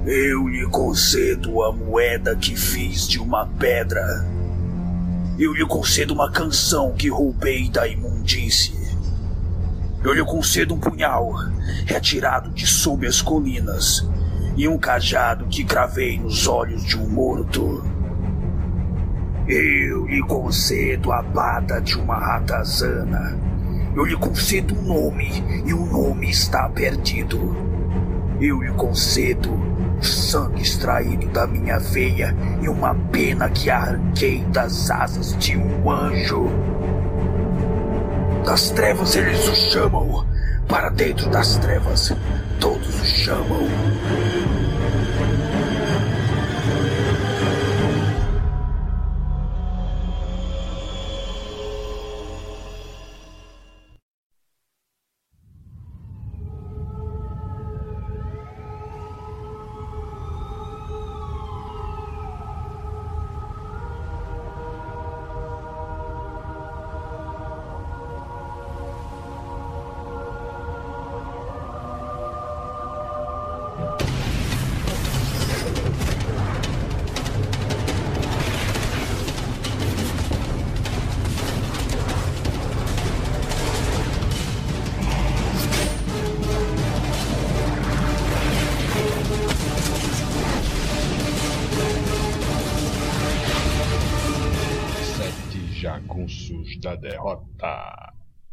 Eu lhe concedo a moeda que fiz de uma pedra. Eu lhe concedo uma canção que roubei da imundície. Eu lhe concedo um punhal retirado de sob as colinas e um cajado que cravei nos olhos de um morto. Eu lhe concedo a pata de uma ratazana. Eu lhe concedo um nome e o nome está perdido. Eu lhe concedo o sangue extraído da minha veia e uma pena que arranquei das asas de um anjo. Das trevas eles o chamam, para dentro das trevas todos o chamam. Jagunços da derrota.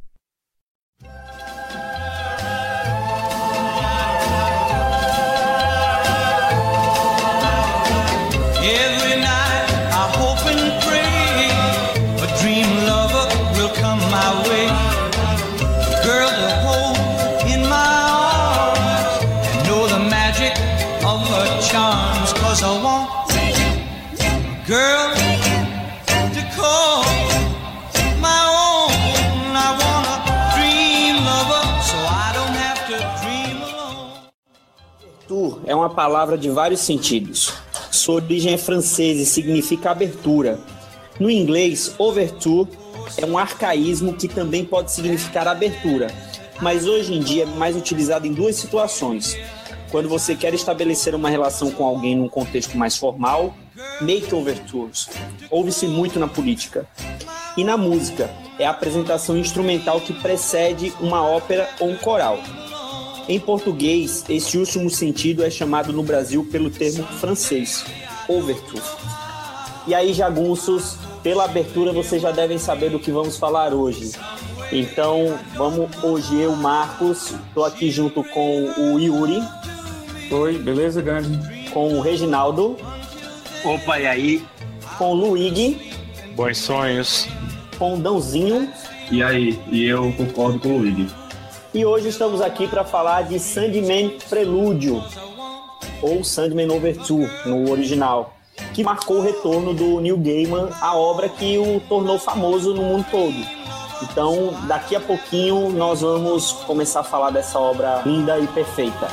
Every night I hope and pray a dream lover will come my way. Girl to hold in my arms and know the magic of her charms. 'Cause I want a girl to call my own. I want a dream lover so I don't have to dream alone. Tour é uma palavra de vários sentidos. Sua origem é francesa e significa abertura. No inglês, overture é um arcaísmo que também pode significar abertura, mas hoje em dia é mais utilizado em duas situações. Quando você quer estabelecer uma relação com alguém num contexto mais formal, make overtures. Ouve-se muito na política. E na música, é a apresentação instrumental que precede uma ópera ou um coral. Em português, esse último sentido é chamado no Brasil pelo termo francês, ouverture. E aí, jagunços, pela abertura vocês já devem saber do que vamos falar hoje. Então, hoje eu, Marcos, estou aqui junto com o Yuri. Oi, beleza, Gandhi? Com o Reginaldo. Opa, e aí? Com o Luigi. Bons sonhos. Com o Dãozinho. E aí? E eu concordo com o Luigi. E hoje estamos aqui para falar de Sandman Prelúdio, ou Sandman Overture, no original, que marcou o retorno do Neil Gaiman à obra que o tornou famoso no mundo todo. Então, daqui a pouquinho, nós vamos começar a falar dessa obra linda e perfeita.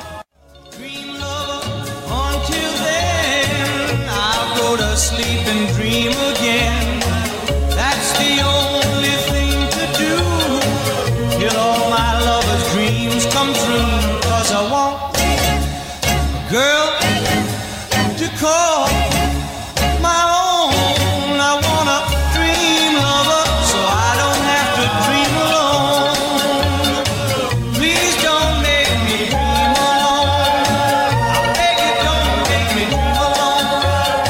Sleep and dream again. That's the only thing to do. Till all my lover's dreams come true. 'Cause I want a girl to call my own. I want a dream lover so I don't have to dream alone. Please don't make me dream alone. I beg you, don't make me dream alone.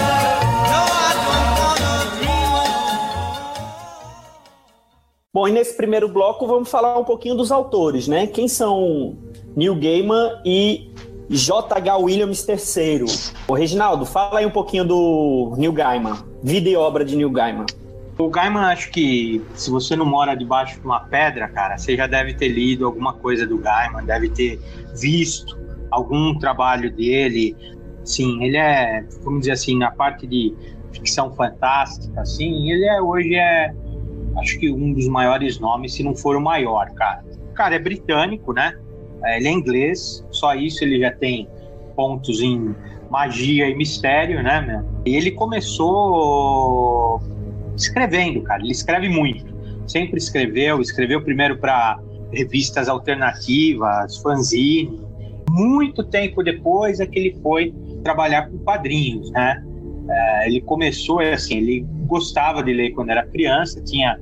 Bom, e nesse primeiro bloco vamos falar um pouquinho dos autores, né? Quem são Neil Gaiman e J.H. Williams III? Ô, Reginaldo, fala aí um pouquinho do Neil Gaiman, vida e obra de Neil Gaiman. O Gaiman, acho que se você não mora debaixo de uma pedra, cara, você já deve ter lido alguma coisa do Gaiman, deve ter visto algum trabalho dele. Sim, ele é, vamos dizer assim, na parte de ficção fantástica, assim, ele hoje acho que um dos maiores nomes, se não for o maior, cara. O cara é britânico, né? Ele é inglês, só isso ele já tem pontos em magia e mistério, né, meu? E ele começou escrevendo, cara. Ele escreve muito. Sempre escreveu primeiro para revistas alternativas, fanzine. Muito tempo depois é que ele foi trabalhar com quadrinhos, né? Ele começou assim, ele gostava de ler quando era criança, tinha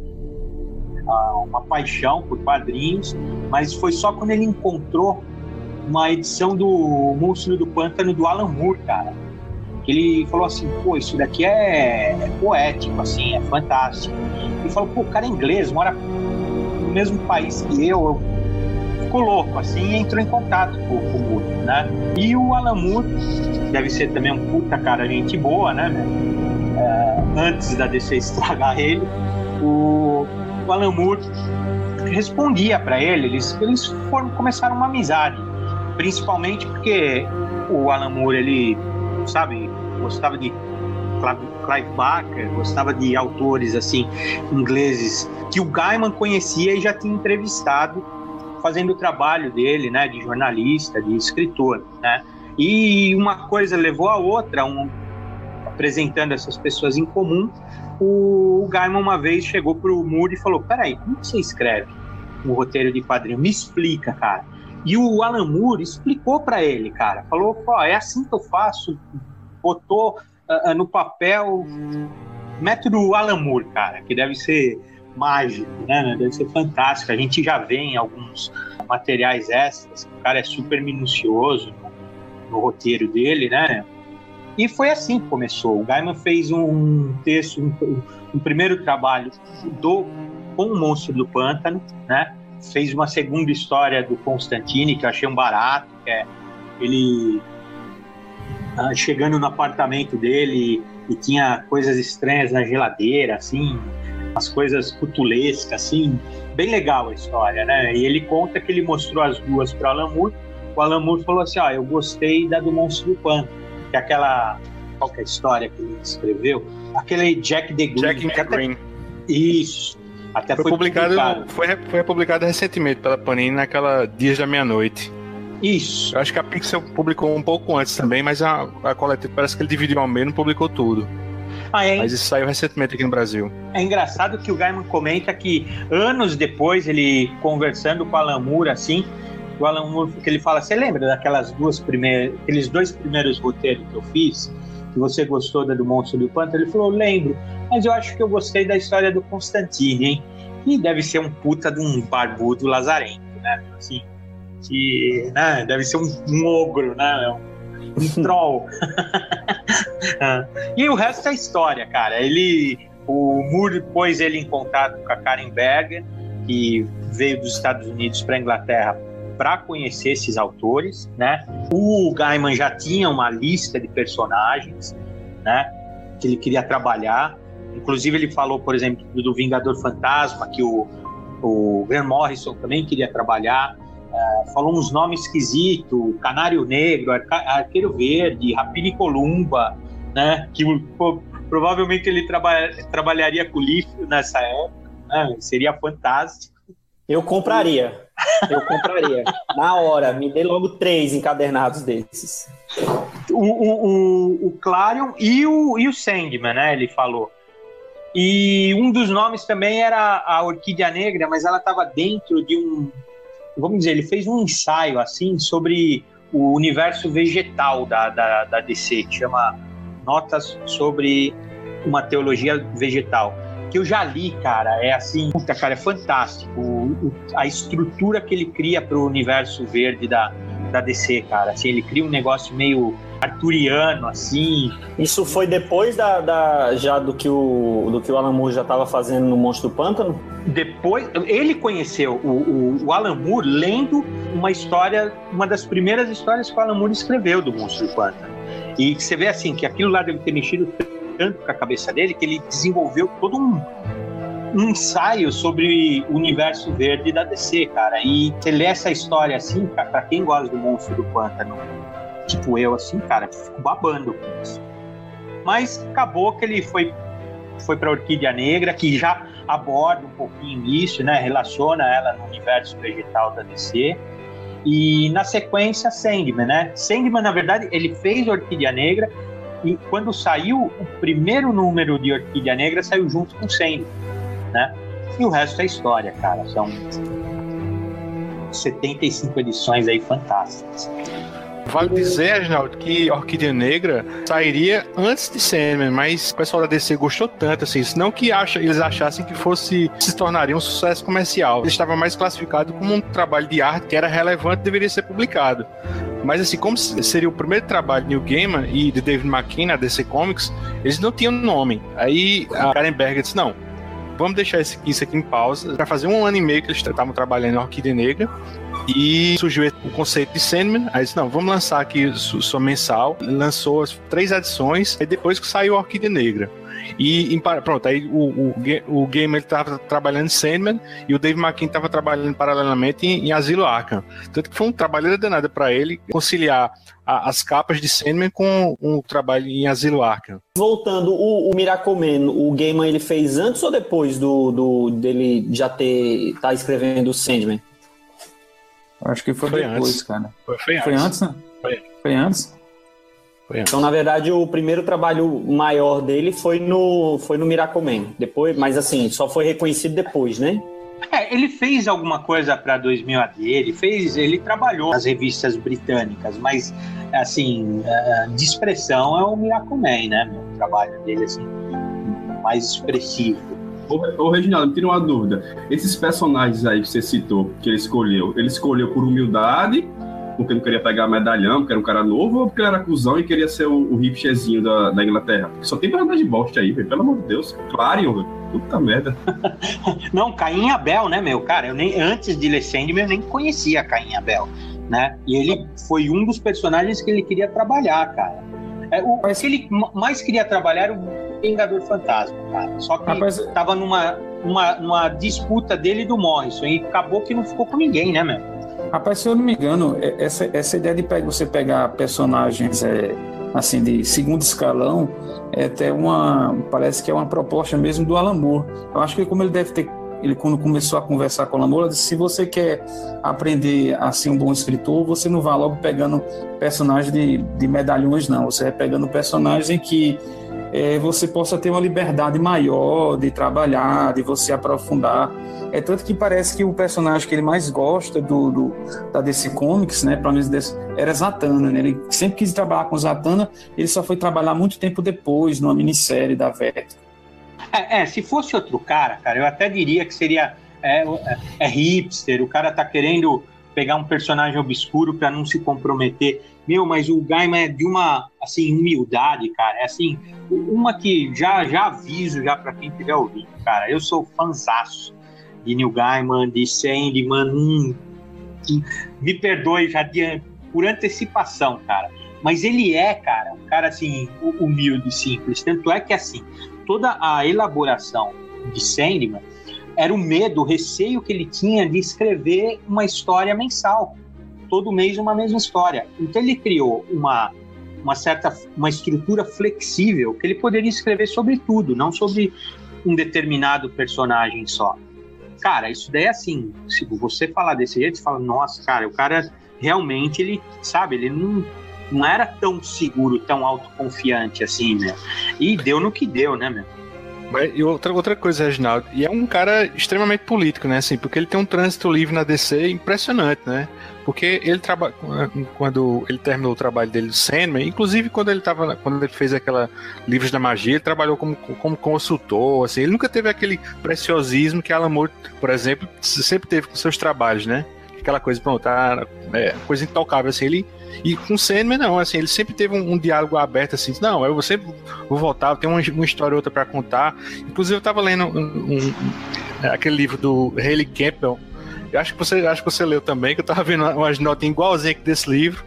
uma paixão por quadrinhos, mas foi só quando ele encontrou uma edição do Monstro do Pântano do Alan Moore, cara, que ele falou assim, pô, isso daqui é poético, assim, é fantástico. Ele falou, pô, o cara é inglês, mora no mesmo país que eu ficou louco, assim, e entrou em contato com o Moore, né? E o Alan Moore deve ser também um puta cara, gente boa, né? Antes da DC estragar ele, o Alan Moore respondia para ele, eles começaram uma amizade, principalmente porque o Alan Moore, ele, sabe, gostava de Clive Barker, gostava de autores assim ingleses que o Gaiman conhecia e já tinha entrevistado fazendo o trabalho dele, né, de jornalista, de escritor, né? E uma coisa levou a outra, apresentando essas pessoas em comum. O Gaiman uma vez chegou pro Moore e falou, peraí, como você escreve um roteiro de quadrinho? Me explica, cara. E o Alan Moore explicou para ele, cara, falou, ó, é assim que eu faço, botou no papel, método Alan Moore, cara, que deve ser mágico, né? Deve ser fantástico. A gente já vê em alguns materiais extras, o cara é super minucioso no roteiro dele, né? E foi assim que começou. O Gaiman fez um texto, um primeiro trabalho com o Monstro do Pântano, né? Fez uma segunda história do Constantine, que eu achei um barato, que é ele chegando no apartamento dele e tinha coisas estranhas na geladeira, assim, as coisas cutulescas, assim, bem legal a história, né? E ele conta que ele mostrou as duas para o Alan Moore. O Alan Moore falou assim, eu gostei da do Monstro do Pântano, que é aquela, qual que é a história que ele escreveu? Aquele Jack the Green. Isso. Até foi publicado. Foi publicado recentemente pela Panini naquela Dias da Meia-Noite. Isso. Eu acho que a Pixel publicou um pouco antes também, mas a coletiva parece que ele dividiu ao meio, não publicou tudo. Mas isso saiu recentemente aqui no Brasil. É engraçado que o Gaiman comenta que anos depois, ele conversando com o Alan Moore, assim, o Alan Moore, que ele fala, você lembra daqueles dois primeiros roteiros que eu fiz, que você gostou da do Monstro do Pântano? Ele falou, lembro, mas eu acho que eu gostei da história do Constantine, hein? E deve ser um puta de um barbudo lazarento, né? Assim, que, né? Deve ser um ogro, né? Um troll. E o resto é história, cara. O Moore pôs ele em contato com a Karen Berger, que veio dos Estados Unidos para a Inglaterra para conhecer esses autores, né? O Gaiman já tinha uma lista de personagens, né, que ele queria trabalhar. Inclusive ele falou, por exemplo, do Vingador Fantasma, que o Grant Morrison também queria trabalhar. Falou uns nomes esquisitos, Canário Negro, Arqueiro Verde, Rapina e Columba, né? Que provavelmente ele trabalharia com o Lífio nessa época, né? Seria fantástico. Eu compraria. Na hora, me dê logo 3 encadernados desses. O Clarion e o Sandman, né? Ele falou. E um dos nomes também era a Orquídea Negra, mas ela estava dentro de vamos dizer, ele fez um ensaio assim sobre o universo vegetal da DC, que chama Notas sobre uma Teologia Vegetal, que eu já li, cara, é assim, puta, cara, é fantástico a estrutura que ele cria para o universo verde da DC, cara, assim, ele cria um negócio meio arturiano, assim. Isso foi depois já do que o Alan Moore já estava fazendo no Monstro do Pântano? Depois, ele conheceu o Alan Moore lendo uma das primeiras histórias que o Alan Moore escreveu do Monstro do Pântano. E você vê assim, que aquilo lá deve ter mexido tanto com a cabeça dele, que ele desenvolveu todo um ensaio sobre o universo verde da DC, cara. E você lê essa história assim, pra quem gosta do Monstro do Pântano, tipo eu, assim, cara, fico babando com isso. Mas acabou que ele foi pra Orquídea Negra, que já aborda um pouquinho isso, né? Relaciona ela no universo vegetal da DC. E na sequência, Sandman, né? Sandman, na verdade, ele fez Orquídea Negra, e quando saiu o primeiro número de Orquídea Negra, saiu junto com Sandman, né? E o resto é história, cara. 75 edições aí fantásticas. Vale dizer, Reginaldo, que Orquídea Negra sairia antes de Sandman, mas o pessoal da DC gostou tanto, assim, não que eles achassem que se tornaria um sucesso comercial. Ele estava mais classificado como um trabalho de arte que era relevante e deveria ser publicado. Mas assim, como seria o primeiro trabalho de Neil Gaiman e de David McKean na DC Comics, eles não tinham nome. Aí a Karen Berger disse, não, vamos deixar isso aqui em pausa, para fazer 1 ano e meio que eles estavam trabalhando em Orquídea Negra. E surgiu o conceito de Sandman. Aí disse, não, vamos lançar aqui sua mensal. Lançou as 3 edições, e depois que saiu a Orquídea Negra. E pronto, aí o Gaiman estava trabalhando em Sandman e o Dave McKean estava trabalhando paralelamente em Asilo Arkham. Tanto que foi um trabalho danado para ele conciliar as capas de Sandman com um trabalho em Asilo Arkham. Voltando, o Miracleman, o Gaiman ele fez antes ou depois dele já tá escrevendo o Sandman? Acho que foi depois, antes. Cara. Foi antes, né? Foi antes? Então, na verdade, o primeiro trabalho maior dele foi no Miracleman. Depois, mas assim, só foi reconhecido depois, né? Ele fez alguma coisa para 2000 AD, ele trabalhou nas revistas britânicas, mas, assim, de expressão é o Miracleman, né? O trabalho dele, assim, mais expressivo. Ô Reginaldo, me tira uma dúvida. Esses personagens aí que você citou, que ele escolheu por humildade, porque não queria pegar medalhão, porque era um cara novo, ou porque ele era cuzão e queria ser o hipsterzinho da Inglaterra? Porque só tem personagem de bosta aí, velho, pelo amor de Deus. Clarion, velho, puta merda. Não, Caim e Abel, né, meu? Cara, antes de ler Sandman, eu nem conhecia Caim e Abel, né? E ele foi um dos personagens que ele queria trabalhar, cara. O que ele mais queria trabalhar era o Vingador Fantasma, cara. Só que tava numa disputa dele e do Morrison, e acabou que não ficou com ninguém, né, meu? Rapaz, se eu não me engano, essa ideia de você pegar personagens assim, de segundo escalão, parece que é uma proposta mesmo do Alan Moore. Eu acho que como ele quando começou a conversar com o Alan Moore, ele disse, se você quer aprender a ser um bom escritor, você não vai logo pegando personagens de medalhões, não. Você vai pegando personagens em que você possa ter uma liberdade maior de trabalhar, de você aprofundar. Tanto que parece que o personagem que ele mais gosta da DC Comics, né, pelo menos era Zatanna, né? Ele sempre quis trabalhar com Zatanna, ele só foi trabalhar muito tempo depois, numa minissérie da Vertigo. Se fosse outro cara, eu até diria que seria hipster, o cara tá querendo pegar um personagem obscuro para não se comprometer. Meu, mas o Gaiman é de uma, assim, humildade, cara. É assim, uma que já aviso já para quem estiver ouvindo, cara. Eu sou fãzaço de Neil Gaiman, de Sandman, me perdoe já por antecipação, cara. Mas ele cara, um cara, assim, humilde, simples. Tanto é que, assim, toda a elaboração de Sandman era o medo, o receio que ele tinha de escrever uma história mensal. Todo mês uma mesma história. Então ele criou uma estrutura flexível que ele poderia escrever sobre tudo, não sobre um determinado personagem só. Cara, isso daí é assim, se você falar desse jeito, você fala, nossa, cara, o cara realmente, ele, sabe, ele não era tão seguro, tão autoconfiante assim, né? E deu no que deu, né, meu? E outra coisa, Reginaldo, e é um cara extremamente político, né, assim, porque ele tem um trânsito livre na DC impressionante, né, porque ele quando ele terminou o trabalho dele do Sandman, inclusive quando ele fez aquela Livros da Magia, ele trabalhou como consultor, assim, ele nunca teve aquele preciosismo que Alan Moore, por exemplo, sempre teve com seus trabalhos, né, aquela coisa, pronto, coisa intocável, assim, e com o Sandman não, assim, ele sempre teve um diálogo aberto, assim, não, eu sempre vou voltar, eu tenho uma história ou outra para contar. Inclusive eu tava lendo aquele livro do Haley Campbell, eu acho que você leu também, que eu tava vendo umas notas igualzinhas desse livro.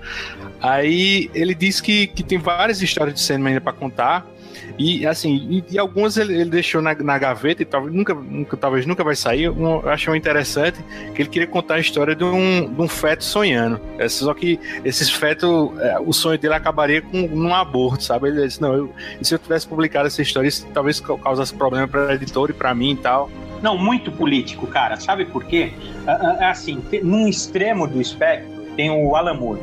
Aí ele disse que tem várias histórias de Sandman ainda para contar, e assim, e algumas ele deixou na gaveta e talvez nunca vai sair. Eu achei interessante que ele queria contar a história de um feto sonhando. Só que esses fetos, o sonho dele acabaria com um aborto, sabe? Ele disse, não, se eu tivesse publicado essa história, isso talvez causasse problema para a editora e para mim e tal. Não, muito político, cara. Sabe por quê? Assim, num extremo do espectro tem o Alan Moore,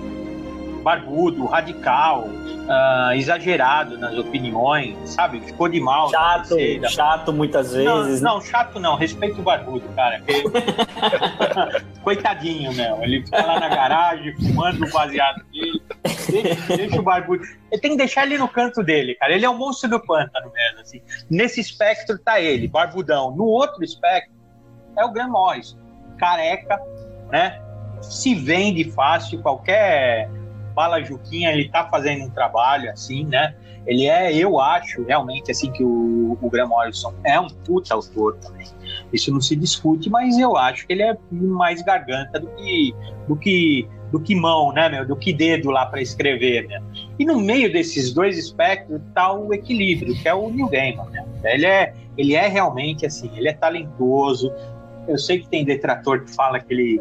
barbudo, radical, exagerado nas opiniões, sabe? Ficou de mal. Chato muitas vezes. Não, chato não. Respeito o barbudo, cara. Coitadinho, meu. Ele fica lá na garagem, fumando o baseado dele. Deixa o barbudo. Ele tem que deixar ele no canto dele, cara. Ele é o monstro do pântano mesmo, assim. Nesse espectro tá ele, barbudão. No outro espectro é o Grant Morrison. Careca, né? Se vende fácil, qualquer bala juquinha, ele tá fazendo um trabalho, assim, né? Ele eu acho, realmente, assim, que o Grant Morrison é um puta autor também. Isso não se discute, mas eu acho que ele é mais garganta do que mão, né, meu? Do que dedo lá para escrever, né? E no meio desses dois espectros tá o equilíbrio, que é o Neil Gaiman, né? Ele é realmente, assim, ele é talentoso. Eu sei que tem detrator que fala que ele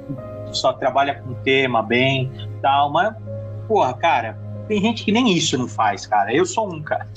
só trabalha com tema bem, tal, mas, porra, cara, tem gente que nem isso não faz, cara. Eu sou um, cara.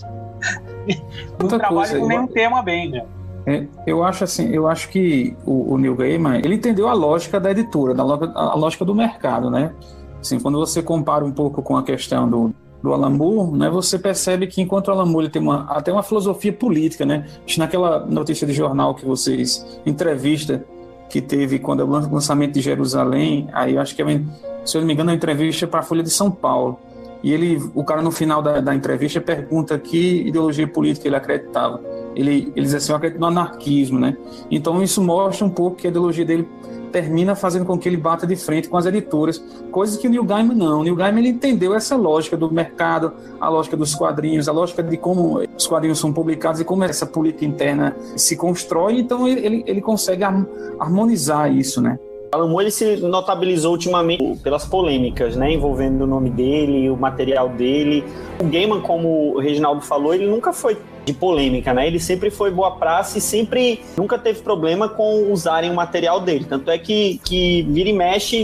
Não trabalho com nenhum tema bem, meu. Eu acho que o Neil Gaiman, ele entendeu a lógica da editora, a lógica do mercado, né? Assim, quando você compara um pouco com a questão do Alan Moore, né, você percebe que enquanto o Alan Moore ele tem até uma filosofia política, né? Naquela notícia de jornal que entrevista que teve quando é o lançamento de Jerusalém, aí eu acho que, se eu não me engano, é uma entrevista para a Folha de São Paulo. E o cara no final da entrevista pergunta que ideologia política ele acreditava. Ele diz assim, eu acredito no anarquismo, né? Então isso mostra um pouco que a ideologia dele termina fazendo com que ele bata de frente com as editoras, coisas que o Neil Gaiman não. O Neil Gaiman ele entendeu essa lógica do mercado, a lógica dos quadrinhos, a lógica de como os quadrinhos são publicados e como essa política interna se constrói, então ele consegue harmonizar isso, né? Alan Moore ele se notabilizou ultimamente pelas polêmicas, né, envolvendo o nome dele, o material dele. O Gaiman, como o Reginaldo falou, ele nunca foi de polêmica, né? Ele sempre foi boa praça e nunca teve problema com usarem o material dele. Tanto é que vira e mexe,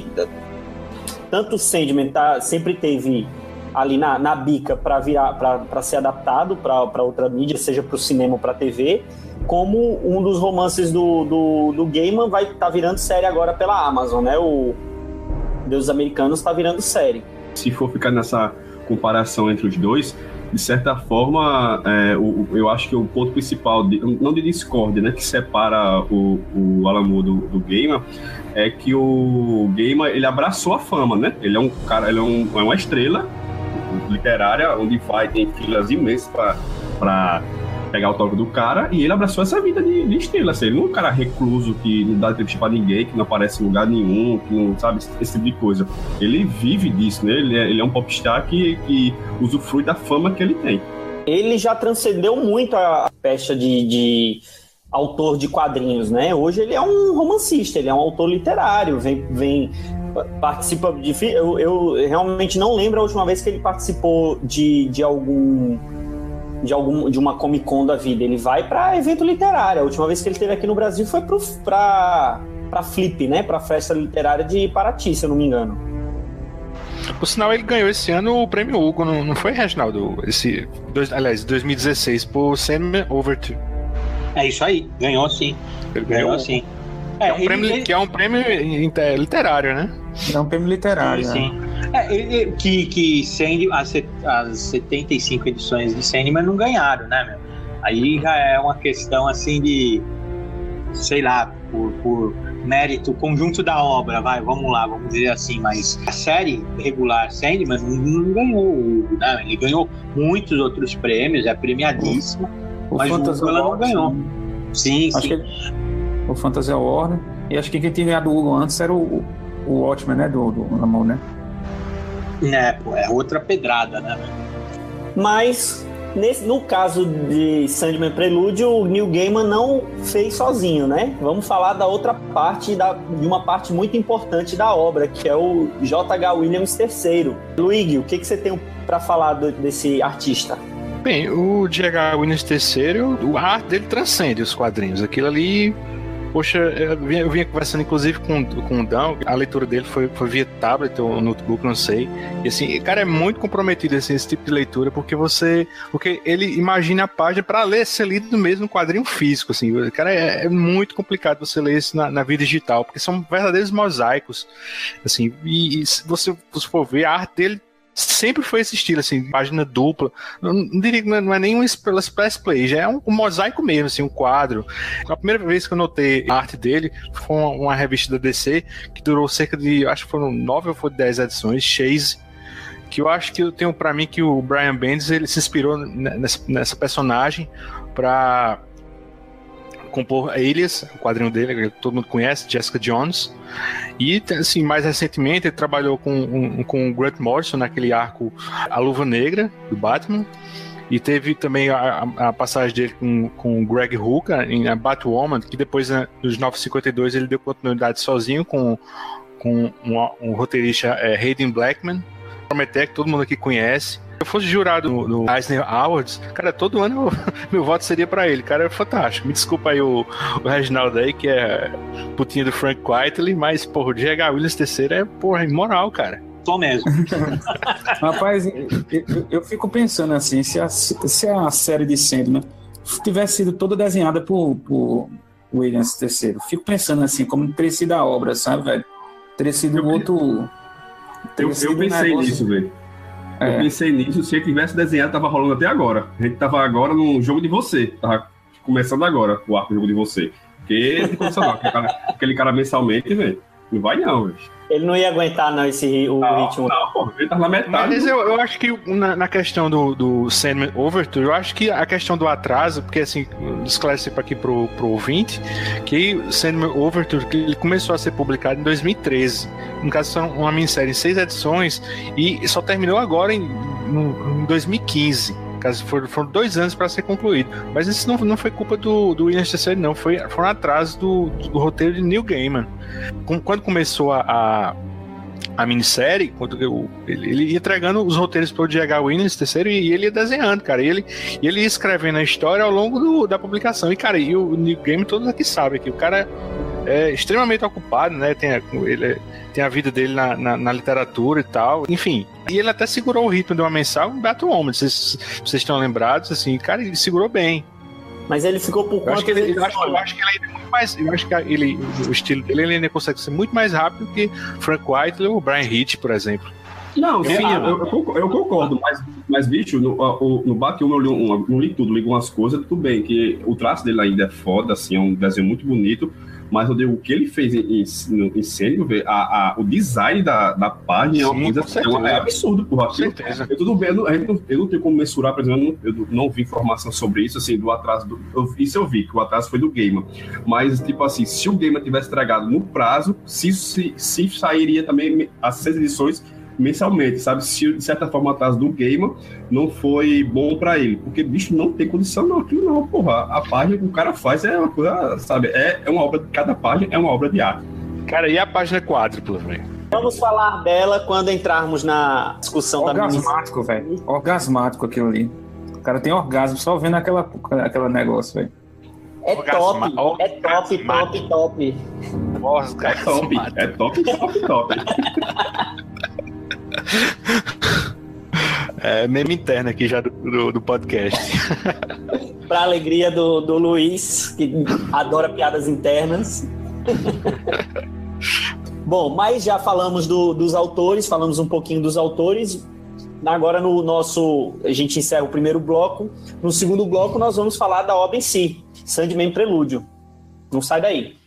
tanto o Sandman sempre teve ali na bica para ser adaptado para outra mídia, seja para o cinema ou para a TV, como um dos romances do Gaiman vai estar virando série agora pela Amazon, né? O Deuses Americanos está virando série. Se for ficar nessa comparação entre os dois, de certa forma, eu acho que o ponto principal, não de discórdia, né, que separa o Alan Moore do Gaiman, é que o Gaiman, ele abraçou a fama, né? Ele é um cara, ele é uma estrela literária, onde tem filas imensas para pegar o toque do cara, e ele abraçou essa vida de estrela, assim. Ele não é um cara recluso que não dá entrevista pra ninguém, que não aparece em lugar nenhum, que não sabe esse tipo de coisa. Ele vive disso, né? Ele é um popstar que usufrui da fama que ele tem. Ele já transcendeu muito a pecha de autor de quadrinhos, né? Hoje ele é um romancista, ele é um autor literário, participa de... Eu realmente não lembro a última vez que ele participou de uma Comic Con da vida. Ele vai para evento literário. A última vez que ele esteve aqui no Brasil foi para Flip, né? Para a festa literária de Paraty, se eu não me engano. Por sinal, ele ganhou esse ano o prêmio Hugo, não foi, Reginaldo? 2016, por Sandman Overture. É isso aí, ganhou sim. Ele ganhou sim. Que é um prêmio literário, né? É um prêmio literário. Sim. Que as 75 edições de Sandman não ganharam, né, meu? Aí já é uma questão assim de, sei lá, por mérito conjunto da obra, vamos dizer assim, mas a série regular Sandman não ganhou, né? Ele ganhou muitos outros prêmios, é premiadíssima, mas o Hugo ela não ganhou. Sim. O Fantasy Award, e acho que quem tinha ganhado o Hugo antes era o Watchmen, né, do Amor, né? É outra pedrada, né? Mas, no caso de Sandman Prelúdio, o Neil Gaiman não fez sozinho, né? Vamos falar da outra parte, de uma parte muito importante da obra, que é o J.H. Williams III. Luigi, o que você tem para falar desse artista? Bem, o J.H. Williams III, a arte dele transcende os quadrinhos. Aquilo ali... Poxa, eu vinha conversando inclusive com o Dan, a leitura dele foi via tablet ou notebook, não sei. E assim, o cara é muito comprometido assim, esse tipo de leitura, porque ele imagina a página para ler, ser lido mesmo no quadrinho físico. Assim. O cara é muito complicado você ler isso na vida digital, porque são verdadeiros mosaicos. Assim, e se você for ver, a arte dele sempre foi esse estilo, assim, página dupla. Não diria que não é nem um splash play, já é um mosaico mesmo, assim, um quadro. A primeira vez que eu notei a arte dele foi uma revista da DC que durou cerca de, acho que foram 9 ou 10 edições, Chase, que eu acho que eu tenho pra mim que o Brian Bendis, ele se inspirou nessa personagem pra compor Alias, o quadrinho dele, que todo mundo conhece, Jessica Jones. E, assim, mais recentemente ele trabalhou com o Grant Morrison naquele arco A Luva Negra, do Batman. E teve também a passagem dele com o Greg Rucka em Batwoman, que depois, nos 952, ele deu continuidade sozinho com um roteirista, Hayden Blackman, Prometeu, que todo mundo aqui conhece. Se eu fosse jurado no Eisner Awards, cara, todo ano meu voto seria pra ele. Cara, é fantástico. Me desculpa aí o Reginaldo aí, que é putinho do Frank Quitely, mas, porra, o J.H. Williams III é, porra, imoral, cara. Tô mesmo. Rapaz, eu fico pensando assim, se a série de Sandman tivesse sido toda desenhada por Williams III, fico pensando assim, como teria sido a obra, sabe, velho? Teria sido outro... Eu pensei nisso, velho. Eu pensei nisso, se ele tivesse desenhado, tava rolando até agora. A gente tava agora no jogo de você. Tava começando agora o arco do jogo de você. Porque aquele cara mensalmente, velho, não vai não, velho. Ele não ia aguentar, não, ritmo. Não, pô, ele tá na metade. Mas eu acho que na questão do Sandman Overture, eu acho que a questão do atraso, porque assim, esclarecer aqui pro ouvinte, que o Sandman Overture, que ele começou a ser publicado em 2013. No caso, são uma minissérie em 6 edições e só terminou agora em 2015. Caso foram 2 anos para ser concluído. Mas isso não foi culpa do Williams III, não. Foram atrasos do roteiro de Neil Gaiman. Quando começou a minissérie, ele ia entregando os roteiros para o J.H. Williams III e ele ia desenhando, cara. E ele ia escrevendo a história ao longo da publicação. E, cara, e o Neil Gaiman, todos aqui sabem que o cara é extremamente ocupado, né? Tem a vida dele na literatura e tal, enfim. E ele até segurou o ritmo de uma mensal em Batwoman, vocês estão lembrados, assim, cara, ele segurou bem. Mas ele ficou por conta dele. Eu acho que ele ainda é muito mais. Eu acho que o estilo dele ele ainda consegue ser muito mais rápido que Frank Whiteley ou Brian Hitch, por exemplo. Não, sim, eu concordo, mas bicho, no Batwoman eu não li tudo, li algumas coisas, tudo bem, que o traço dele ainda é foda, assim, é um desenho muito bonito. Mas o que ele fez em cena, o design da página é uma coisa é absurdo, porra. Eu tudo bem, eu não tenho como mensurar, por exemplo, eu não vi informação sobre isso, assim, do atraso. Isso eu vi, que o atraso foi do Gaiman. Mas, tipo assim, se o Gaiman tivesse entregado no prazo, se sairia também as 6 edições mensalmente, sabe? Se de certa forma o atraso do Gaiman não foi bom pra ele, porque bicho não tem condição não, aquilo não, porra, a página que o cara faz é uma coisa, sabe, é uma obra, cada página é uma obra de arte. Cara, e a página quádrupla, velho? Vamos falar dela quando entrarmos na discussão orgasmático, velho, orgasmático aquilo ali, o cara tem orgasmo só vendo aquela negócio, velho. É top. É top. É meme interno aqui já do podcast. Pra alegria do Luiz, que adora piadas internas. Bom, mas já falamos dos autores, falamos um pouquinho dos autores. Agora a gente encerra o primeiro bloco. No segundo bloco nós vamos falar da obra em si, Sandman Prelúdio. Não sai daí.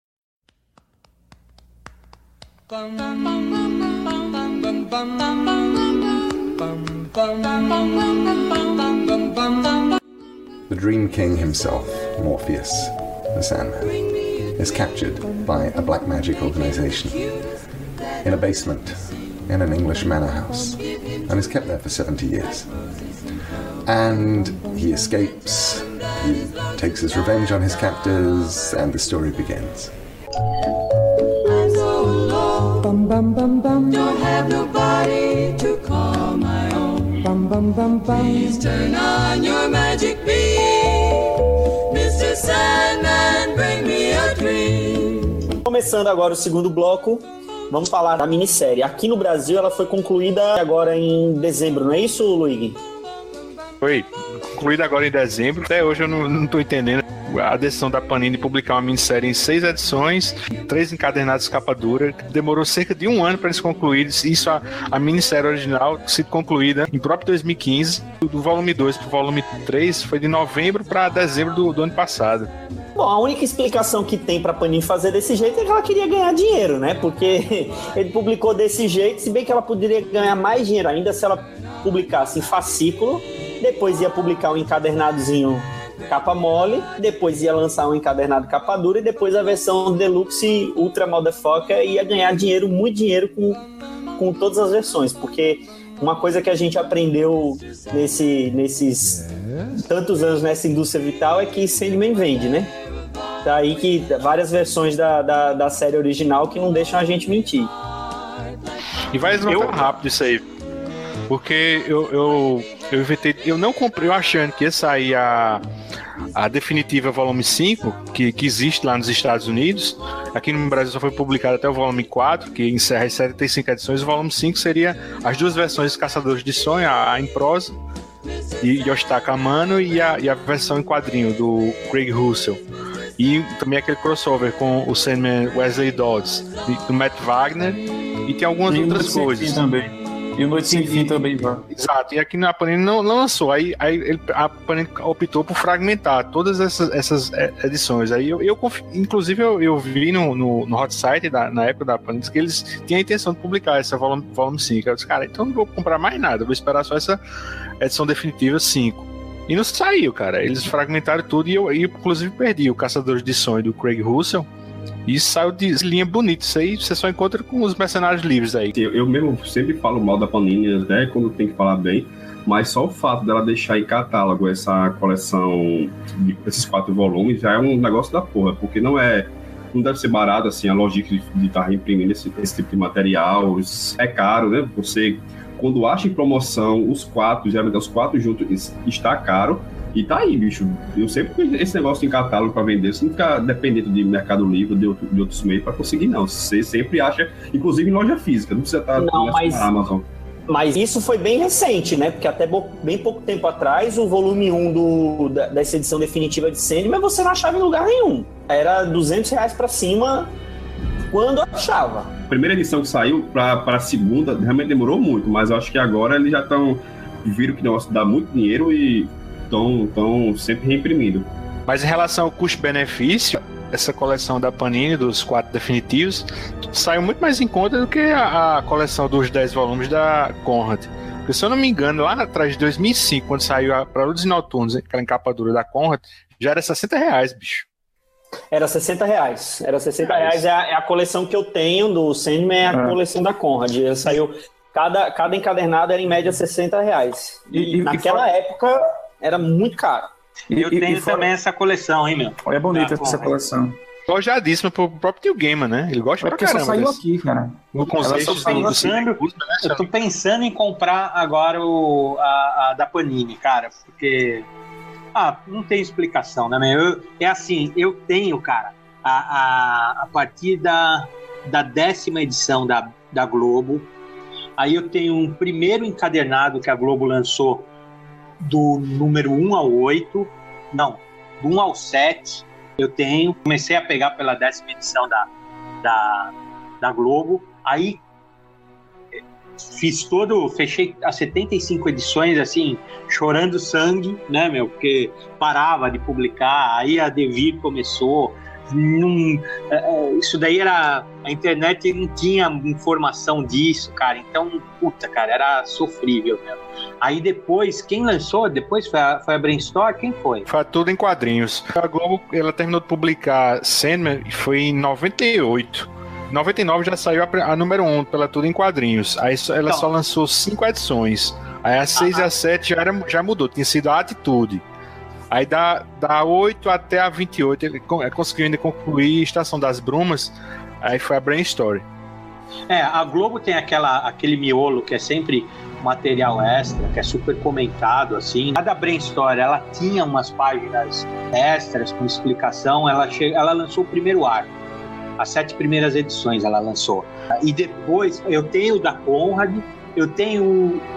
The Dream King himself, Morpheus, the Sandman, is captured by a black magic organization in a basement in an English manor house and is kept there for 70 years. And he escapes, he takes his revenge on his captors, and the story begins. Bum, bum, bum, bum. Don't have nobody to call my own. Bum, bum, bum, bum. Please turn on your magic beam. Mr. Sandman, bring me a dream. Começando agora o segundo bloco, vamos falar da minissérie. Aqui no Brasil ela foi concluída agora em dezembro, não é isso, Luigi? Foi concluída agora em dezembro. Até hoje eu não tô entendendo. a decisão da Panini publicar uma minissérie em 6 edições, 3 encadernados de capa dura. Demorou cerca de 1 ano para eles concluírem. Isso, a minissérie original sido concluída em próprio 2015. Do volume 2 para o volume 3 foi de novembro para dezembro do ano passado. Bom, a única explicação que tem pra Panini fazer desse jeito é que ela queria ganhar dinheiro, né? Porque ele publicou desse jeito, se bem que ela poderia ganhar mais dinheiro ainda se ela publicasse em fascículo, depois ia publicar um encadernadozinho capa mole, depois ia lançar um encadernado capa dura e depois a versão Deluxe Ultra Motherfucker ia ganhar dinheiro, muito dinheiro com todas as versões, porque uma coisa que a gente aprendeu nesses tantos anos nessa indústria vital é que Sandman vende, né? Daí que várias versões da série original que não deixam a gente mentir. E vai esgotar rápido isso aí. Porque eu inventei, eu não comprei, eu achando que ia sair a definitiva volume 5, que existe lá nos Estados Unidos. Aqui no Brasil só foi publicado até o volume 4, que encerra as 75 edições. O volume 5 seria as 2 versões dos Caçadores de Sonho, a em prosa, de Yoshitaka Amano, e a versão em quadrinho do Craig Russell. E também aquele crossover com o Sandman Wesley Dodds, do Matt Wagner, e tem algumas outras coisas. Também. E o Noite Sem Fim também vai. Exato, e aqui na Panini não lançou. Aí a Panini optou por fragmentar todas essas edições. Aí inclusive eu vi no hot site na época da Panini que eles tinham a intenção de publicar essa volume 5. Eu disse, cara, então não vou comprar mais nada, vou esperar só essa edição definitiva 5. E não saiu, cara. Eles fragmentaram tudo e eu inclusive perdi o Caçadores de Sonho do Craig Russell. E saiu de linha bonita. Isso aí você só encontra com os mercenários livres aí. Eu mesmo sempre falo mal da Panini, até quando tem que falar bem, mas só o fato dela deixar em catálogo essa coleção desses 4 volumes já é um negócio da porra, porque não deve ser barato assim a logística de estar reimprimindo esse tipo de material. É caro, né? Você, quando acha em promoção os 4, geralmente os 4 juntos, está caro. E tá aí, bicho. Eu sempre fiz esse negócio em catálogo pra vender. Você não fica dependente de Mercado Livre, de outros meios pra conseguir, não. Você sempre acha, inclusive em loja física. Não precisa estar na Amazon. Mas isso foi bem recente, né? Porque até bem pouco tempo atrás, o volume 1 dessa edição definitiva de Sandman, você não achava em lugar nenhum. Era R$200 pra cima quando achava. A primeira edição que saiu pra segunda, realmente demorou muito. Mas eu acho que agora eles já viram que o negócio dá muito dinheiro e estão sempre reimprimindo. Mas em relação ao custo-benefício, essa coleção da Panini, dos 4 definitivos, saiu muito mais em conta do que a coleção dos 10 volumes da Conrad. Porque, se eu não me engano, lá atrás de 2005, quando saiu a Preludes Noturnos, aquela encapadura da Conrad, já era R$60, bicho. Era R$60. Era R$60. É a coleção que eu tenho do Sandman, é a coleção da Conrad. Saiu, cada encadernado era em média R$60. E naquela época era muito caro. Eu tenho também essa coleção, hein, meu? Olha, é bonita essa coleção. Lojadíssima pro próprio Neil Gaiman, né? Ele gosta pra caramba. Só saiu aqui, cara. No conceito eu tô pensando em comprar agora a da Panini, cara, porque não tem explicação, né, meu? É assim, eu tenho, cara, a partir da 10ª edição da Globo, aí eu tenho um primeiro encadernado que a Globo lançou do número 1 ao 8, não, do 1 ao 7, eu tenho. Comecei a pegar pela 10ª edição da Globo, aí fechei as 75 edições, assim, chorando sangue, né, meu, porque parava de publicar, aí a Devir começou, isso daí a internet não tinha informação disso, cara, então, puta, cara, era sofrível mesmo. Aí depois, quem lançou depois foi a Brainstorm, quem foi? Foi tudo em quadrinhos. A Globo, ela terminou de publicar Sandman, foi em 98. Em 99 já saiu a número 1 pela Tudo em Quadrinhos. Aí ela só lançou 5 edições. Aí a 6 e a 7 já mudou, tinha sido a Atitude. Aí da 8 até a 28, ele conseguiu ainda concluir Estação das Brumas, aí foi a Brainstorm. A Globo tem aquele miolo que é sempre material extra, que é super comentado, assim. A da Brainstorm, ela tinha umas páginas extras com explicação, ela lançou o primeiro arco. As 7 primeiras edições ela lançou. E depois, eu tenho o da Conrad, eu tenho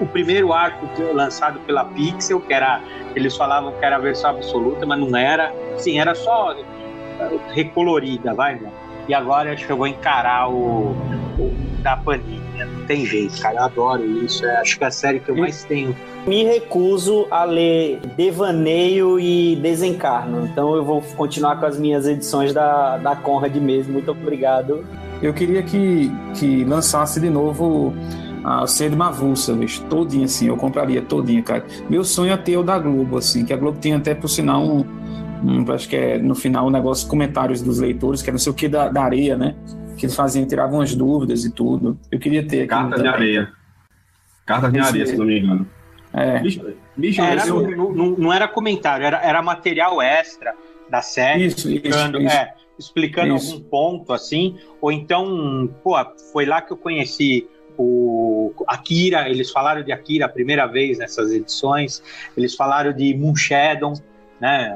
o primeiro arco lançado pela Pixel, que era, eles falavam que era a versão absoluta, mas não era, assim, era só recolorida, vai, né? E agora acho que eu vou encarar o da Panini, não tem jeito, cara, eu adoro isso, acho que é a série que eu mais tenho. Me recuso a ler Devaneio e Desencarno, então eu vou continuar com as minhas edições da Conrad mesmo, muito obrigado. Eu queria que lançasse de novo a série Mavulsa, todinha assim, eu compraria todinha, cara. Meu sonho é ter o da Globo, assim, que a Globo tem até, por sinal, acho que é no final um negócio, comentários dos leitores, que é não sei o que da areia, né? Que eles faziam, tiravam as dúvidas e tudo. Eu queria ter aqui. Cartas de areia. Cartas de areia, se não me engano. Bicho, não era comentário, era material extra da série, explicando algum ponto, assim, ou então, foi lá que eu conheci o Akira, eles falaram de Akira a primeira vez nessas edições, eles falaram de Moonshadow, né,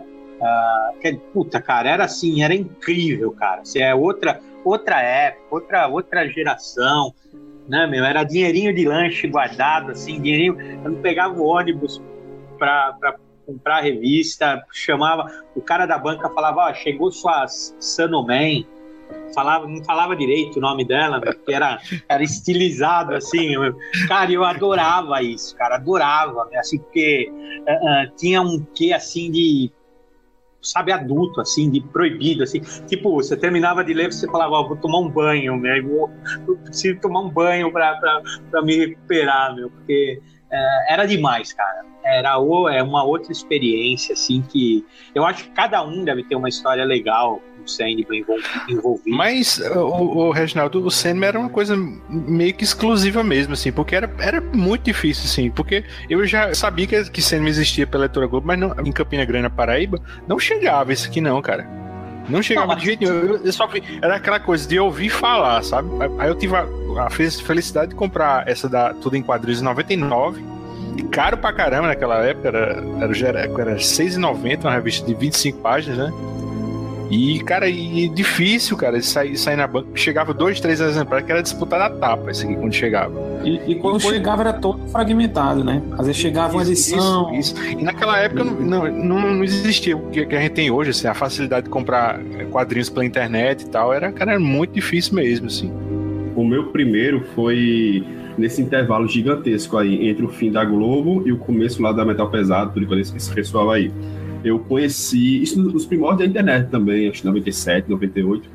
cara, era assim, era incrível, cara, assim, é outra época, outra geração, né, meu, era dinheirinho de lanche guardado, assim, dinheirinho, eu não pegava o ônibus pra comprar a revista, chamava, o cara da banca falava, chegou sua Sanoman, não falava direito o nome dela, porque era estilizado, assim, cara, eu adorava isso, cara, adorava, assim, porque tinha um quê, assim, de, sabe, adulto, assim, de proibido, assim, tipo, você terminava de ler, você falava, vou tomar um banho, né, eu preciso tomar um banho pra me recuperar, meu, porque era demais, cara, era uma outra experiência, assim, que eu acho que cada um deve ter uma história legal com o Sandman envolvido. Mas, o Reginaldo, o Sandman era uma coisa meio que exclusiva mesmo, assim, porque era muito difícil, assim, porque eu já sabia que Sandman existia pela Editora Globo, mas não, em Campina Grande, na Paraíba, não chegava isso aqui não, cara. Não chegava de jeito nenhum, eu só vi, era aquela coisa de ouvir falar, sabe? Aí eu tive a felicidade de comprar essa da Tudo em Quadrinhos em 99, caro pra caramba naquela época, era R$6,90, uma revista de 25 páginas, né? E, cara, difícil, cara, sair na banca. Chegava 2, 3 exemplares, que era disputar a tapa, esse aqui, quando chegava. E quando chegava era todo fragmentado, né? Às vezes chegava uma edição. Isso. E naquela época não existia o que a gente tem hoje, assim, a facilidade de comprar quadrinhos pela internet e tal, era muito difícil mesmo, assim. O meu primeiro foi nesse intervalo gigantesco aí, entre o fim da Globo e o começo lá da Metal Pesado, tudo com esse pessoal aí. Eu conheci, isso nos primórdios da internet também, acho que 97, 98.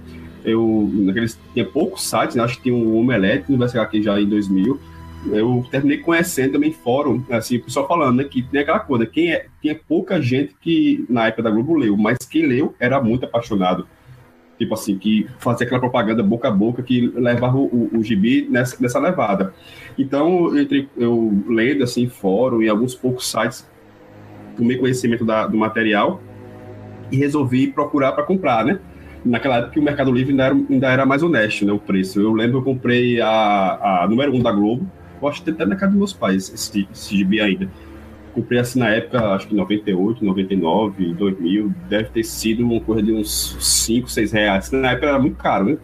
Tinha poucos sites, né? Acho que tinha um Omelete, no VSHQ já em 2000. Eu terminei conhecendo também fórum, assim, o pessoal falando, né, que tem aquela coisa, tinha pouca gente que na época da Globo leu, mas quem leu era muito apaixonado. Tipo assim, que fazia aquela propaganda boca a boca que levava o gibi nessa levada. Então, eu lendo, assim, fórum e alguns poucos sites, tomei conhecimento do material e resolvi procurar para comprar, né? Naquela época o Mercado Livre ainda era mais honesto, né, o preço. Eu lembro que eu comprei a número 1 da Globo, eu acho que até na casa dos meus pais, esse gibi ainda. Comprei assim na época, acho que 98, 99, 2000, deve ter sido uma coisa de uns 5, 6 reais. Na época era muito caro, né?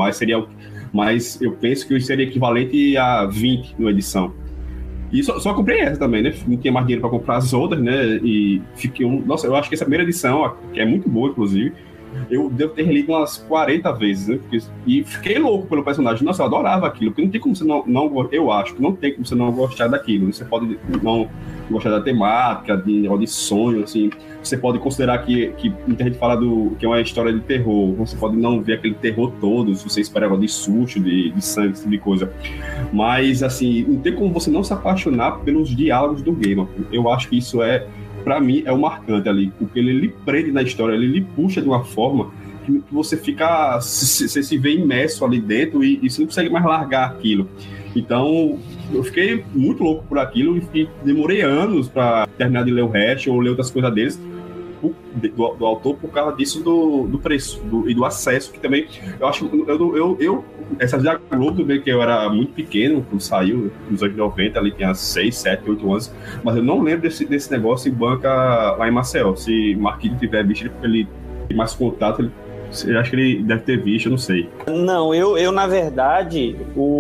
Mas eu penso que seria equivalente a 20 numa edição. E só comprei essa também, né? Não tinha mais dinheiro para comprar as outras, né? E fiquei Nossa, eu acho que essa primeira edição, que é muito boa, inclusive, eu devo ter relido umas 40 vezes, né? E fiquei louco pelo personagem. Nossa, eu adorava aquilo. Porque não tem como você não... Eu acho que não tem como você não gostar daquilo. Você pode não gostar da temática, de sonho, assim. Você pode considerar que muita gente fala que é uma história de terror. Você pode não ver aquele terror todo, se você espera de susto, de sangue, esse tipo de coisa. Mas, assim, não tem como você não se apaixonar pelos diálogos do Gaiman. Eu acho que isso pra mim, é o marcante ali. Porque ele lhe prende na história, ele lhe puxa de uma forma que você fica... Você se vê imerso ali dentro e você não consegue mais largar aquilo. Então, eu fiquei muito louco por aquilo e demorei anos para terminar de ler o resto ou ler outras coisas deles, do autor, por causa disso do preço e do acesso, que também eu acho, essas da Globo, que eu era muito pequeno quando saiu, nos anos 90, ali tinha 6, 7, 8 anos, mas eu não lembro desse negócio em banca lá em Maceió. Se Marquinhos tiver visto, ele tem mais contato, Eu acho que ele deve ter visto, eu não sei. Não, eu na verdade,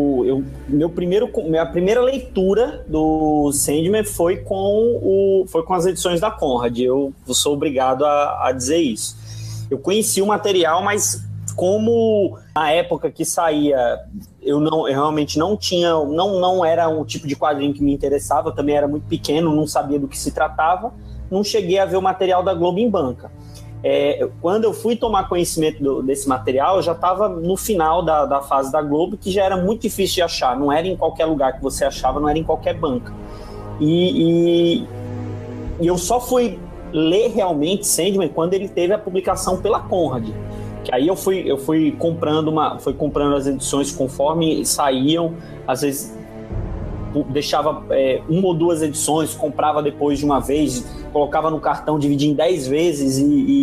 minha primeira leitura do Sandman foi com as edições da Conrad. Eu sou obrigado a dizer isso. Eu conheci o material, mas como na época que saía, eu realmente não tinha, não era um tipo de quadrinho que me interessava, eu também era muito pequeno, não sabia do que se tratava, não cheguei a ver o material da Globo em banca. Quando eu fui tomar conhecimento desse material, eu já estava no final da fase da Globo, que já era muito difícil de achar, não era em qualquer lugar que você achava, não era em qualquer banca. E eu só fui ler realmente Sandman quando ele teve a publicação pela Conrad. Que aí eu fui comprando as edições conforme saíam, às vezes deixava uma ou duas edições, comprava depois de uma vez, colocava no cartão, dividia em 10 vezes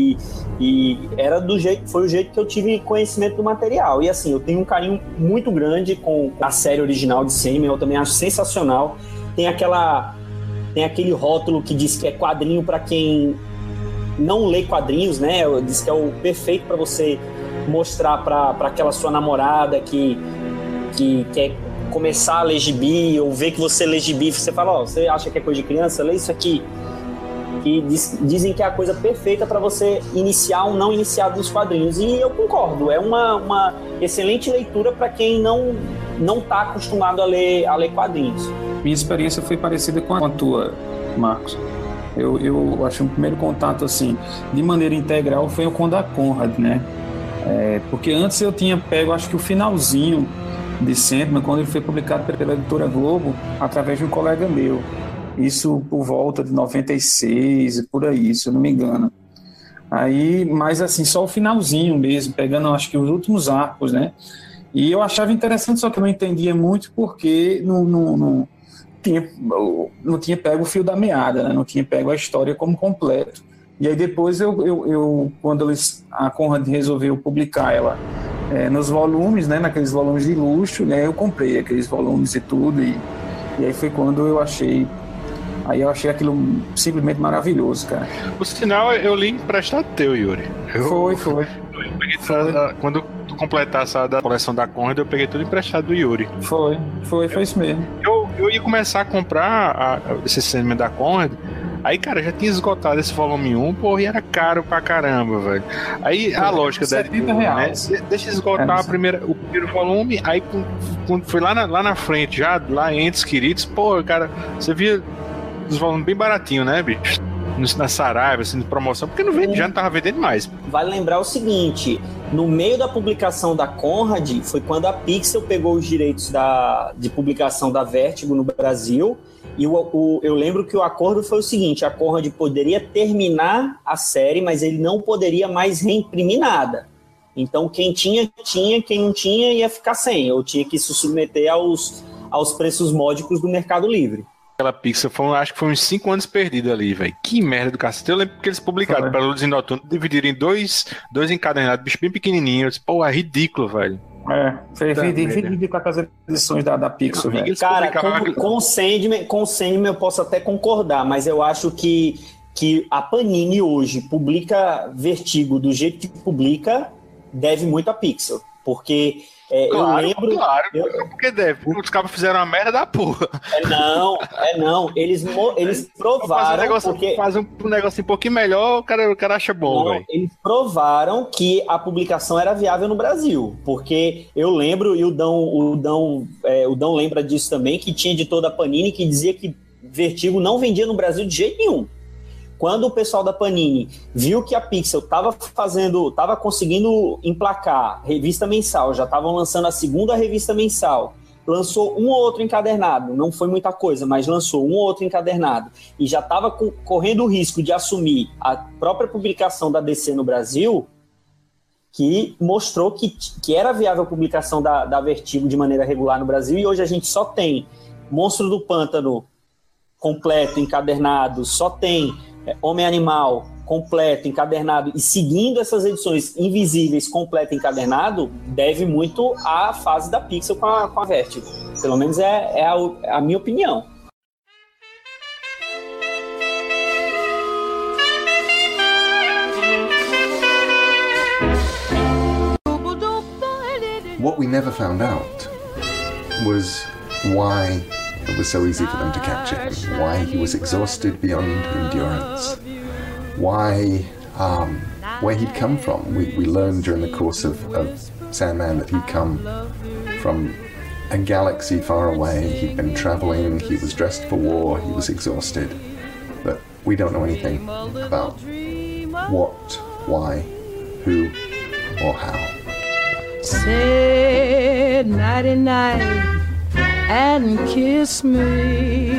e foi o jeito que eu tive conhecimento do material. E assim, eu tenho um carinho muito grande com a série original de Sandman, eu também acho sensacional. Tem aquele rótulo que diz que é quadrinho para quem não lê quadrinhos, né? Diz que é o perfeito para você mostrar para aquela sua namorada que quer começar a ler gibi, ou ver que você lê gibi, você fala, você acha que é coisa de criança? Lê isso aqui. E dizem que é a coisa perfeita para você iniciar um não iniciado nos quadrinhos. E eu concordo, é uma excelente leitura para quem não está acostumado a ler quadrinhos. Minha experiência foi parecida com a tua, Marcos. Eu acho que o primeiro contato, assim, de maneira integral foi com o da Conrad, né? Porque antes eu tinha pego, acho que o finalzinho de Sandman, quando ele foi publicado pela editora Globo, através de um colega meu. Isso por volta de 96, por aí, se eu não me engano. Aí, mas assim, só o finalzinho mesmo, pegando, acho que os últimos arcos, né? E eu achava interessante, só que eu não entendia muito porque não tinha pego o fio da meada, né? Não tinha pego a história como completo. E aí depois quando a Conrad resolveu publicar ela nos volumes, né? Naqueles volumes de luxo, né? Eu comprei aqueles volumes e tudo, e aí foi quando eu achei aquilo simplesmente maravilhoso, cara. Por sinal, eu li emprestado teu, Yuri. Foi. Eu peguei quando tu completasse a da coleção da Conrad, eu peguei tudo emprestado do Yuri. Foi isso mesmo. Eu ia começar a comprar esse Sandman da Conrad, aí, cara, já tinha esgotado esse volume 1, porra, e era caro pra caramba, velho. Aí a lógica da R$70, né? Deixa esgotar o primeiro volume, aí quando foi lá na frente, já lá em Entes Queridos, porra, cara, você via os volumes bem baratinho, né, bicho? Na Saraiva, assim, de promoção, porque já não tava vendendo mais. Vale lembrar o seguinte, no meio da publicação da Conrad, foi quando a Pixel pegou os direitos de publicação da Vertigo no Brasil, e eu lembro que o acordo foi o seguinte, a Conrad poderia terminar a série, mas ele não poderia mais reimprimir nada. Então quem tinha, quem não tinha ia ficar sem, ou tinha que se submeter aos preços módicos do Mercado Livre. Aquela Pixel, acho que foi uns 5 anos perdido ali, velho. Que merda do cacete. Eu lembro que eles publicaram pela Luz Noturno, dividiram em dois encadernados, bicho bem pequenininhos. Pô, é ridículo, velho. Foi ridículo com as edições da Pixel, velho. Cara, com o Sandman eu posso até concordar, mas eu acho que a Panini hoje publica Vertigo do jeito que publica, deve muito à Pixel. Porque claro, eu lembro... Claro, porque deve. Os cabos fizeram uma merda da porra. Não. Eles provaram... Faz um negocinho um pouquinho melhor, o cara acha bom, velho. Eles provaram que a publicação era viável no Brasil. Porque eu lembro, e o Dão lembra disso também, que tinha editor da Panini que dizia que Vertigo não vendia no Brasil de jeito nenhum. Quando o pessoal da Panini viu que a Pixel estava conseguindo emplacar revista mensal, já estavam lançando a segunda revista mensal, lançou um ou outro encadernado, não foi muita coisa, mas lançou um ou outro encadernado, e já estava correndo o risco de assumir a própria publicação da DC no Brasil, que mostrou que era viável a publicação da Vertigo de maneira regular no Brasil, e hoje a gente só tem Monstro do Pântano completo, encadernado, só tem Homem-Animal completo, encadernado, e seguindo essas edições invisíveis, completo, encadernado, deve muito à fase da Pixel com a Vertigo. Pelo menos é a minha opinião. what we never found out was why it was so easy for them to capture him, why he was exhausted beyond endurance, why, where he'd come from. We learned during the course of Sandman that he'd come from a galaxy far away, he'd been traveling, he was dressed for war, he was exhausted. But we don't know anything about what, why, who, or how. Say nighty-night and kiss me.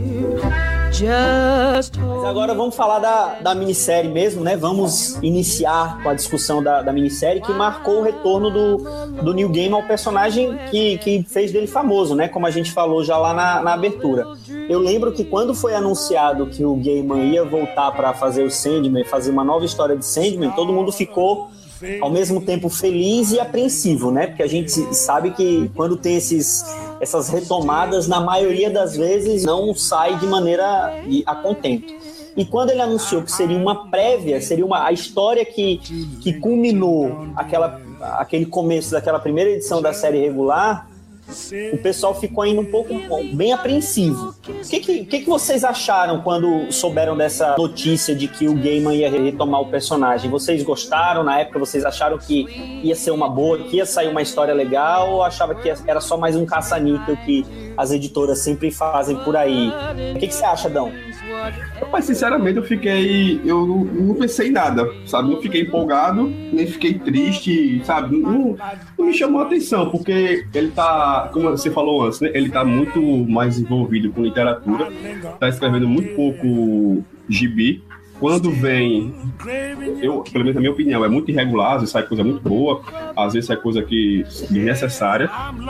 Just Mas agora vamos falar da minissérie mesmo, né? Vamos iniciar com a discussão da minissérie que marcou o retorno do Neil Gaiman ao personagem que fez dele famoso, né? Como a gente falou já lá na abertura. Eu lembro que quando foi anunciado que o Gaiman ia voltar para fazer o Sandman, fazer uma nova história de Sandman, todo mundo ficou ao mesmo tempo feliz e apreensivo, né? Porque a gente sabe que quando tem essas retomadas, na maioria das vezes não sai de maneira a contento. E quando ele anunciou que seria uma prévia, seria a história que culminou aquele começo daquela primeira edição da série regular, o pessoal ficou ainda um pouco bem apreensivo. O que vocês acharam quando souberam dessa notícia de que o Gaiman ia retomar o personagem? Vocês gostaram? Na época vocês acharam que ia ser uma boa, que ia sair uma história legal, ou achava que era só mais um caça-níquel que as editoras sempre fazem por aí? O que você acha, Dão? Mas sinceramente eu não pensei em nada, sabe? Não fiquei empolgado, nem fiquei triste, sabe? Não me chamou a atenção, porque ele tá, como você falou antes, né? Ele tá muito mais envolvido com literatura, tá escrevendo muito pouco gibi. Quando vem, pelo menos na minha opinião, é muito irregular, às vezes sai coisa muito boa, às vezes sai coisa que é necessária.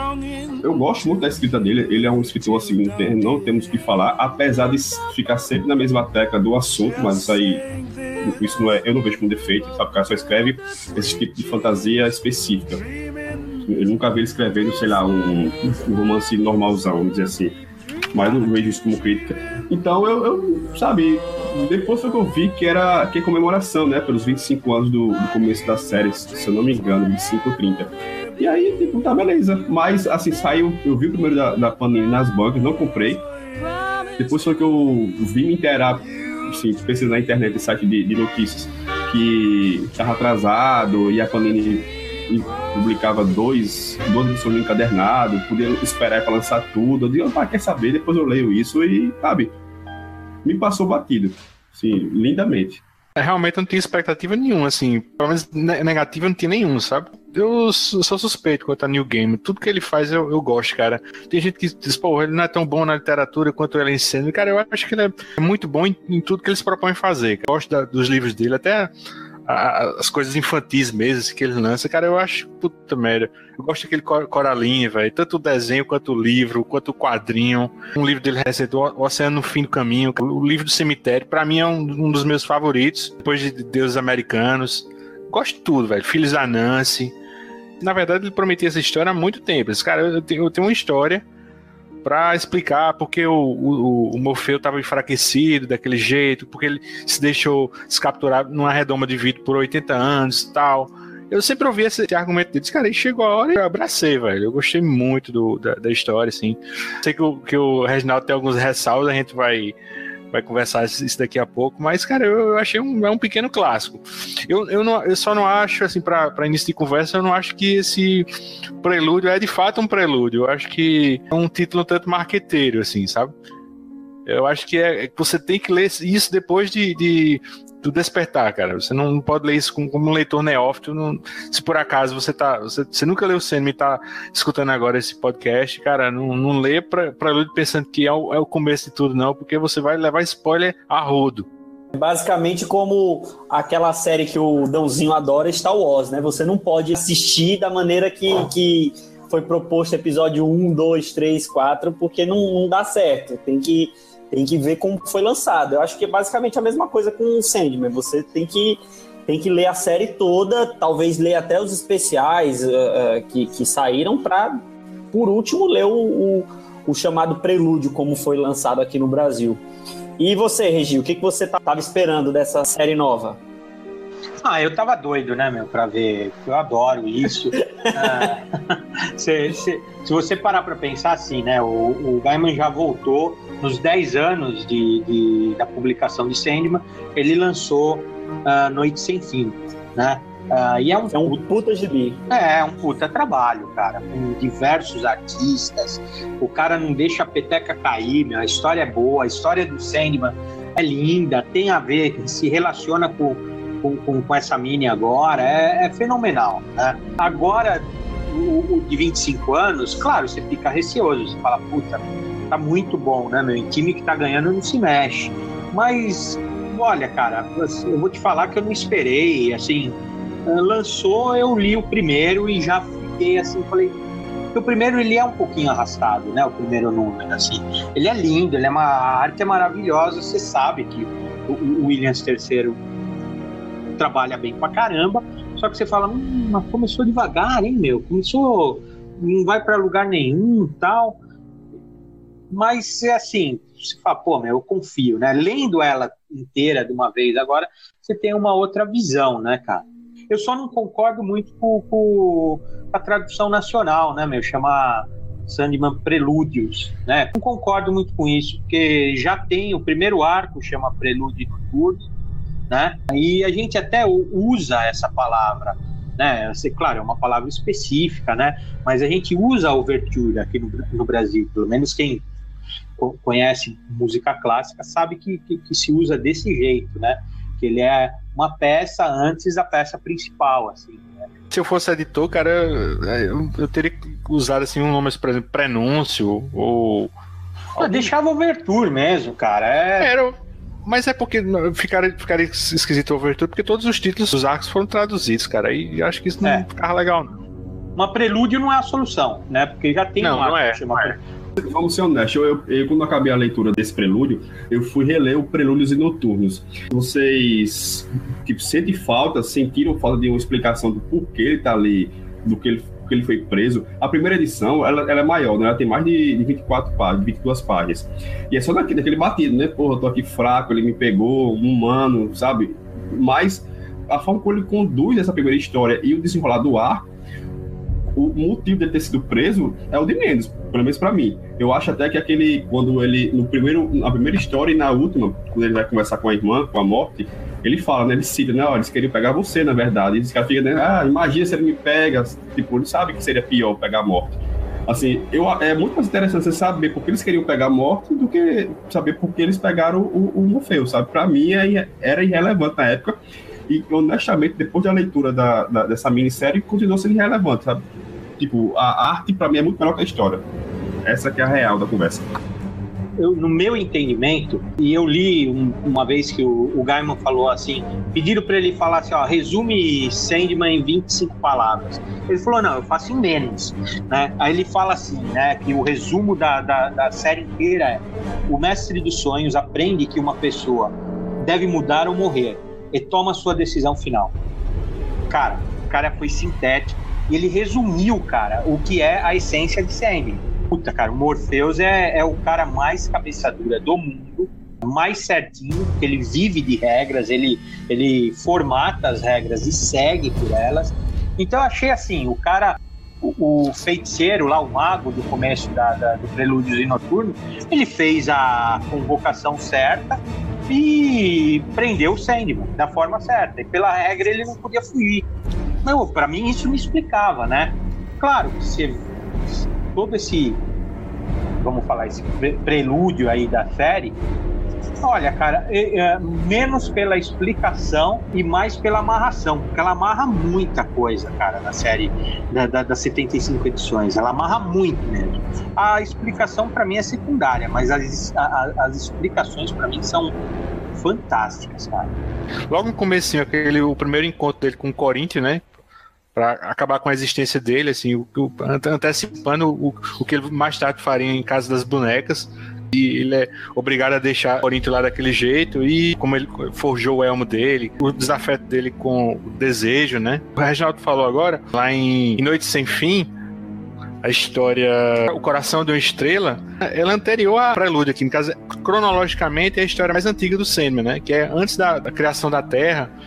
Eu gosto muito da escrita dele, ele é um escritor assim, não temos o que falar, apesar de ficar sempre na mesma tecla do assunto, mas isso não é, eu não vejo como defeito, sabe? O cara só escreve esse tipo de fantasia específica. Eu nunca vi ele escrevendo, sei lá, um romance normalzão, vamos dizer assim. Mas não vejo isso como crítica. Então eu sabe, depois foi que eu vi que é comemoração, né, pelos 25 anos do começo da série, se eu não me engano, 25 ou 30. E aí, tipo, tá beleza. Mas, assim, saiu, eu vi o primeiro da Panini nas bancas, não comprei. Depois foi que eu vim me inteirar, assim, pesquisar na internet, site de notícias, que tava atrasado e a Panini publicava duas edições encadernado, podia esperar para lançar tudo. Eu digo, quer saber? Depois eu leio isso e, sabe, me passou batido, assim, lindamente. Realmente eu não tinha expectativa nenhuma, assim, pelo menos negativa eu não tinha nenhum, sabe? Eu sou suspeito quanto a Neil Gaiman, tudo que ele faz eu gosto, cara. Tem gente que diz, pô, ele não é tão bom na literatura quanto ele ensina. Cara, eu acho que ele é muito bom em tudo que ele se propõe fazer. Eu gosto dos livros dele, até as coisas infantis mesmo que ele lança, cara, eu acho puta merda. Eu gosto daquele Coraline, velho, tanto o desenho, quanto o livro, quanto o quadrinho. Um livro dele recente, O Oceano no Fim do Caminho, o livro do Cemitério, pra mim é um dos meus favoritos, depois de Deuses Americanos. Gosto de tudo, velho. Filhos da Nancy. Na verdade, ele prometia essa história há muito tempo. Esse cara, eu tenho uma história pra explicar porque o Morfeu estava enfraquecido daquele jeito, porque ele se deixou descapturar numa redoma de vidro por 80 anos e tal. Eu sempre ouvi esse argumento dele. Cara, aí chegou a hora e eu abracei, velho. Eu gostei muito da história, assim. Sei que o Reginaldo tem alguns ressalvos, a gente vai conversar isso daqui a pouco, mas, cara, eu achei um pequeno clássico. Eu só não acho, assim, para início de conversa, eu não acho que esse prelúdio é de fato um prelúdio. Eu acho que é um título um tanto marqueteiro, assim, sabe? Eu acho que você tem que ler isso depois do despertar, cara. Você não pode ler isso como um leitor neófito. Se por acaso você nunca leu o Sandman e tá escutando agora esse podcast, cara, não lê prelúdio pensando que é o começo de tudo, não, porque você vai levar spoiler a rodo. Basicamente como aquela série que o Dãozinho adora, Star Wars, né? Você não pode assistir da maneira que foi proposto episódio 1, 2, 3, 4, porque não dá certo. Tem que ver como foi lançado. Eu acho que é basicamente a mesma coisa com o Sandman. Você tem que ler a série toda, talvez ler até os especiais que saíram para, por último, ler o chamado prelúdio, como foi lançado aqui no Brasil. E você, Regi, o que você estava esperando dessa série nova? Eu tava doido, né, meu, pra ver. Eu adoro isso. Se você parar pra pensar assim, né, o Gaiman já voltou nos 10 anos da publicação de Sandman, ele lançou Noite Sem Fim, né? E é um puta gibi. É um puta trabalho, cara, com diversos artistas. O cara não deixa a peteca cair, meu. A história é boa, a história do Sandman é linda, tem a ver, se relaciona com essa mini agora, é fenomenal, né? Agora, o de 25 anos, claro, você fica receoso, você fala, puta, tá muito bom, né, meu? O time que tá ganhando não se mexe. Mas, olha, cara, eu vou te falar que eu não esperei, assim, lançou, eu li o primeiro e já fiquei assim, falei, o primeiro ele é um pouquinho arrastado, né, o primeiro número, assim, ele é lindo, a arte é maravilhosa, você sabe que o Williams III trabalha bem pra caramba, só que você fala, mas começou devagar, hein, meu, não vai pra lugar nenhum, tal, mas é assim, você fala, pô, meu, eu confio, né, lendo ela inteira de uma vez agora, você tem uma outra visão, né, cara. Eu só não concordo muito com a tradução nacional, né, meu? Chama Sandman Prelúdios, né? Não concordo muito com isso, porque já tem o primeiro arco, chama Prelúdio Noturno, né? E a gente até usa essa palavra, né? Claro, é uma palavra específica, né? Mas a gente usa a Overture aqui no Brasil, pelo menos quem conhece música clássica sabe que se usa desse jeito, né? Que ele é uma peça antes da peça principal, assim, né? Se eu fosse editor, cara, eu teria usado assim um nome, por exemplo, Prenúncio ou... Deixava Overture mesmo, cara. Mas é porque ficaria esquisito o Overture, porque todos os títulos dos arcos foram traduzidos, cara, e acho que isso não ficava legal, não. Uma prelúdio não é a solução, né? Porque já tem um arco que chama... Vamos ser honestos, eu quando acabei a leitura desse prelúdio, eu fui reler o Prelúdios e Noturnos. Vocês sentiram falta de uma explicação do porquê ele tá ali, do que ele foi preso? A primeira edição, ela é maior, né? Ela tem mais de 24 páginas, 22 páginas. E é só daquele batido, né? Porra, eu tô aqui fraco, ele me pegou, humano, sabe? Mas a forma como ele conduz essa primeira história e o desenrolar do arco, o motivo dele ter sido preso é o de menos, pelo menos pra mim. Eu acho até que quando ele, na primeira história e na última, quando ele vai conversar com a irmã, com a Morte, ele fala, né, ele cita, né, eles queriam pegar você, na verdade. E esse cara fica, né, imagina se ele me pega, tipo, ele sabe que seria pior pegar a Morte. Assim, é muito mais interessante você saber por que eles queriam pegar a Morte do que saber por que eles pegaram o Morfeu, sabe? Pra mim era irrelevante na época. E, honestamente, depois da leitura dessa minissérie, continuou sendo irrelevante, sabe? Tipo, a arte, pra mim, é muito melhor que a história. Essa que é a real da conversa. No meu entendimento, e eu li uma vez que o Gaiman falou assim, pediram pra ele falar assim, ó, resume Sandman em 25 palavras. Ele falou, não, eu faço em menos, né? Aí ele fala assim, né, que o resumo da série inteira é: o mestre dos sonhos aprende que uma pessoa deve mudar ou morrer e toma sua decisão final. Cara, o cara foi sintético e ele resumiu, cara, o que é a essência de Sandman. Puta, cara, o Morpheus é o cara mais cabeça dura do mundo, mais certinho, porque ele vive de regras, ele formata as regras e segue por elas. Então eu achei assim, o cara, o feiticeiro lá, o mago do começo do Prelúdios e Noturno, ele fez a convocação certa e prendeu o Sandman da forma certa, e pela regra ele não podia fugir. Não, pra mim isso me explicava, né? Claro que todo esse, vamos falar, esse prelúdio aí da série, olha, cara, menos pela explicação e mais pela amarração, porque ela amarra muita coisa, cara, na série das 75 edições, ela amarra muito mesmo. A explicação pra mim é secundária, mas as explicações pra mim são fantásticas, cara. Logo no comecinho, o primeiro encontro dele com o Corinthians, né? Pra acabar com a existência dele, assim, antecipando o que ele mais tarde faria em Casa das Bonecas. E ele é obrigado a deixar o Corinthians lá daquele jeito, e como ele forjou o elmo dele, o desafeto dele com o desejo, né? O Reginaldo falou agora, lá em Noite Sem Fim, a história O Coração de uma Estrela, ela é anterior à Prelúdio aqui, no caso, cronologicamente é a história mais antiga do Sandman, né? Que é antes da criação da Terra.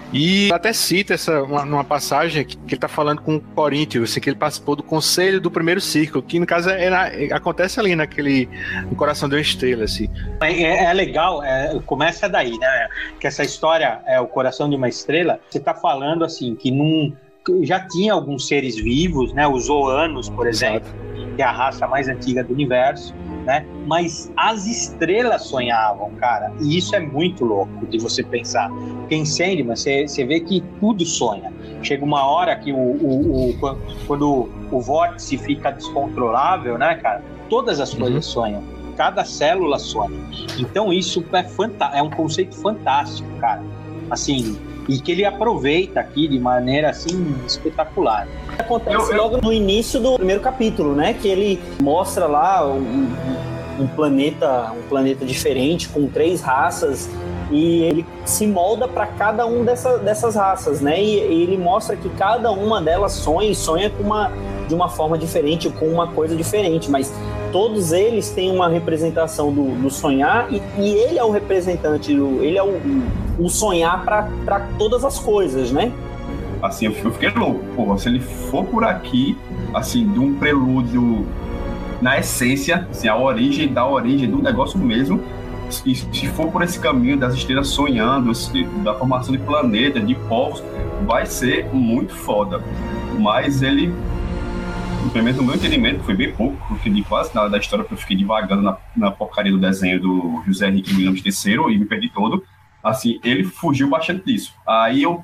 E até cita numa passagem que ele tá falando com o Coríntio, assim, que ele participou do conselho do primeiro círculo, que no caso acontece ali no coração de uma estrela, assim. É legal, começa daí, né? Que essa história é o coração de uma estrela. Você tá falando assim que já tinha alguns seres vivos, né? Os Zoanos, por exemplo, que é a raça mais antiga do universo, né? Mas as estrelas sonhavam, cara, e isso é muito louco de você pensar. Porque em Sandman você vê que tudo sonha. Chega uma hora que quando o vórtice fica descontrolável, né, cara, todas as coisas sonham, cada célula sonha. Então isso é um conceito fantástico, cara, assim, e que ele aproveita aqui de maneira assim espetacular. Acontece logo no início do primeiro capítulo, né? Que ele mostra lá um planeta diferente com 3 raças e ele se molda para cada um dessas raças, né? E ele mostra que cada uma delas sonha de uma forma diferente, com uma coisa diferente, mas todos eles têm uma representação do sonhar e ele é o representante, ele é o sonhar para todas as coisas, né? Assim, eu fiquei louco, porra, se ele for por aqui, assim, de um prelúdio na essência, assim, a origem do negócio mesmo, se for por esse caminho das estrelas sonhando, da formação de planetas, de povos, vai ser muito foda. Mas ele, pelo menos no meu entendimento, foi bem pouco, eu entendi quase nada da história, porque eu fiquei divagando na porcaria do desenho do José Henrique Williams III e me perdi todo. Assim, ele fugiu bastante disso. Aí eu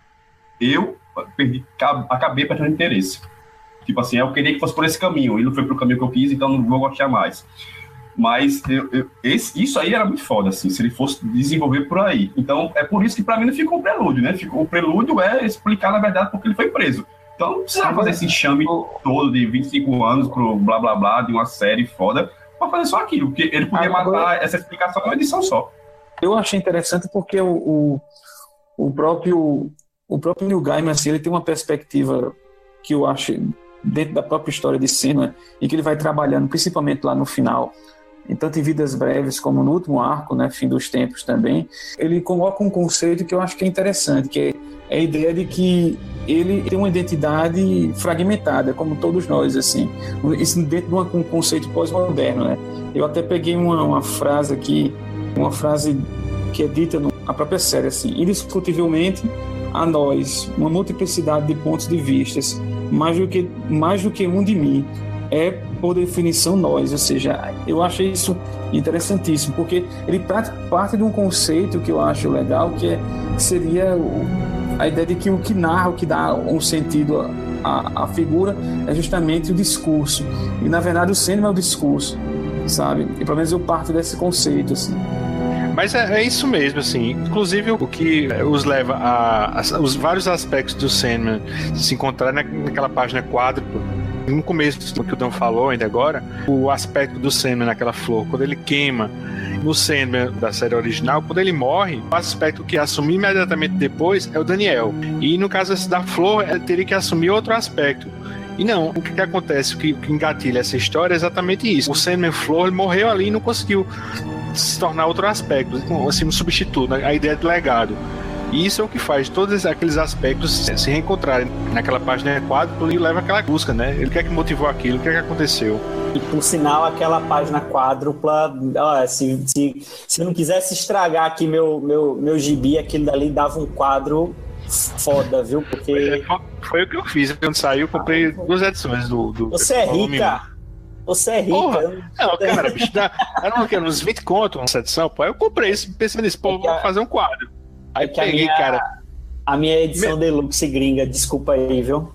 acabei perdendo interesse. Tipo assim, eu queria que fosse por esse caminho, e não foi pro caminho que eu quis, então não vou gostar mais. Mas isso aí era muito foda, assim, se ele fosse desenvolver por aí. Então, é por isso que pra mim não ficou o prelúdio, né? O prelúdio é explicar, na verdade, porque ele foi preso. Então não precisava fazer esse enxame todo de 25 anos pro blá blá blá de uma série foda pra fazer só aquilo, porque ele podia matar essa explicação numa edição só. Eu achei interessante porque o próprio Neil Gaiman, assim, ele tem uma perspectiva que eu acho dentro da própria história de Sandman e que ele vai trabalhando principalmente lá no final, tanto em Vidas Breves como no último arco, né, Fim dos Tempos também. Ele coloca um conceito que eu acho que é interessante, que é a ideia de que ele tem uma identidade fragmentada, como todos nós, assim, isso dentro de um conceito pós-moderno, né? Eu até peguei uma frase aqui, uma frase que é dita na própria série, assim: indiscutivelmente a nós uma multiplicidade de pontos de vistas, mais do que um de mim, é por definição nós. Ou seja, eu achei isso interessantíssimo, porque ele parte de um conceito que eu acho legal, que seria a ideia de que o que narra, o que dá um sentido à figura é justamente o discurso, e na verdade o Sandman é o discurso, sabe? E pelo menos eu parto desse conceito, assim. Mas é isso mesmo, assim. Inclusive, o que os leva os vários aspectos do Sandman se encontrar naquela página quádrupla. No começo do que o Dan falou ainda agora, o aspecto do Sandman naquela flor, quando ele queima, no Sandman da série original, quando ele morre, o aspecto que assume imediatamente depois é o Daniel. E no caso da flor, ele teria que assumir outro aspecto. E não, o que acontece, o que engatilha essa história é exatamente isso. O Sandman Flor, ele morreu ali e não conseguiu se tornar outro aspecto, assim, um substituto, a ideia de legado. E isso é o que faz todos aqueles aspectos se reencontrarem naquela página quádrupla e leva aquela busca, né? Ele quer que motivou aquilo, o que é que aconteceu. E por sinal, aquela página quádrupla, se eu não quisesse estragar aqui meu gibi, aquilo dali dava um quadro foda, viu? Porque foi o que eu fiz. Quando saiu, eu comprei 2 edições do Você é rica. Você é rica. Porra, não, cara, bicho, era uns 20 conto essa edição, pô. Eu comprei isso, pensando nisso, pô, vou fazer um quadro. Aí peguei, cara. A minha edição deluxe gringa, desculpa aí, viu?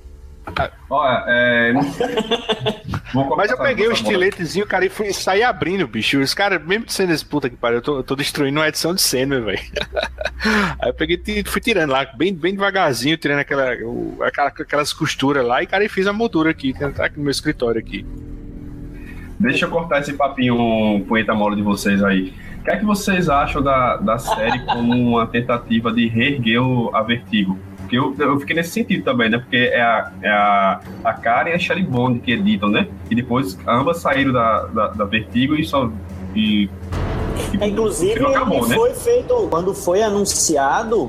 Olha, mas eu peguei o estiletezinho, cara, e saí abrindo, bicho. Os caras, mesmo sendo esse puta que pariu, eu tô destruindo uma edição de Sandman, velho. Aí eu peguei e fui tirando lá, bem devagarzinho, tirando aquelas costuras lá, e cara, e fiz a moldura aqui, tá aqui no meu escritório aqui. Deixa eu cortar esse papinho poeta mole de vocês aí. O que é que vocês acham da série como uma tentativa de reerguer a Vertigo? Porque eu fiquei nesse sentido também, né? Porque é a Karen e a Shelley Bond que editam, né? E depois ambas saíram da Vertigo inclusive, acabou, né? Foi feito, quando foi anunciado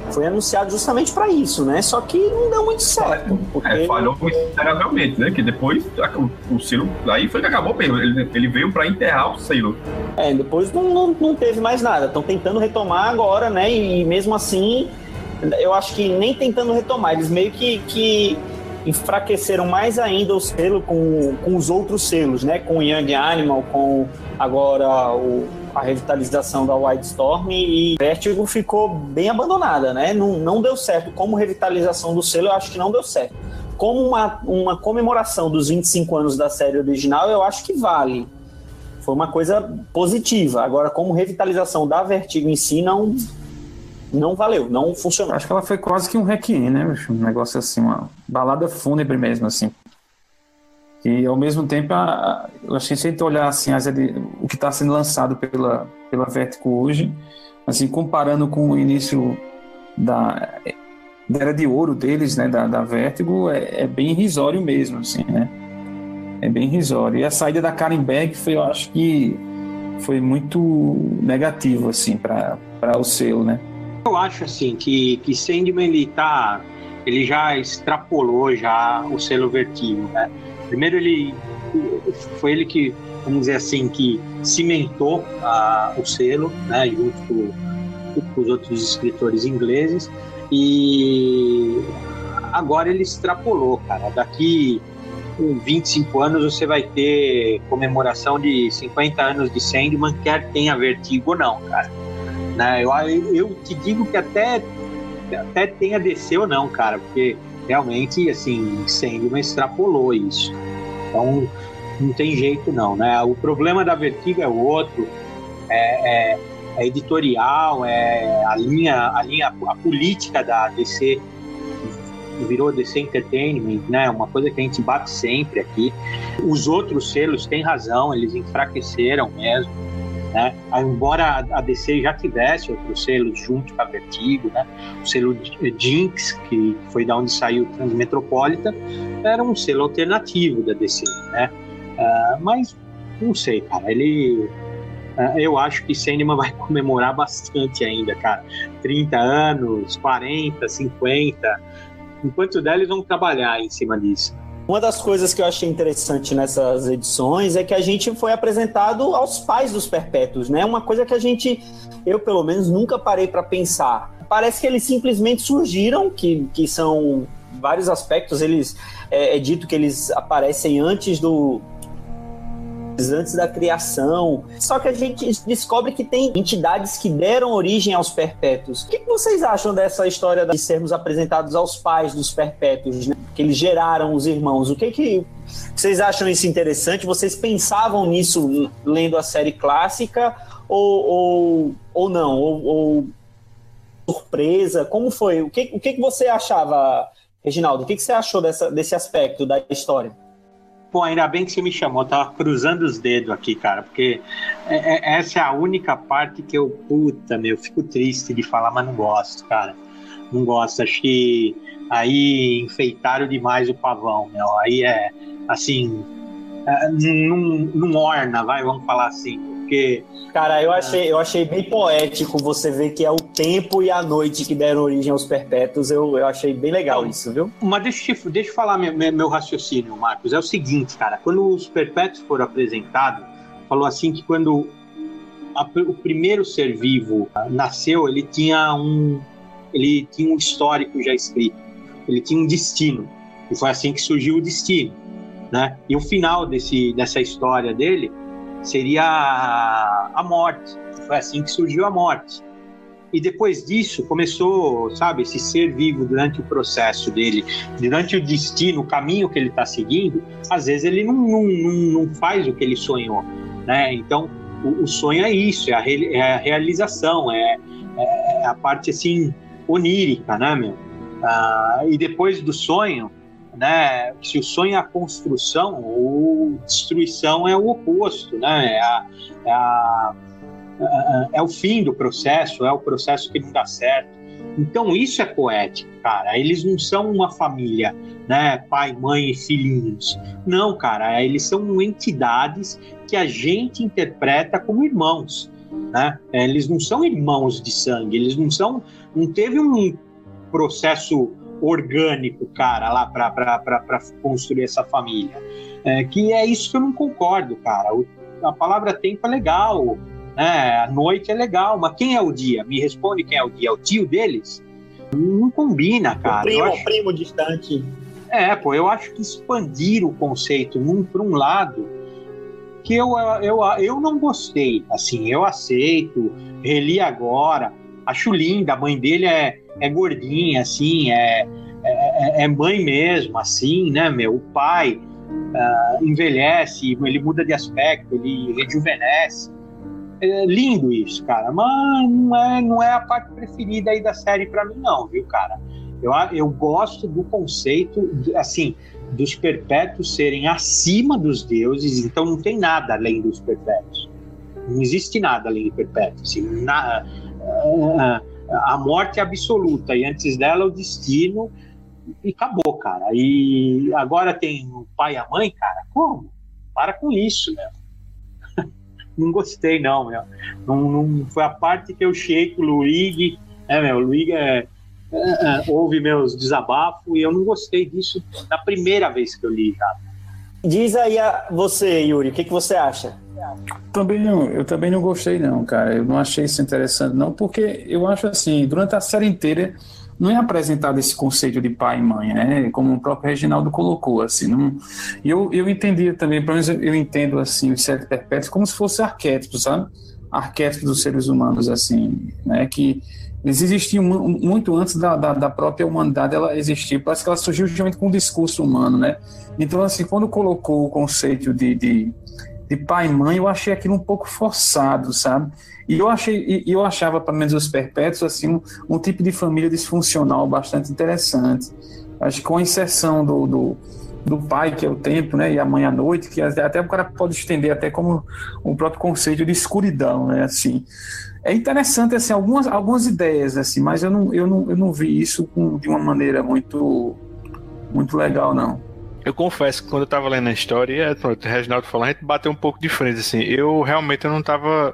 Foi anunciado justamente para isso, né? Só que não deu muito certo. Porque... falhou miseravelmente, né? Que depois o selo, aí foi que acabou mesmo. Ele veio para enterrar o selo. Depois não teve mais nada. Estão tentando retomar agora, né? E mesmo assim, eu acho que nem tentando retomar, eles meio que enfraqueceram mais ainda o selo com os outros selos, né? Com o Young Animal, com agora a revitalização da Wildstorm, e Vertigo ficou bem abandonada, né? Não deu certo. Como revitalização do selo, eu acho que não deu certo. Como uma comemoração dos 25 anos da série original, eu acho que vale. Foi uma coisa positiva. Agora, como revitalização da Vertigo em si, não valeu, não funcionou. Acho que ela foi quase que um requiem, né? Um negócio assim, uma balada fúnebre mesmo, assim. E ao mesmo tempo, eu achei que se a gente olhar assim, o que está sendo lançado pela Vertigo hoje, assim, comparando com o início da Era de Ouro deles, né? Da Vertigo, é bem irrisório mesmo, assim, né? É bem irrisório. E a saída da Karen Begg eu acho que foi muito negativo, assim, para o selo, né? Eu acho assim que Sandman ele já extrapolou já o selo Vertigo, né? Primeiro foi ele que, vamos dizer assim, que cimentou o selo, né, junto com os outros escritores ingleses, e agora ele extrapolou, cara. Daqui 25 anos você vai ter comemoração de 50 anos de Sandman, quer tenha Vertigo ou não, cara. Né? Eu te digo que até tenha DC ou não, cara, porque realmente, assim, Sandman extrapolou isso. Então, não tem jeito não, né? O problema da Vertigo é outro, é editorial, a política da DC virou DC Entertainment, né? Uma coisa que a gente bate sempre aqui. Os outros selos têm razão, eles enfraqueceram mesmo, né? Embora a DC já tivesse outros selos junto com a Vertigo, né? O selo Jinx, que foi da onde saiu o Transmetropolitan, era um selo alternativo da DC, né? Mas não sei, cara, eu acho que Sandman vai comemorar bastante ainda, cara. 30 anos, 40, 50, enquanto der, eles vão trabalhar em cima disso. Uma das coisas que eu achei interessante nessas edições é que a gente foi apresentado aos pais dos Perpétuos, né? Uma coisa que eu pelo menos nunca parei para pensar. Parece que eles simplesmente surgiram, que são vários aspectos, é dito que eles aparecem antes da criação, só que a gente descobre que tem entidades que deram origem aos Perpétuos. O que vocês acham dessa história de sermos apresentados aos pais dos Perpétuos, né? Que eles geraram os irmãos? O que vocês acham isso interessante? Vocês pensavam nisso lendo a série clássica ou não? Ou surpresa? Como foi? O que você achava, Reginaldo? O que você achou desse aspecto da história? Pô, ainda bem que você me chamou, eu tava cruzando os dedos aqui, cara, porque essa é a única parte que eu fico triste de falar, mas não gosto, cara. Não gosto, acho que aí enfeitaram demais o pavão, meu. Aí assim, não orna, vamos falar assim, porque... Cara, eu achei bem poético você ver que é o tempo e a noite que deram origem aos Perpétuos. Eu achei bem legal isso, viu? Mas deixa eu falar meu raciocínio, Marcos. É o seguinte, cara. Quando os Perpétuos foram apresentados, falou assim que quando o primeiro ser vivo nasceu, ele tinha um histórico já escrito. Ele tinha um destino. E foi assim que surgiu o destino, né? E o final dessa história dele seria a morte. Foi assim que surgiu a morte. E depois disso começou, sabe, esse ser vivo durante o processo dele, durante o destino, o caminho que ele está seguindo, às vezes ele não faz o que ele sonhou, né? Então o sonho é isso, é a realização, é a parte assim onírica, né, meu? E depois do sonho, né, se o sonho é a construção, ou destruição é o oposto, né? É o fim do processo, é o processo que não dá certo. Então isso é poético, cara. Eles não são uma família, né, pai, mãe e filhinhos. Não, cara, eles são entidades que a gente interpreta como irmãos. né? Eles não são irmãos de sangue, eles não teve um processo orgânico, cara, lá para construir essa família. Que é isso que eu não concordo, cara. A palavra tempo é legal, né? A noite é legal, mas quem é o dia? Me responde quem é o dia. É o tio deles? Não combina, cara. Primo distante. Eu acho que expandir o conceito para um lado que eu não gostei. Assim, eu aceito, reli agora, acho linda, a mãe dele é gordinha, assim, é mãe mesmo, assim, né, meu? O pai envelhece, ele muda de aspecto, ele rejuvenesce. É lindo isso, cara, mas não é a parte preferida aí da série pra mim, não, viu, cara? Eu gosto do conceito, assim, dos perpétuos serem acima dos deuses, então não tem nada além dos perpétuos. Não existe nada além de perpétuos. Assim, a morte é absoluta, e antes dela o destino, e acabou, cara. E agora tem o pai e a mãe, cara, como? Para com isso, né? Não gostei, não, meu. Não foi a parte que eu cheguei com o Luigi, né, meu? O Luigi ouve meus desabafos e eu não gostei disso na primeira vez que eu li, já. Diz aí você, Yuri, o que você acha? Eu também não gostei, não, cara. Eu não achei isso interessante, não, porque eu acho assim, durante a série inteira não é apresentado esse conceito de pai e mãe, né? Como o próprio Reginaldo colocou, assim. Não... Eu entendia também, pelo menos eu entendo, assim, os sete perpétuos como se fosse arquétipos, sabe? Arquétipos dos seres humanos, assim, né? Que eles existiam muito antes da própria humanidade ela existir. Parece que ela surgiu justamente com o discurso humano, né? Então, assim, quando colocou o conceito de pai e mãe, eu achei aquilo um pouco forçado, sabe? E eu achava, pelo menos os perpétuos, assim, um tipo de família disfuncional bastante interessante. Acho que com a inserção do pai, que é o tempo, né, e a mãe à noite, que até o cara pode estender até como o próprio conceito de escuridão, né, assim. É interessante, assim, algumas ideias, assim, mas eu não vi isso de uma maneira muito legal, não. Eu confesso que quando eu tava lendo a história, o Reginaldo falou, a gente bateu um pouco de frente, assim. Eu realmente não tava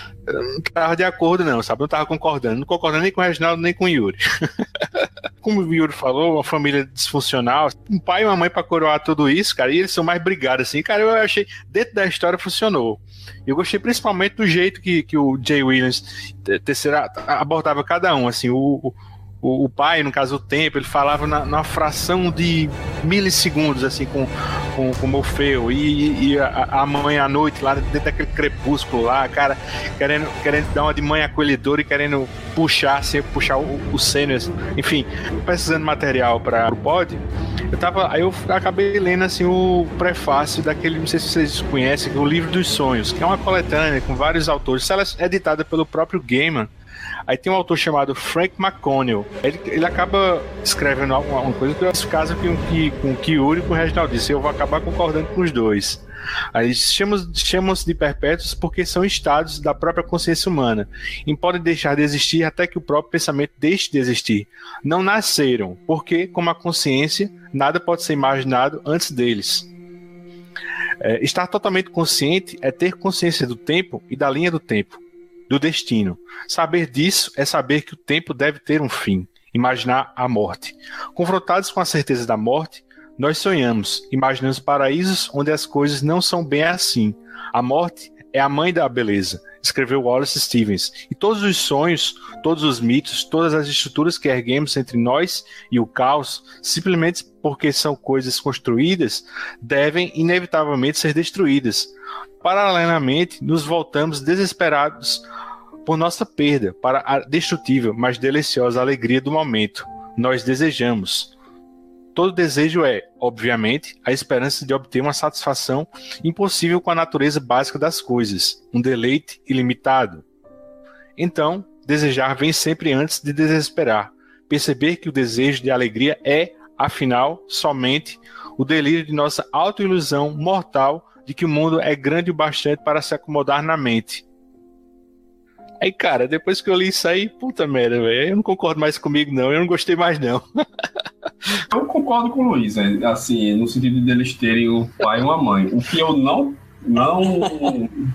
de acordo, não, sabe? Não tava concordando. Não concordando nem com o Reginaldo, nem com o Yuri. Como o Yuri falou, uma família disfuncional, um pai e uma mãe pra coroar tudo isso, cara, e eles são mais brigados, assim. Cara, eu achei, dentro da história funcionou. Eu gostei principalmente do jeito que o Jay Williams abordava cada um, assim, o pai, no caso o tempo, ele falava na fração de milissegundos, assim, com o Morfeu, e a mãe à noite, lá dentro daquele crepúsculo lá, cara, querendo dar uma de mãe acolhedora e querendo puxar o Sênior, enfim, precisando de material para o pod. Aí eu acabei lendo, assim, o prefácio daquele, não sei se vocês conhecem, o Livro dos Sonhos, que é uma coletânea com vários autores, ela é editada pelo próprio Gaiman. Aí tem um autor chamado Frank McConnell. Ele acaba escrevendo uma coisa que eu caso com o Kiuri e com o Reginaldo disse. Eu vou acabar concordando com os dois. Aí chamamos de perpétuos porque são estados da própria consciência humana e podem deixar de existir até que o próprio pensamento deixe de existir. Não nasceram, porque, como a consciência, nada pode ser imaginado antes deles. Estar totalmente consciente é ter consciência do tempo e da linha do tempo, do destino. Saber disso é saber que o tempo deve ter um fim, imaginar a morte. Confrontados com a certeza da morte, nós sonhamos, imaginamos paraísos onde as coisas não são bem assim. A morte é a mãe da beleza, escreveu Wallace Stevens. E todos os sonhos, todos os mitos, todas as estruturas que erguemos entre nós e o caos, simplesmente porque são coisas construídas, devem inevitavelmente ser destruídas. Paralelamente, nos voltamos desesperados por nossa perda para a destrutível, mas deliciosa alegria do momento. Nós desejamos. Todo desejo é, obviamente, a esperança de obter uma satisfação impossível com a natureza básica das coisas, um deleite ilimitado. Então, desejar vem sempre antes de desesperar. Perceber que o desejo de alegria é, afinal, somente o delírio de nossa autoilusão mortal de que o mundo é grande o bastante para se acomodar na mente. Aí, cara, depois que eu li isso aí, puta merda, velho, eu não concordo mais comigo, não, eu não gostei mais, não. Eu concordo com o Luiz, assim, no sentido deles terem um pai e uma mãe. O que eu não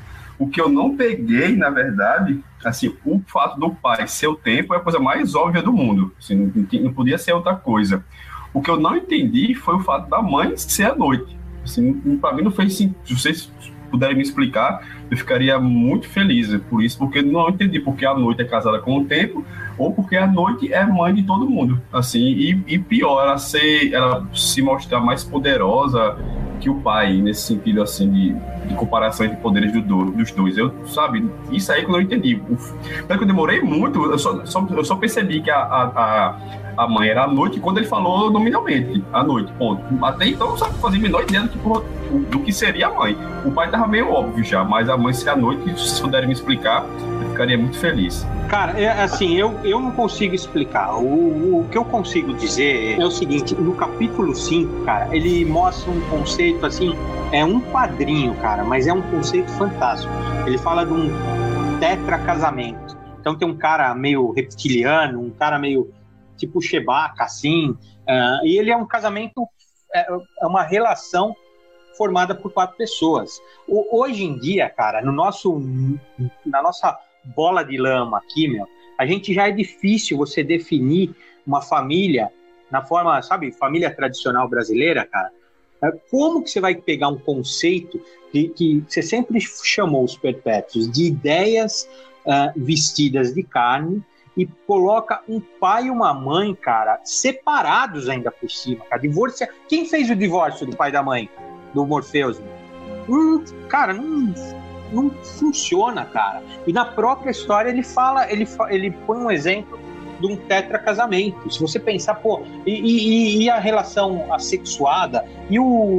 O que eu não peguei, na verdade, assim, o fato do pai ser o tempo é a coisa mais óbvia do mundo. Assim, não podia ser outra coisa. O que eu não entendi foi o fato da mãe ser a noite. Assim, para mim não fez sentido. Se vocês puderem me explicar, eu ficaria muito feliz por isso, porque não entendi porque a noite é casada com o tempo ou porque a noite é mãe de todo mundo. Assim, e pior, ela se mostrar mais poderosa que o pai, nesse sentido assim de comparação entre poderes dos dois. Sabe, isso aí que eu não entendi. Porque eu demorei muito, eu só percebi que a mãe era a noite quando ele falou nominalmente, a noite, ponto. Até então eu não fazia a menor ideia do que seria a mãe. O pai tava meio óbvio já, mas a mãe ser a noite, se vocês puderem me explicar, eu ficaria muito feliz. Cara, assim, eu não consigo explicar. O que eu consigo dizer é o seguinte: no capítulo 5, cara, ele mostra um conceito, assim, é um quadrinho, cara, mas é um conceito fantástico. Ele fala de um tetracasamento. Então tem um cara meio reptiliano, um cara meio tipo Chewbacca, assim, e ele é um casamento, é uma relação formada por 4 pessoas. Hoje em dia, cara, na nossa bola de lama aqui, a gente já é difícil você definir uma família na forma, sabe, família tradicional brasileira, cara. Como que você vai pegar um conceito que você sempre chamou os perpétuos de ideias vestidas de carne e coloca um pai e uma mãe, cara, separados ainda por cima, cara, Quem fez o divórcio do pai e da mãe do Morpheus? Cara, não funciona, cara. E na própria história ele põe um exemplo de um tetracasamento. Se você pensar, pô, e a relação assexuada e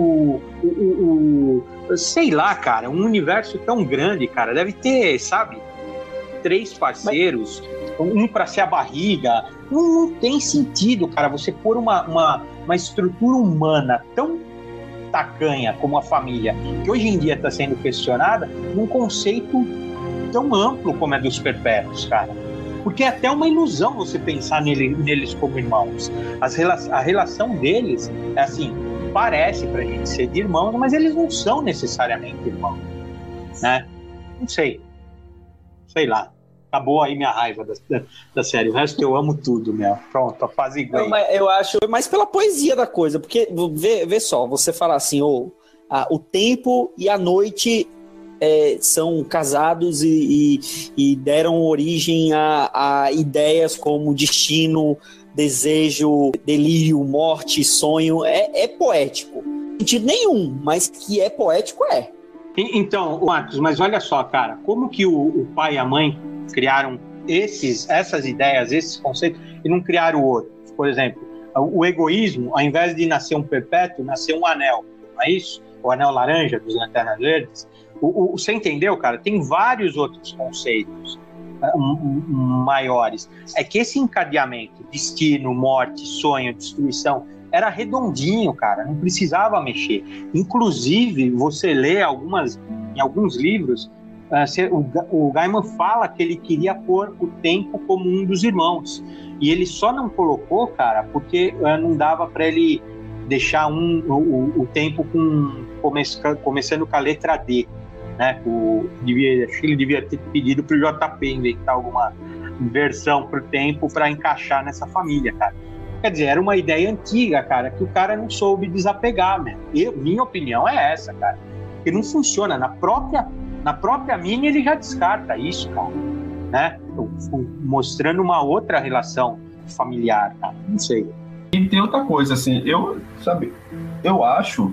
sei lá, cara, um universo tão grande, cara, deve ter, sabe, 3 parceiros, um para ser a barriga. Não tem sentido, cara, você pôr uma estrutura humana tão tacanha como a família, que hoje em dia está sendo questionada, num conceito tão amplo como é dos perpétuos, cara. Porque é até uma ilusão você pensar neles como irmãos. A relação deles é assim, parece pra gente ser de irmãos, mas eles não são necessariamente irmãos, né? Não sei lá. Acabou aí minha raiva da série. O resto eu amo tudo, Pronto, apaziguei. Eu acho mais pela poesia da coisa, porque vê só, você fala assim, o tempo e a noite são casados e deram origem a ideias como destino, desejo, delírio, morte, sonho. É poético. Não tem sentido nenhum, mas que é poético, é. Então, Marcos, mas olha só, cara, como que o pai e a mãe criaram essas ideias, esses conceitos, e não criaram outros? Por exemplo, o egoísmo, ao invés de nascer um perpétuo, nasceu um anel, não é isso? O anel laranja dos Lanternas Verdes. Você entendeu, cara? Tem vários outros conceitos maiores. É que esse encadeamento, destino, morte, sonho, destruição, era redondinho, cara, não precisava mexer. Inclusive, você lê em alguns livros, o Gaiman fala que ele queria pôr o tempo como um dos irmãos. E ele só não colocou, cara, porque não dava para ele deixar o tempo começando com a letra D, né? Acho que ele devia ter pedido para o JP inventar alguma versão para o tempo para encaixar nessa família, cara. Quer dizer, era uma ideia antiga, cara, que o cara não soube desapegar, minha opinião é essa, cara. Que não funciona. Na própria mini ele já descarta isso, cara, né? Mostrando uma outra relação familiar, cara. Não sei. E tem outra coisa, assim, eu acho,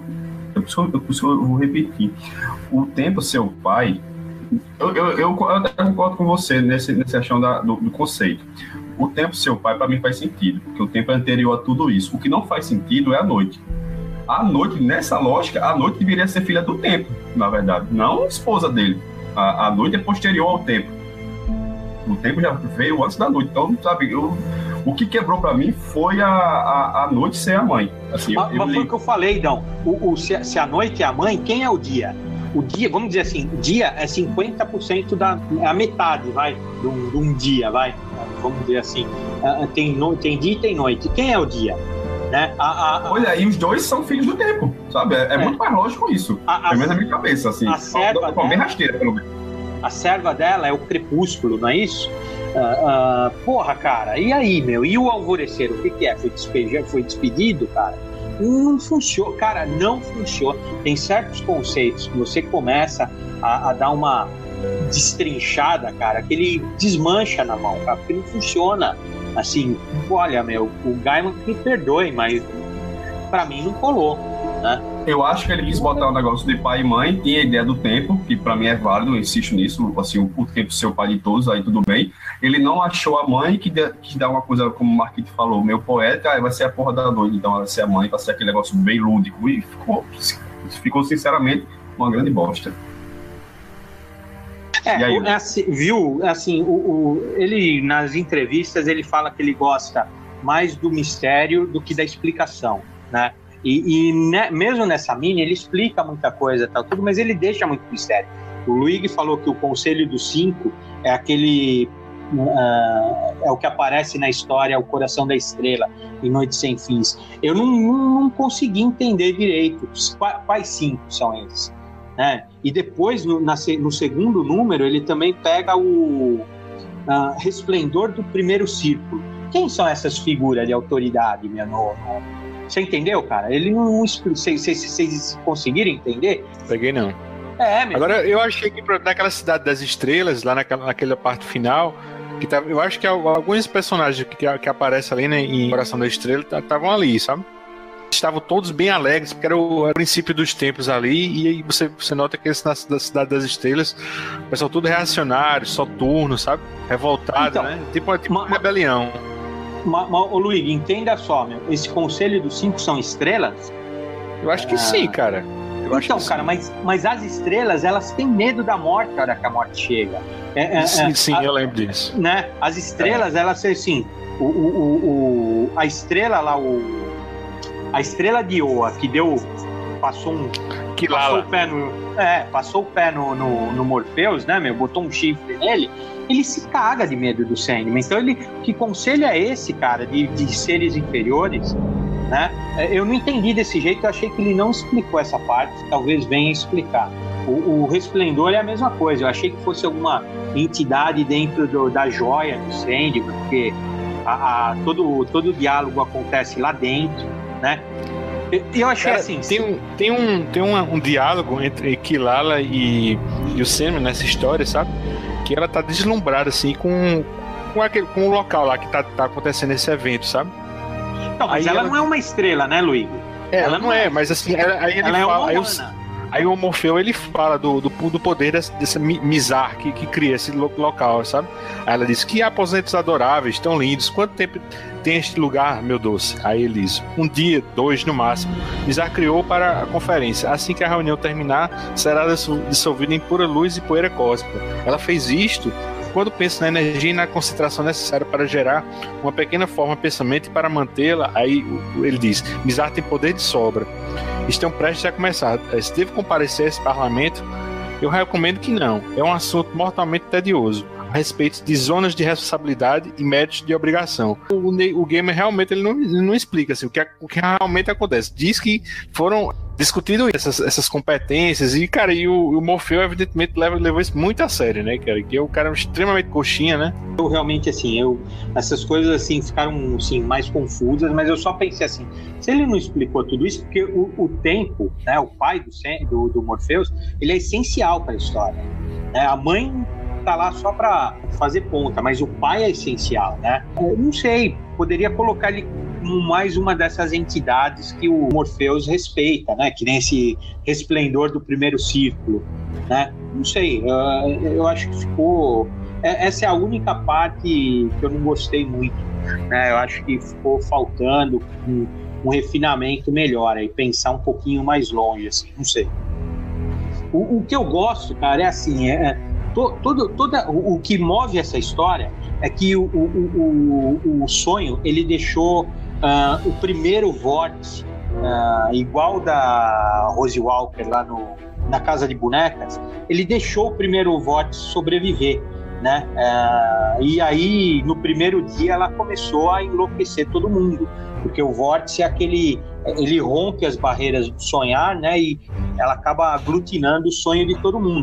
eu vou repetir, o tempo seu pai, eu concordo com você nessa questão do conceito. O tempo seu pai, para mim, faz sentido, porque o tempo é anterior a tudo isso. O que não faz sentido é a noite. A noite, nessa lógica, a noite deveria ser filha do tempo, na verdade, não esposa dele. A noite é posterior ao tempo. O tempo já veio antes da noite. Então, sabe, o que quebrou para mim foi a noite ser a mãe. Assim, mas foi o que eu falei, Dão. Se a noite é a mãe, quem é o dia? O dia, vamos dizer assim, o dia é 50% a metade, vai, de um dia, vai. Vamos dizer assim, tem dia e tem noite. Quem é o dia? Né? Olha, e os dois são filhos do tempo, sabe? É muito mais lógico isso. Pelo menos na minha cabeça, assim. A serva, bem rasteira, pelo menos. a serva dela é o Crepúsculo, não é isso? Porra, cara, e aí, meu? E o Alvorecer, o que é? Foi despedido, cara? Não funciona, cara, não funciona. Tem certos conceitos que você começa a dar uma destrinchada, cara, que ele desmancha na mão, cara, porque não funciona. Assim, olha, meu, o Gaiman me perdoe, mas pra mim não colou, né? Eu acho que ele quis botar um negócio de pai e mãe, tinha a ideia do tempo, que pra mim é válido, eu insisto nisso, assim, o tempo ser o pai de todos, aí tudo bem. Ele não achou a mãe que dá uma coisa, como o Marquito falou, meu poeta, aí vai ser a porra da doida, então vai ser a mãe, vai ser aquele negócio bem lúdico, e ficou sinceramente uma grande bosta. Ele nas entrevistas ele fala que ele gosta mais do mistério do que da explicação, né? Mesmo nessa mini ele explica muita coisa, tal, tudo, mas ele deixa muito mistério. O Luigi falou que o Conselho dos Cinco é aquele é o que aparece na história, o Coração da Estrela em Noite Sem Fins. Eu não consegui entender direito quais cinco são eles. E depois, no segundo número, ele também pega o Resplendor do Primeiro Círculo. Quem são essas figuras de autoridade, meu? Você entendeu, cara? Ele não explica. Vocês conseguiram entender? Peguei, não. Agora, eu achei que naquela Cidade das Estrelas, lá naquela parte final, eu acho que alguns personagens que aparecem ali, né, em Coração da Estrela estavam ali, sabe? Estavam todos bem alegres, porque era o princípio dos tempos ali, e aí você nota que esse na Cidade das Estrelas, o pessoal tudo reacionário, soturno, sabe? Revoltado, então, né? Tipo uma rebelião. Ô Luiz, entenda só, meu, esse Conselho dos Cinco são estrelas? Eu acho que sim, cara. Cara, mas as estrelas, elas têm medo da morte na hora que a morte chega. Sim, eu lembro disso. Né? As estrelas, elas, assim, a estrela lá, a estrela de Oa, que passou o pé no Morpheus, né, meu? Botou um chifre nele, ele se caga de medo do Sandman. Então que conselho é esse, cara, de seres inferiores, né? Eu não entendi desse jeito, eu achei que ele não explicou essa parte, talvez venha explicar. O Resplendor é a mesma coisa, eu achei que fosse alguma entidade dentro da joia do Sandman, porque todo o diálogo acontece lá dentro, né? Eu achei, cara, assim... Tem um diálogo entre Kilala e o Sandman nessa história, sabe? Que ela tá deslumbrada, assim, com o local lá que tá acontecendo esse evento, sabe? Não, mas ela não é uma estrela, né, Luigi? Ela não é, mas assim, aí ele fala... Aí o Morfeu, ele fala do poder dessa Mizar que cria esse local, sabe? Aí ela diz, que aposentos adoráveis, tão lindos, quanto tempo tem este lugar, meu doce? Aí ele diz, 1 dia, 2 no máximo. Mizar criou para a conferência. Assim que a reunião terminar, será dissolvida em pura luz e poeira cósmica. Ela fez isto quando pensa na energia e na concentração necessária para gerar uma pequena forma de pensamento e para mantê-la. Aí ele diz, Mizar tem poder de sobra. Estão prestes a começar. Se deve comparecer a esse parlamento, eu recomendo que não. É um assunto mortalmente tedioso, a respeito de zonas de responsabilidade e méritos de obrigação. O gamer realmente ele não explica assim, o que realmente acontece. Diz que foram discutidas essas competências e, cara, o Morfeu evidentemente levou isso muito a sério, né, cara? Que é um cara extremamente coxinha, né? Eu realmente, assim, essas coisas, assim, ficaram, assim, mais confusas, mas eu só pensei assim, se ele não explicou tudo isso, porque o tempo, né, o pai do Morpheus, ele é essencial para a história, né? A mãe tá lá só para fazer ponta, mas o pai é essencial, né? Eu não sei, poderia colocar ele como mais uma dessas entidades que o Morpheus respeita, né? Que nem esse Resplendor do Primeiro Círculo, né? Não sei, eu acho que ficou... Essa é a única parte que eu não gostei muito, né? Eu acho que ficou faltando um refinamento melhor, aí pensar um pouquinho mais longe, assim, não sei. O que eu gosto, cara, é assim, o que move essa história é que o sonho, ele deixou o primeiro vórtice, igual da Rose Walker lá na Casa de Bonecas, ele deixou o primeiro vórtice sobreviver, né? E aí, no primeiro dia, ela começou a enlouquecer todo mundo, porque o vórtice é ele rompe as barreiras do sonhar, né? E ela acaba aglutinando o sonho de todo mundo.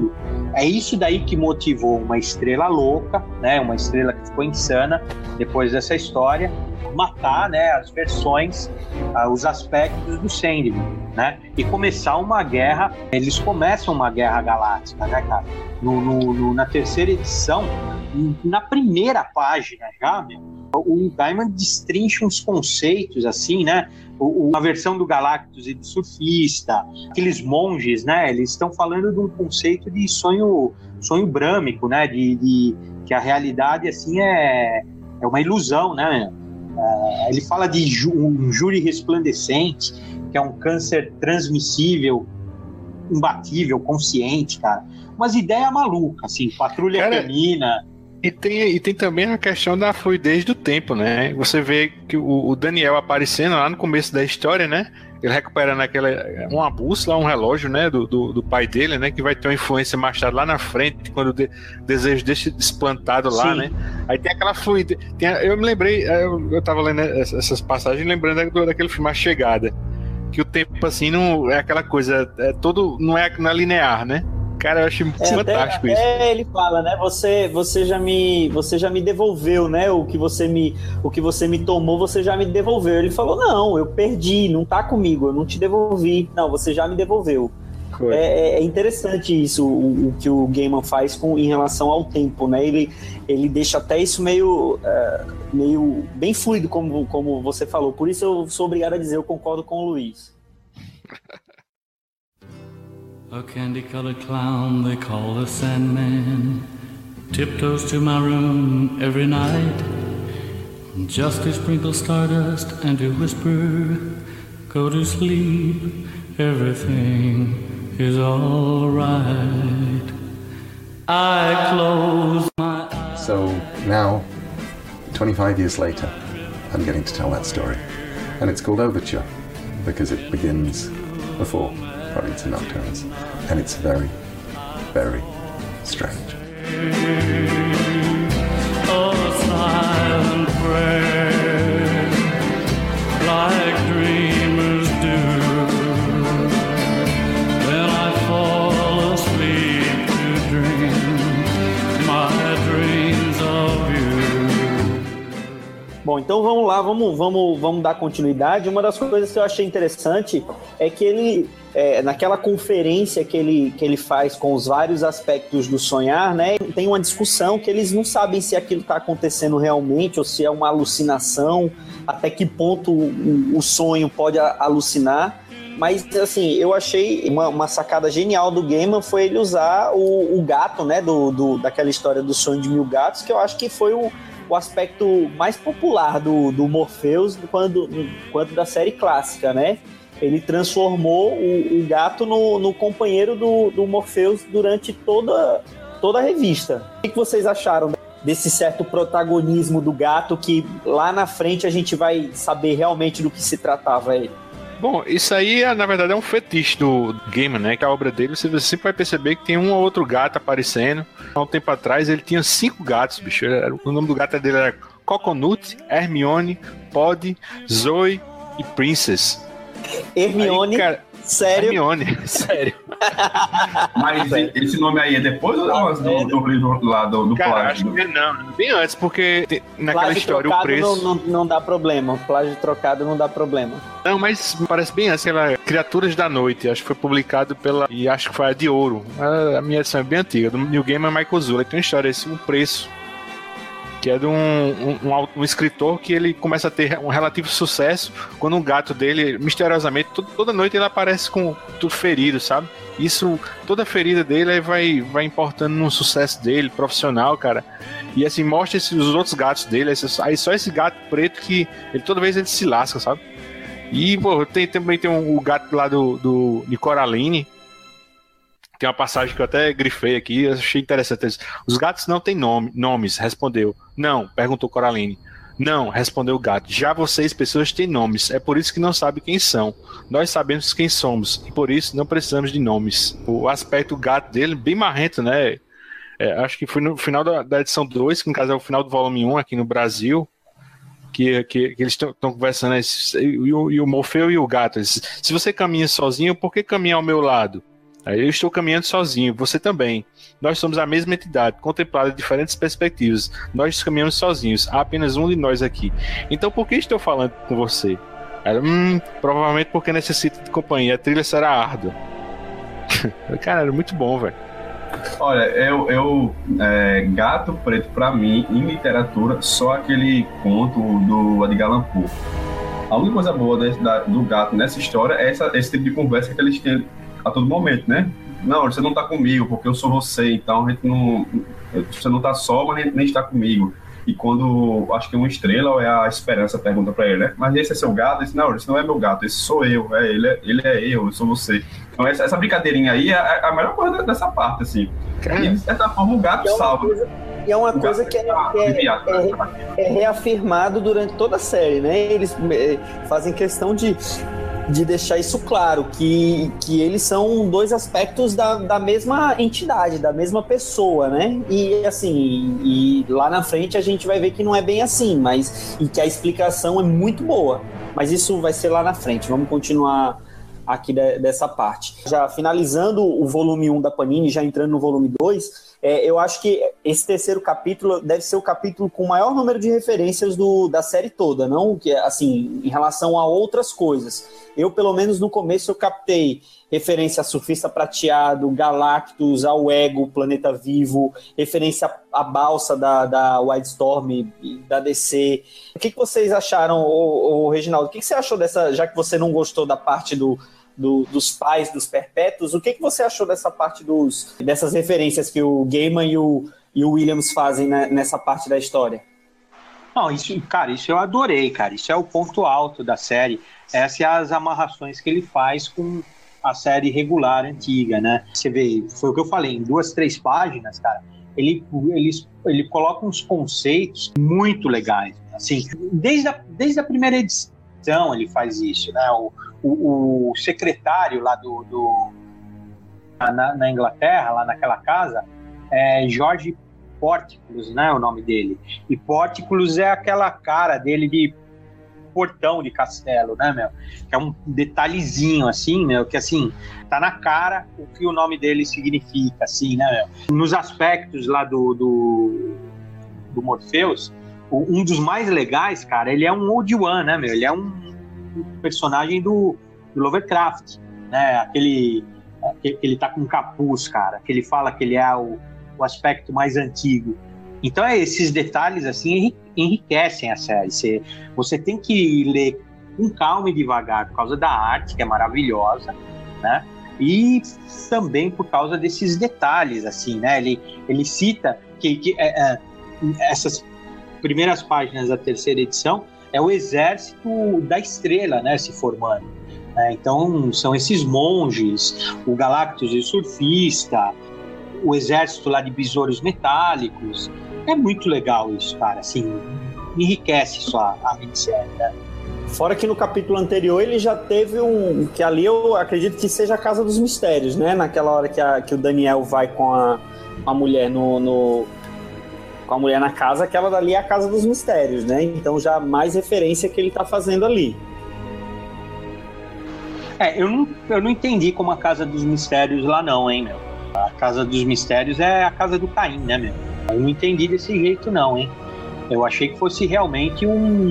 É isso daí que motivou uma estrela louca, né, uma estrela que ficou insana depois dessa história, matar, né, as versões, os aspectos do Sandman, né, e começar uma guerra. Eles começam uma guerra galáctica, né, cara? Na terceira edição, na primeira página já, o Gaiman destrincha uns conceitos assim, né? A versão do Galactus e do surfista, aqueles monges, né? Eles estão falando de um conceito de sonho brâmico, né? De que a realidade assim é uma ilusão, né? Ele fala de um júri resplandecente, que é um câncer transmissível, imbatível, consciente, cara. Umas ideias malucas, assim, patrulha canina. E tem também a questão da fluidez do tempo, né? Você vê que o Daniel aparecendo lá no começo da história, né? Ele recuperando uma bússola, um relógio, né? Do pai dele, né? Que vai ter uma influência mais tarde lá na frente, quando o desejo deixa desplantado lá, né? Aí tem aquela fluidez. Eu me lembrei, eu tava lendo essas passagens, lembrando daquele filme A Chegada. Que o tempo, assim, não é aquela coisa, não é linear, né? Cara, eu achei fantástico isso. Ele fala, né? Você já me devolveu, né? O que você me tomou, você já me devolveu. Ele falou, não, eu perdi, não tá comigo, eu não te devolvi. Não, você já me devolveu. É interessante isso, o que o Gaiman faz em relação ao tempo, né? Ele deixa até isso meio bem fluido, como você falou. Por isso eu sou obrigado a dizer, eu concordo com o Luiz. A candy-colored clown they call the Sandman tiptoes to my room every night just to sprinkle stardust and to whisper, go to sleep, everything is all right. I close my eyes. So now, 25 years later, I'm getting to tell that story. And it's called Overture because it begins before Providence and Nocturnes, and it's very, very strange. A silent prayer, like dreamers do. Then I fall asleep to dream my dreams of you. Bom, então vamos lá, vamos dar continuidade. Uma das coisas que eu achei interessante é que ele, naquela conferência que ele faz com os vários aspectos do sonhar, né, tem uma discussão que eles não sabem se aquilo está acontecendo realmente ou se é uma alucinação, até que ponto o sonho pode alucinar. Mas, assim, eu achei uma sacada genial do Gaiman foi ele usar o gato, né, daquela história do sonho de 1000 gatos, que eu acho que foi o aspecto mais popular do Morpheus quando da série clássica, né? Ele transformou o gato no companheiro do Morpheus durante toda a revista. O que vocês acharam desse certo protagonismo do gato que lá na frente a gente vai saber realmente do que se tratava ele? Bom, isso aí, na verdade, é um fetiche do Gaiman, né? Que a obra dele, você sempre vai perceber que tem um ou outro gato aparecendo. Há um tempo atrás, ele tinha 5 gatos, bicho. O nome do gato dele era Coconut, Hermione, Pod, Zoe e Princess. Hermione? Aí, cara, sério? Hermione, sério. Mas esse nome aí é depois ou do livro lá do plágio? Acho que não, bem antes, porque naquela plágio história o preço... Não dá problema, plágio trocado não dá problema. Não, mas me parece bem antes, aquela Criaturas da Noite, acho que foi publicado e acho que foi a de ouro. A minha edição é bem antiga, do Neil Gaiman e Michael Zula. Tem uma história, o preço, que é de um escritor que ele começa a ter um relativo sucesso quando um gato dele, misteriosamente, toda noite ele aparece com tudo ferido, sabe? Isso, toda a ferida dele aí vai importando no sucesso dele, profissional, cara. E assim, mostra os outros gatos dele, aí só esse gato preto que toda vez ele se lasca, sabe? E, pô, também tem o gato lá do Coraline. Tem uma passagem que eu até grifei aqui, eu achei interessante. Os gatos não têm nomes, respondeu. Não, perguntou Coraline. Não, respondeu o gato. Já vocês, pessoas, têm nomes. É por isso que não sabem quem são. Nós sabemos quem somos. E por isso não precisamos de nomes. O aspecto do gato dele, bem marrento, né? Acho que foi no final da edição 2, que no caso é o final do volume 1 aqui no Brasil, que eles estão conversando. E o Morfeu e o gato. Se você caminha sozinho, por que caminhar ao meu lado? Aí eu estou caminhando sozinho, você também. Nós somos a mesma entidade, contemplada de diferentes perspectivas. Nós caminhamos sozinhos, há apenas um de nós aqui. Então por que estou falando com você? Ela, provavelmente porque necessita de companhia, a trilha será árdua. Cara, era muito bom, velho. Olha, Gato Preto, pra mim, em literatura, só aquele conto do Edgar Allan Poe. A única coisa boa do Gato nessa história é esse tipo de conversa que eles têm a todo momento, né? Não, você não tá comigo, porque eu sou você, então a gente não... Você não tá só, mas nem está comigo. E quando, acho que é uma estrela ou é a Esperança, pergunta pra ele, né? Mas esse é seu gato? Ele diz, não, esse não é meu gato, esse sou eu. Ele é eu sou você. Então essa brincadeirinha aí é a melhor coisa dessa parte, assim. E de certa forma o gato salva. E é uma coisa que é reafirmado durante toda a série, né? Eles fazem questão de deixar isso claro, que eles são dois aspectos da mesma entidade, da mesma pessoa, né? E assim, e lá na frente a gente vai ver que não é bem assim, e que a explicação é muito boa. Mas isso vai ser lá na frente. Vamos continuar aqui dessa parte. Já finalizando o volume 1 da Panini, já entrando no volume 2, eu acho que esse terceiro capítulo deve ser o capítulo com o maior número de referências da série toda, não? Que, assim, em relação a outras coisas. Eu, pelo menos no começo, eu captei referência a Surfista Prateado, Galactus, ao Ego, Planeta Vivo, referência à balsa da Wildstorm, da DC. O que vocês acharam, Reginaldo? O que você achou dessa, já que você não gostou da parte dos pais dos Perpétuos, o que você achou dessa parte dessas referências que o Gaiman e o Williams fazem, né, nessa parte da história? Não, isso eu adorei, cara. Isso é o ponto alto da série. Essas são as amarrações que ele faz com a série regular antiga, né? Você vê, foi o que eu falei, em 2, 3 páginas, cara, ele coloca uns conceitos muito legais. Assim, desde a primeira edição ele faz isso, né? O secretário lá na Inglaterra, lá naquela casa, é George Porticulus, né, o nome dele. E Porticulus é aquela cara dele de portão de castelo, né, meu? Que é um detalhezinho, assim, meu, que, assim, tá na cara o que o nome dele significa, assim, né, meu? Nos aspectos lá do Morpheus, um dos mais legais, cara, ele é um Old One, né, meu? Ele é um personagem do Lovecraft, né? Ele tá com capuz, cara, que ele fala que ele é o aspecto mais antigo. Então esses detalhes assim enriquecem a série. Você tem que ler com calma e devagar por causa da arte, que é maravilhosa, né? E também por causa desses detalhes, assim, né? Ele cita que essas primeiras páginas da terceira edição é o exército da estrela, né, se formando. Então são esses monges, o Galactus e o Surfista, o exército lá de besouros metálicos. É muito legal isso, cara, assim, enriquece só a minissérie, né? Fora que no capítulo anterior ele já teve que ali eu acredito que seja a Casa dos Mistérios, né? Naquela hora que o Daniel vai com a mulher com a mulher na casa, aquela dali é a Casa dos Mistérios, né? Então já mais referência que ele tá fazendo ali. Eu não entendi como a Casa dos Mistérios lá não, hein, meu? A Casa dos Mistérios é a casa do Caim, né, meu? Eu não entendi desse jeito não, hein? Eu achei que fosse realmente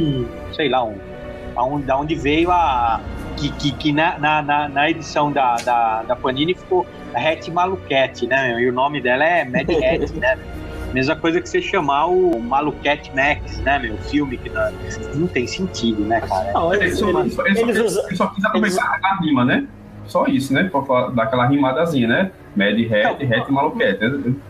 da onde veio que na edição da Panini ficou Hattie Maluquete, né, meu? E o nome dela é Mad Hattie, né? Mesma coisa que você chamar o Maluquete Max, né, meu? Filme que não tem sentido, né, cara? Não, ele só quis aproveitar a rima, né? Só isso, né? Pra dar aquela rimadazinha, né? Mad Hat e Maluquete.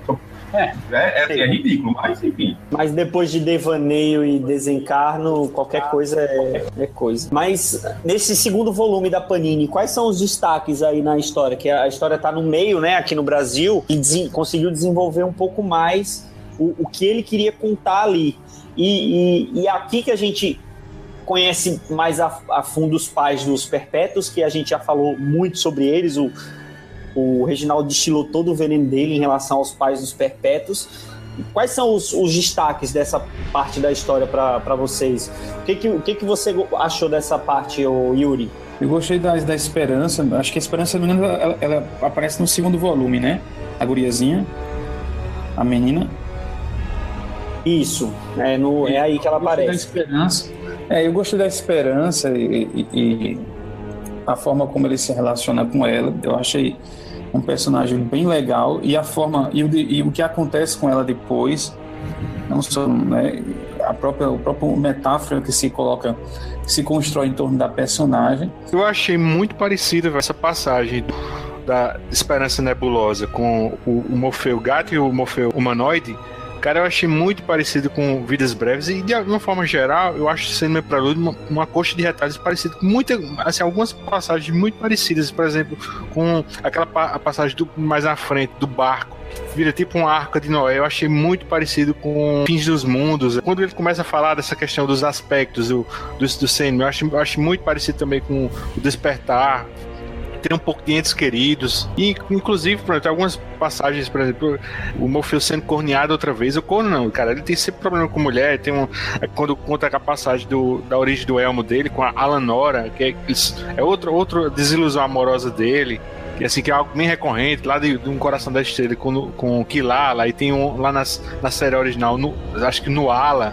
É ridículo, mas enfim. Mas depois de Devaneio e Desencarno, qualquer coisa é coisa. Mas nesse segundo volume da Panini, quais são os destaques aí na história? Que a história tá no meio, né, aqui no Brasil, e conseguiu desenvolver um pouco mais o que ele queria contar ali. E aqui que a gente conhece mais a fundo os pais dos Perpétuos, que a gente já falou muito sobre eles. O Reginaldo destilou todo o veneno dele em relação aos pais dos Perpétuos. Quais são os destaques dessa parte da história para vocês? O que você achou dessa parte, Yuri? Eu gostei da Esperança. Acho que a Esperança, menina, ela aparece no segundo volume, né? A guriazinha, a menina. Isso, é aí que ela aparece. Da Esperança. Eu gostei da Esperança e a forma como ele se relaciona com ela. Eu achei um personagem bem legal, e a forma e o que acontece com ela depois, não só, né, o próprio metáfora que se constrói em torno da personagem. Eu achei muito parecida essa passagem da Esperança Nebulosa com o Morfeu Gato e o Morfeu Humanoide. Cara, eu achei muito parecido com Vidas Breves, e de uma forma geral, eu acho Sandman Prelude uma coxa de retalhos parecido com algumas passagens muito parecidas, por exemplo, com a passagem mais à frente do barco, vira tipo uma Arca de Noé. Eu achei muito parecido com Fins dos Mundos. Quando ele começa a falar dessa questão dos aspectos do Sandman, eu acho muito parecido também com o Despertar. Tem um pouco de Entes Queridos, e inclusive, pronto, algumas passagens, por exemplo, o Morfeu sendo corneado outra vez. O corno não, cara, ele tem sempre problema com mulher. Quando conta a passagem da origem do elmo dele com a Alanora, que é outra desilusão amorosa dele, que assim, que é algo bem recorrente lá de Um Coração da Estrela com o Kilala, e tem lá na série original, acho que no Ala.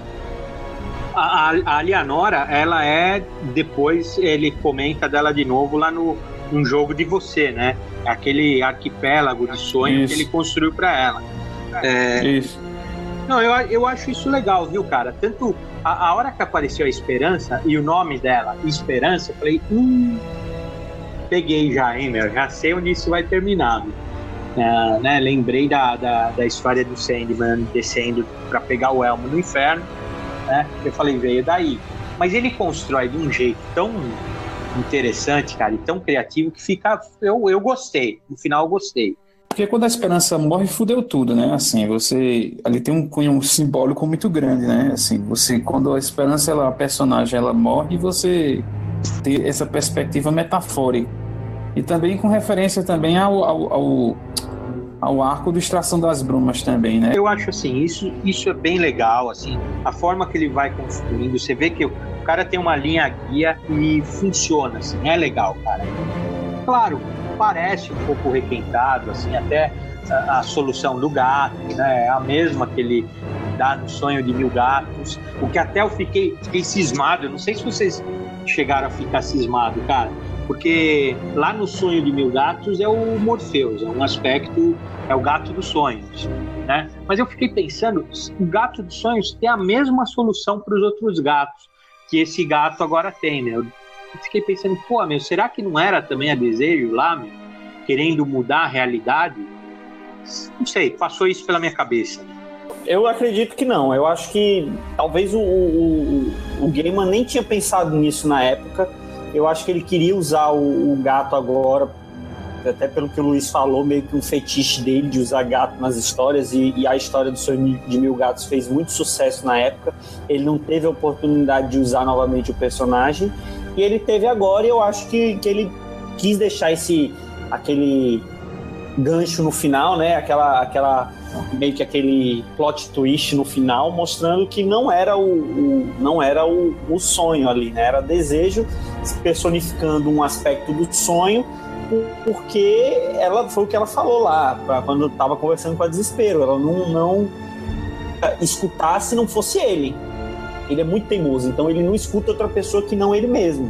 A Alianora, ela depois ele comenta dela de novo lá no Um Jogo de Você, né? Aquele arquipélago de sonho que ele construiu para ela. Isso. Não, eu acho isso legal, viu, cara? Tanto a hora que apareceu a Esperança e o nome dela, Esperança, eu falei, peguei já, hein, meu? Já sei onde isso vai terminar. Né? Lembrei da história do Sandman descendo para pegar o elmo no inferno, né? Eu falei, veio daí. Mas ele constrói de um jeito tão interessante, cara, e tão criativo, que fica... Eu gostei. No final eu gostei. Porque quando a Esperança morre, fudeu tudo, né? Assim, ali tem um cunho simbólico muito grande, né? Assim, quando a Esperança, a personagem, ela morre, você tem essa perspectiva metafórica. E também com referência também ao arco do Extração das Brumas também, né? Eu acho assim, isso é bem legal, assim, a forma que ele vai construindo, você vê que o cara tem uma linha guia e funciona, assim, é legal, cara. Claro, parece um pouco requentado, assim, até a solução do gato, né, é a mesma que ele dá no Sonho de Mil Gatos, o que até eu fiquei cismado. Eu não sei se vocês chegaram a ficar cismado, cara, porque lá no Sonho de Mil Gatos é o Morpheus, é um aspecto, é o gato dos sonhos, né? Mas eu fiquei pensando, o gato dos sonhos tem a mesma solução para os outros gatos que esse gato agora tem, né? Eu fiquei pensando, será que não era também a Desejo lá, querendo mudar a realidade? Não sei, passou isso pela minha cabeça. Eu acredito que não. Eu acho que talvez o Gaiman nem tinha pensado nisso na época. Eu acho que ele queria usar o gato agora, até pelo que o Luiz falou, meio que um fetiche dele de usar gato nas histórias, e a história do Sonho de Mil Gatos fez muito sucesso na época. Ele não teve a oportunidade de usar novamente o personagem, e ele teve agora, e eu acho que ele quis deixar aquele gancho no final, né? Meio que aquele plot twist no final, mostrando que não era o sonho ali, né? Era desejo personificando um aspecto do sonho, porque foi o que ela falou lá, quando estava conversando com a Desespero. Ela não escutar se não fosse ele. Ele é muito teimoso, então ele não escuta outra pessoa que não ele mesmo.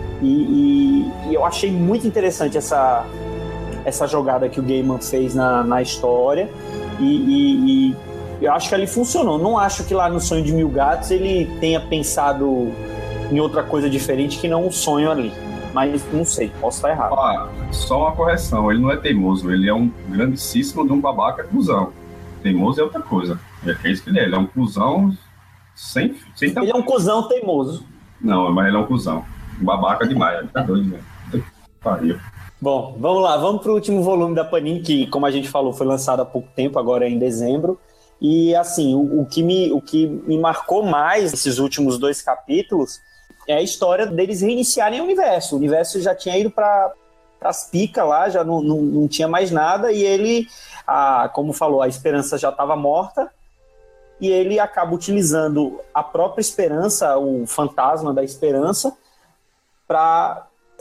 E eu achei muito interessante essa jogada que o Gaiman fez na história, e eu acho que ali funcionou. Não acho que lá no Sonho de Mil Gatos ele tenha pensado em outra coisa diferente que não um sonho ali, mas não sei, posso estar errado. Só uma correção, ele não é teimoso, ele é um grandíssimo de um babaca cuzão. Teimoso é outra coisa, é isso que ele é um cuzão sem ele é um cuzão teimoso. Não, mas ele é um cuzão, um babaca demais, tá doido, né? Pariu. Bom, vamos lá, vamos para o último volume da Panini, que, como a gente falou, foi lançado há pouco tempo, agora é em dezembro. E, assim, o que me marcou mais nesses últimos 2 capítulos é a história deles reiniciarem o universo. O universo já tinha ido para as picas lá, já não tinha mais nada, e ele, como falou, a Esperança já estava morta, e ele acaba utilizando a própria Esperança, o fantasma da Esperança, para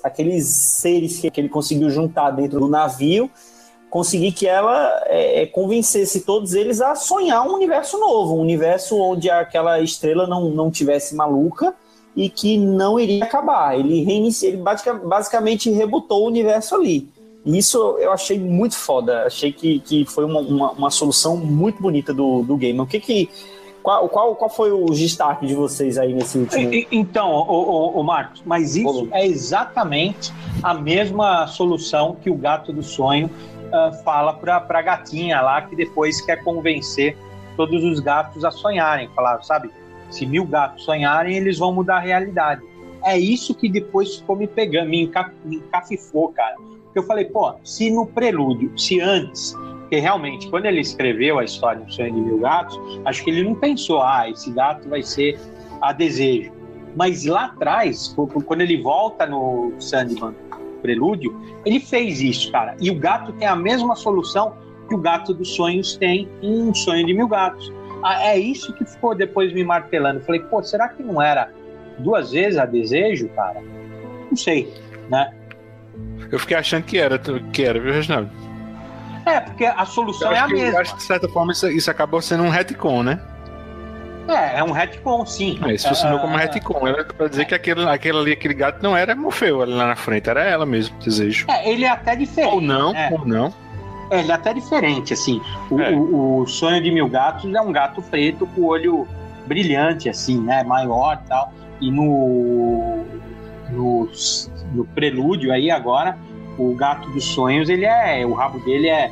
aqueles seres que ele conseguiu juntar dentro do navio, conseguir que ela convencesse todos eles a sonhar um universo novo, um universo onde aquela estrela não tivesse maluca e que não iria acabar. Ele basicamente rebutou o universo ali. E isso eu achei muito foda. Achei que foi uma solução muito bonita do game. Qual foi o destaque de vocês aí nesse último... Então, o Marcos, mas isso é exatamente a mesma solução que o Gato do Sonho fala pra gatinha lá, que depois quer convencer todos os gatos a sonharem. Falar, sabe, se 1000 gatos sonharem, eles vão mudar a realidade. É isso que depois ficou me pegando, me encafifou, cara. Eu falei, pô, se no prelúdio, se antes, porque realmente, quando ele escreveu a história do Sonho de 1000 Gatos, acho que ele não pensou, esse gato vai ser a Desejo. Mas lá atrás, quando ele volta no Sandman Prelúdio, ele fez isso, cara. E o gato tem a mesma solução que o Gato dos Sonhos tem em Sonho de 1000 Gatos. É isso que ficou depois me martelando. Eu falei, pô, será que não era 2 vezes a Desejo, cara? Não sei, né? Eu fiquei achando que era, viu, Reginaldo? Porque a solução é a mesma. Eu acho que, de certa forma, isso acabou sendo um retcon, né? É um retcon, sim. Isso funcionou como retcon. Era pra dizer que aquele gato não era Morfeu ali lá na frente, era ela mesmo, Desejo. Ele é até diferente. Ou não. Ele é até diferente, assim. O Sonho de 1000 Gatos é um gato preto com o olho brilhante, assim, né? Maior e tal. E no Prelúdio aí agora, o Gato dos Sonhos, o rabo dele é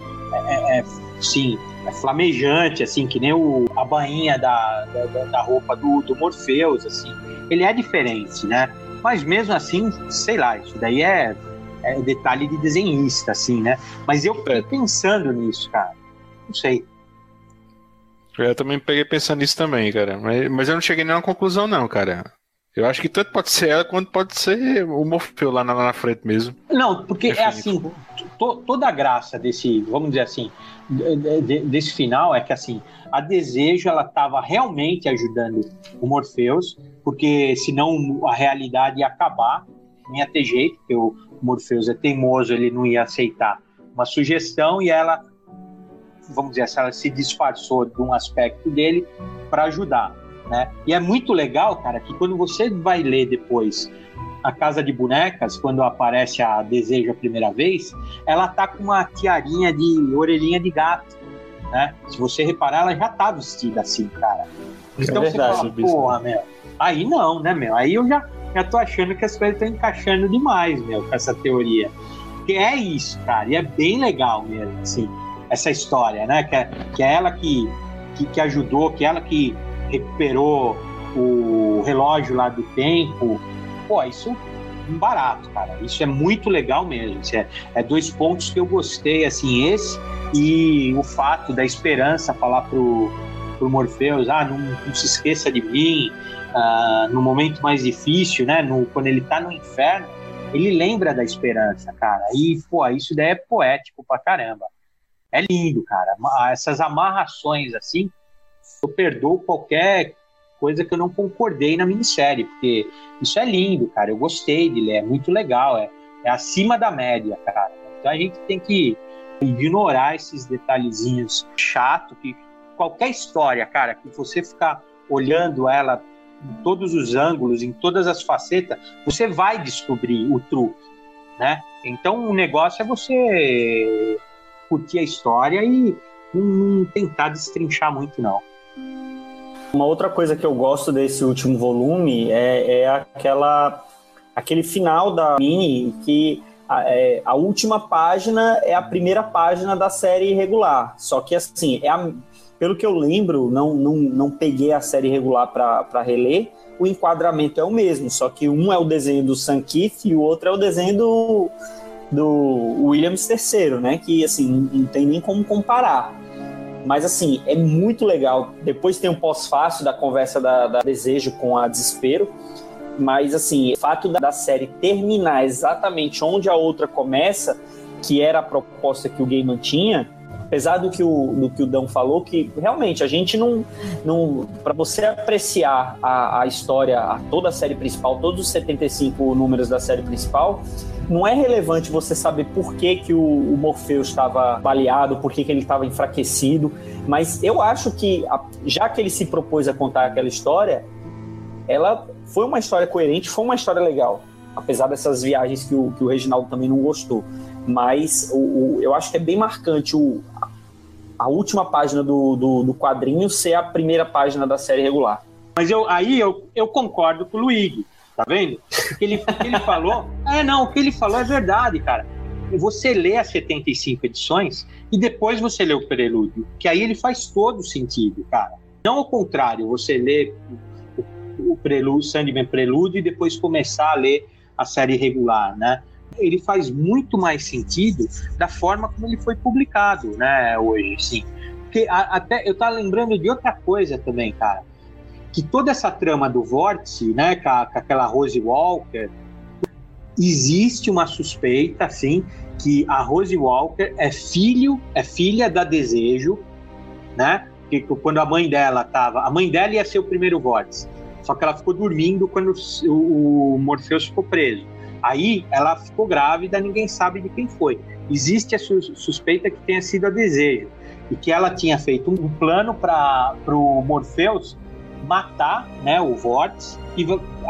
flamejante, assim, que nem a bainha da roupa do Morpheus, assim. Ele é diferente, né? Mas mesmo assim, sei lá, isso daí é detalhe de desenhista, assim, né? Mas eu fiquei pensando nisso, cara. Não sei. Eu também peguei pensando nisso também, cara. Mas eu não cheguei a nenhuma conclusão, não, cara. Eu acho que tanto pode ser ela quanto pode ser o Morfeu lá na frente mesmo. Não, porque é assim, toda a graça desse, vamos dizer assim, desse final é que assim, a Desejo, ela estava realmente ajudando o Morpheus, porque senão a realidade ia acabar, não ia ter jeito, porque o Morpheus é teimoso, ele não ia aceitar uma sugestão, e ela, vamos dizer assim, ela se disfarçou de um aspecto dele para ajudar. Né? E é muito legal, cara, que quando você vai ler depois A Casa de Bonecas, quando aparece a Desejo a primeira vez, ela tá com uma tiarinha de orelhinha de gato, né? Se você reparar, ela já tá vestida assim, cara. Então verdade, você fala, porra, meu, aí não, né, meu? Aí eu já tô achando que as coisas estão encaixando demais, meu, com essa teoria. Porque é isso, cara, e é bem legal mesmo, assim, essa história, né? Que é ela que ajudou, que é ela que recuperou o relógio lá do tempo. Pô, isso é um barato, cara. Isso é muito legal mesmo. Isso é 2 pontos que eu gostei, assim, esse e o fato da esperança falar pro Morpheus, não se esqueça de mim, no momento mais difícil, né, quando ele tá no inferno, ele lembra da esperança, cara. E, pô, isso daí é poético pra caramba. É lindo, cara. Essas amarrações, assim, eu perdoo qualquer coisa que eu não concordei na minissérie, porque isso é lindo, cara, eu gostei de ler, é muito legal, é acima da média, cara. Então a gente tem que ignorar esses detalhezinhos chatos, que qualquer história, cara, que você ficar olhando ela em todos os ângulos, em todas as facetas, você vai descobrir o truque, né? Então o negócio é você curtir a história e não tentar destrinchar muito, não. Uma outra coisa que eu gosto desse último volume é aquele final da mini, que a última página é a primeira página da série regular. Só que, assim, pelo que eu lembro, não peguei a série regular para reler, o enquadramento é o mesmo, só que um é o desenho do Sam Keith e o outro é o desenho do Williams III, né? Que, assim, não tem nem como comparar. Mas, assim, é muito legal. Depois tem um pós-fácil da conversa da Desejo com a Desespero. Mas, assim, o fato da série terminar exatamente onde a outra começa, que era a proposta que o Gaiman tinha, apesar do que o Dão falou, que realmente a gente não para você apreciar a história, toda a série principal, todos os 75 números da série principal, não é relevante você saber por que o Morpheus estava baleado, por que ele estava enfraquecido, mas eu acho que, já que ele se propôs a contar aquela história, ela foi uma história coerente, foi uma história legal, apesar dessas viagens que o Reginaldo também não gostou. Mas eu acho que é bem marcante a última página do quadrinho ser a primeira página da série regular. Mas eu concordo com o Luigi, tá vendo? O que ele falou... o que ele falou é verdade, cara. Você lê as 75 edições e depois você lê o Prelúdio, que aí ele faz todo sentido, cara. Não ao contrário, você lê o Prelúdio, Sandman Prelúdio, e depois começar a ler a série regular, né? Ele faz muito mais sentido da forma como ele foi publicado, né, hoje, sim. Porque até eu tava lembrando de outra coisa também, cara, que toda essa trama do Vórtice, né, com aquela Rose Walker, existe uma suspeita, assim, que a Rose Walker é filha da Desejo, né, que quando a mãe dela ia ser o primeiro Vórtice, só que ela ficou dormindo quando o Morpheus ficou preso. Aí ela ficou grávida, ninguém sabe de quem foi. Existe a suspeita que tenha sido a Desejo, e que ela tinha feito um plano para o Morpheus matar, né, o Vórtice, e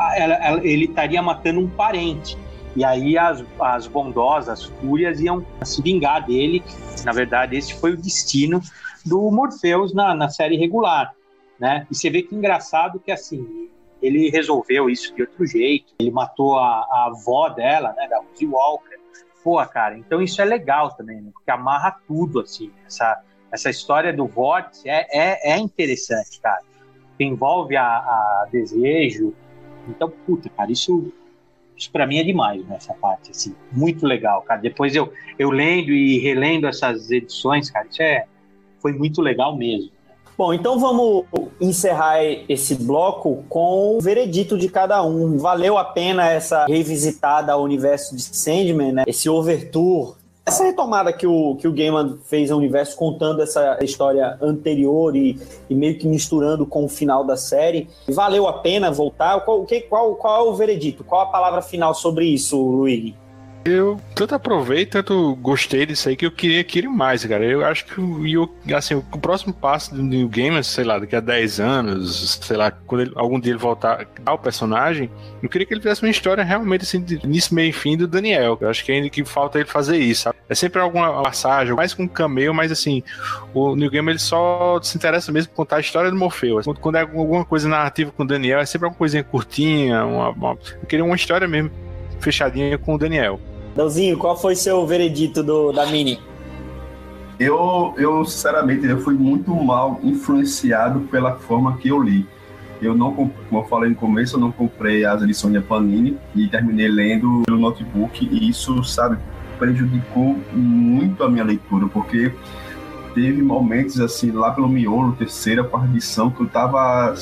ele estaria matando um parente. E aí as bondosas fúrias iam se vingar dele, que, na verdade, esse foi o destino do Morpheus na série regular, né? E você vê que engraçado que, assim, ele resolveu isso de outro jeito. Ele matou a avó dela, né, da Rose Walker. Pô, cara, então isso é legal também, né? Porque amarra tudo, assim. Essa história do Vórtice é interessante, cara. Envolve a Desejo. Então, puta, cara, isso pra mim é demais, né, essa parte, assim. Muito legal, cara. Depois eu lendo e relendo essas edições, cara, isso foi muito legal mesmo. Bom, então vamos encerrar esse bloco com o veredito de cada um. Valeu a pena essa revisitada ao universo de Sandman, né? Esse overture, essa retomada que o Gaiman fez ao universo, contando essa história anterior e meio que misturando com o final da série. Valeu a pena voltar? Qual é o veredito? Qual a palavra final sobre isso, Luigi? Eu tanto aproveito, tanto gostei disso aí, que eu queria mais, cara. Eu acho que assim, o próximo passo do Neil Gaiman, sei lá, daqui a 10 anos, sei lá, quando algum dia ele voltar ao personagem, eu queria que ele fizesse uma história realmente assim, de início, meio e fim do Daniel. Eu acho que ainda que falta ele fazer isso, sabe? É sempre alguma passagem, mais com um cameo, mas assim, o Neil Gaiman ele só se interessa mesmo por contar a história do Morpheus. Quando é alguma coisa narrativa com o Daniel, é sempre alguma coisinha curtinha, eu queria uma história mesmo fechadinha com o Daniel. Dãozinho, qual foi seu veredito da Mini? Eu sinceramente, eu fui muito mal influenciado pela forma que eu li. Eu não, como eu falei no começo, eu não comprei as edições da Panini e terminei lendo pelo notebook, e isso, sabe, prejudicou muito a minha leitura, porque teve momentos assim, lá pelo miolo, terceira, quarta edição, que eu tava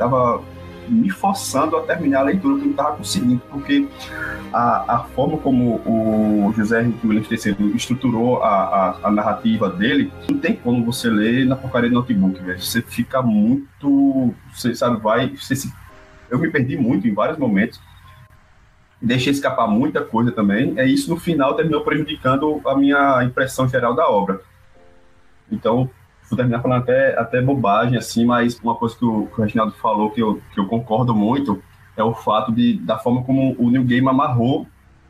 me forçando a terminar a leitura, que eu não tava conseguindo, porque a forma como o José Henrique Williams III estruturou a narrativa dele, não tem como você ler na porcaria do notebook, velho. Você fica muito... Você sabe, eu me perdi muito em vários momentos, deixei escapar muita coisa também, isso no final terminou prejudicando a minha impressão geral da obra. Então, vou terminar falando até bobagem, assim, mas uma coisa que o Reginaldo falou que eu concordo muito é o fato da forma como o Neil Gaiman amarrou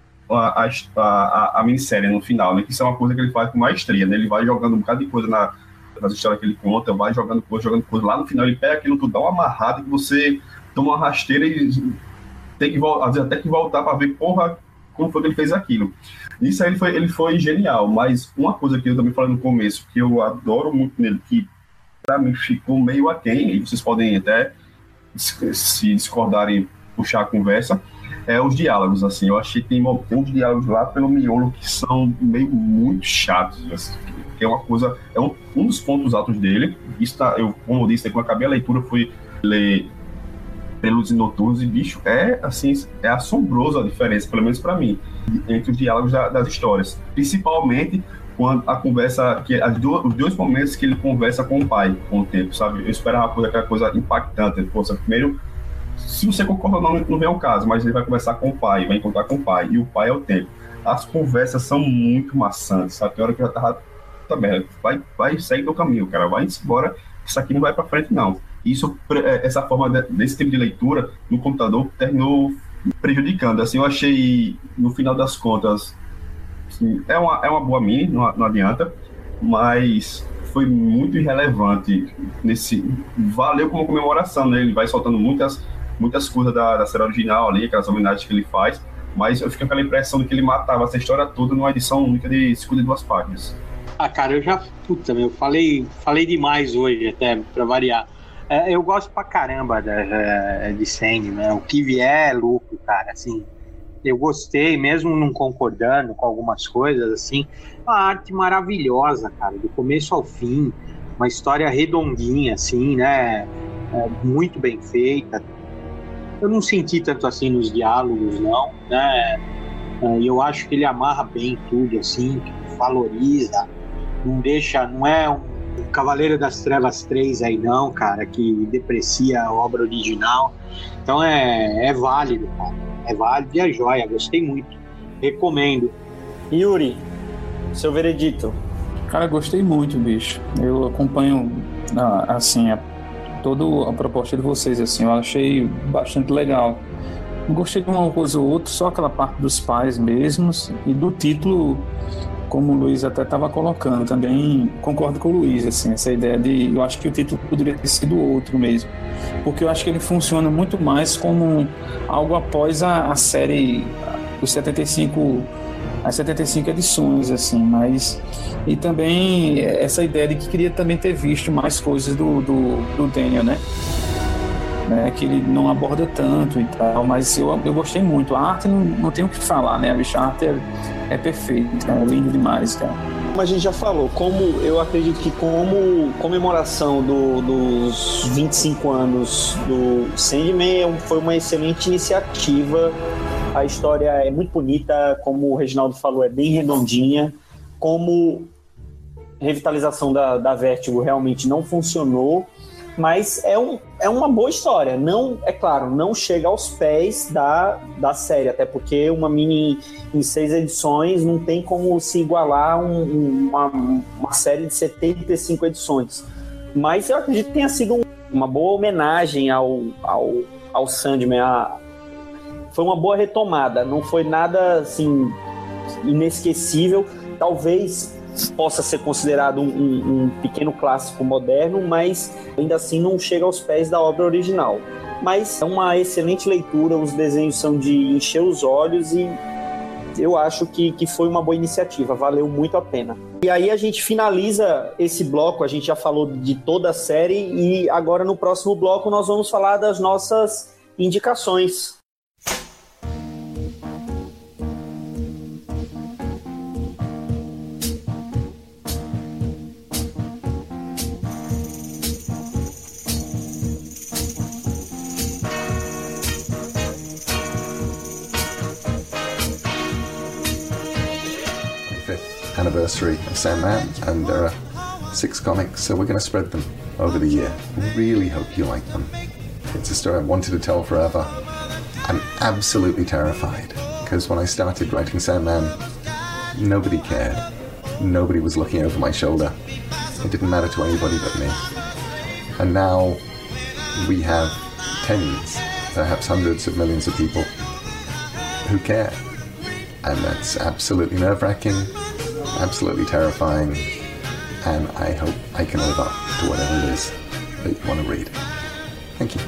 a minissérie no final, né? Que isso é uma coisa que ele faz com maestria, né? Ele vai jogando um bocado de coisa nas histórias que ele conta, vai jogando coisa. Lá no final ele pega aquilo tudo, dá uma amarrada que você toma uma rasteira e tem que, às vezes, até que voltar para ver, porra, como foi que ele fez aquilo. Isso aí ele foi genial, mas uma coisa que eu também falei no começo, que eu adoro muito nele, que para mim ficou meio aquém, e vocês podem até, se discordarem, puxar a conversa, os diálogos, assim. Eu achei que tem uns diálogos lá pelo miolo que são meio muito chatos, assim, que é uma coisa, um dos pontos altos dele. Isso como eu disse, quando eu acabei a leitura, fui ler Prelúdios e Noturnos, e bicho, é assombroso a diferença, pelo menos para mim, entre os diálogos das histórias, principalmente quando a conversa, os dois momentos que ele conversa com o pai, com o tempo, sabe? Eu esperava aquela coisa impactante. Poxa, primeiro, se você concorda ou não vem ao caso, mas ele vai conversar com o pai, vai encontrar com o pai, e o pai é o tempo. As conversas são muito maçantes, sabe? Tem hora que eu já tava, também, vai, segue do caminho, cara, vai embora, isso aqui não vai pra frente, não. Isso, essa forma desse tipo de leitura no computador terminou prejudicando. Assim, eu achei, no final das contas, assim, é uma boa mini, não adianta, mas foi muito irrelevante valeu como comemoração, né? Ele vai soltando muitas coisas da série original ali, aquelas homenagens que ele faz, mas eu fiquei com aquela impressão de que ele matava essa história toda numa edição única de 52 páginas. Ah, cara, eu já... Puta, meu, falei demais hoje, até, pra variar. Eu gosto pra caramba de Sandy, né? O que vier é lucro, cara, assim. Eu gostei, mesmo não concordando com algumas coisas, assim. Uma arte maravilhosa, cara, do começo ao fim. Uma história redondinha, assim, né? Muito bem feita. Eu não senti tanto assim nos diálogos, não, né? E eu acho que ele amarra bem tudo, assim, valoriza, não é um Cavaleiro das Trevas 3 aí não, cara, que deprecia a obra original. Então é válido, cara. É válido e é joia, gostei muito. Recomendo. Yuri, seu veredito. Cara, gostei muito, bicho. Eu acompanho, assim, toda a proposta de vocês, assim, eu achei bastante legal. Não gostei de uma coisa ou outra, só aquela parte dos pais mesmos e do título, como o Luiz até estava colocando, também concordo com o Luiz, assim, essa ideia de, eu acho que o título poderia ter sido outro mesmo, porque eu acho que ele funciona muito mais como algo após a série, os 75, as 75 edições, assim, mas, e também essa ideia de que queria também ter visto mais coisas do Daniel, né, que ele não aborda tanto e tal, mas eu gostei muito. A arte não tem o que falar, né? A arte é perfeita, é lindo demais, cara. Como a gente já falou, eu acredito que como comemoração dos 25 anos do Sandman foi uma excelente iniciativa. A história é muito bonita, como o Reginaldo falou, é bem redondinha. Como revitalização da Vertigo realmente não funcionou, mas é uma boa história. Não, é claro, não chega aos pés da série, até porque uma mini em 6 edições não tem como se igualar uma série de 75 edições. Mas eu acredito que tenha sido uma boa homenagem ao Sandman. Foi uma boa retomada, não foi nada assim inesquecível. Talvez possa ser considerado um pequeno clássico moderno, mas ainda assim não chega aos pés da obra original. Mas é uma excelente leitura, os desenhos são de encher os olhos e eu acho que foi uma boa iniciativa, valeu muito a pena. E aí a gente finaliza esse bloco, a gente já falou de toda a série e agora no próximo bloco nós vamos falar das nossas indicações. Anniversary of Sandman, and there are 6 comics, so we're going to spread them over the year. Really hope you like them. It's a story I've wanted to tell forever. I'm absolutely terrified, because when I started writing Sandman, nobody cared. Nobody was looking over my shoulder. It didn't matter to anybody but me. And now we have tens, perhaps hundreds of millions of people who care. And that's absolutely nerve-wracking, absolutely terrifying, and I hope I can live up to whatever it is that you want to read. Thank you.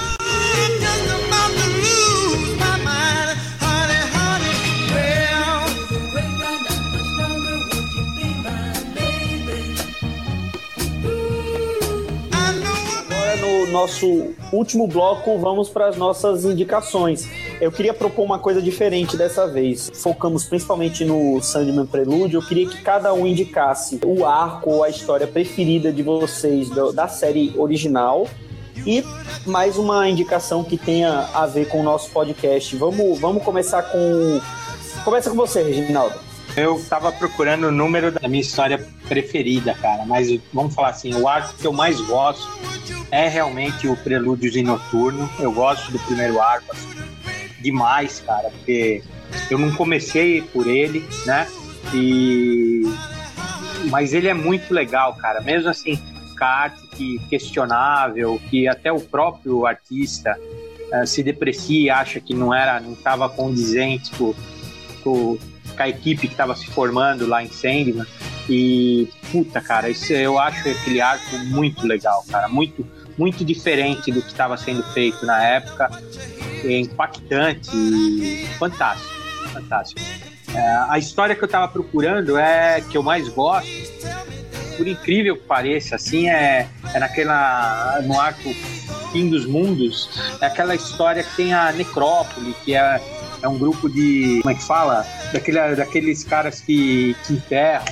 Nosso último bloco, vamos para as nossas indicações. Eu queria propor uma coisa diferente dessa vez. Focamos principalmente no Sandman Prelúdio. Eu queria que cada um indicasse o arco ou a história preferida de vocês da série original e mais uma indicação que tenha a ver com o nosso podcast. Vamos começar com... Começa com você, Reginaldo. Eu tava procurando o número da minha história preferida, cara, mas vamos falar assim, o arco que eu mais gosto é realmente o Prelúdios e Noturno. Eu gosto do primeiro arco assim, demais, cara, porque eu não comecei por ele, né? Mas ele é muito legal, cara, mesmo assim, com a arte que questionável, que até o próprio artista se deprecia e acha que não estava condizente com a equipe que estava se formando lá em Sandman. E, puta, cara, eu acho aquele arco muito legal, cara, muito, muito diferente do que estava sendo feito na época, é impactante e fantástico. A história que eu estava procurando que eu mais gosto, por incrível que pareça, assim, no arco Fim dos Mundos, é aquela história que tem a Necrópole, que é um grupo de, como é que fala? Daqueles caras que enterram,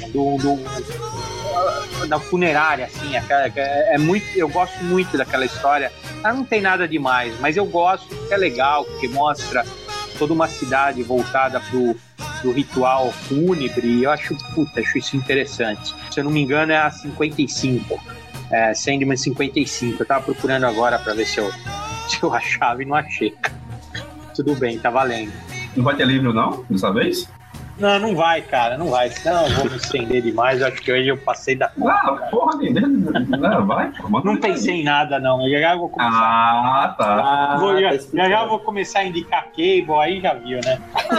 da funerária, assim, eu gosto muito daquela história. Ela não tem nada demais, mas eu gosto porque é legal, porque mostra toda uma cidade voltada pro ritual fúnebre, e eu acho isso interessante. Se eu não me engano é a 55, Sandman 55, eu tava procurando agora pra ver se eu achava e não achei. Tudo bem, tá valendo. Não vai ter livro não, dessa vez? Não vai, cara, não vai, senão eu vou me estender demais, eu acho que hoje eu passei da conta. Porra, não, vai. Não pensei em nada, não, eu já vou começar. Tá. Já vou começar a indicar Cable, aí já viu, né?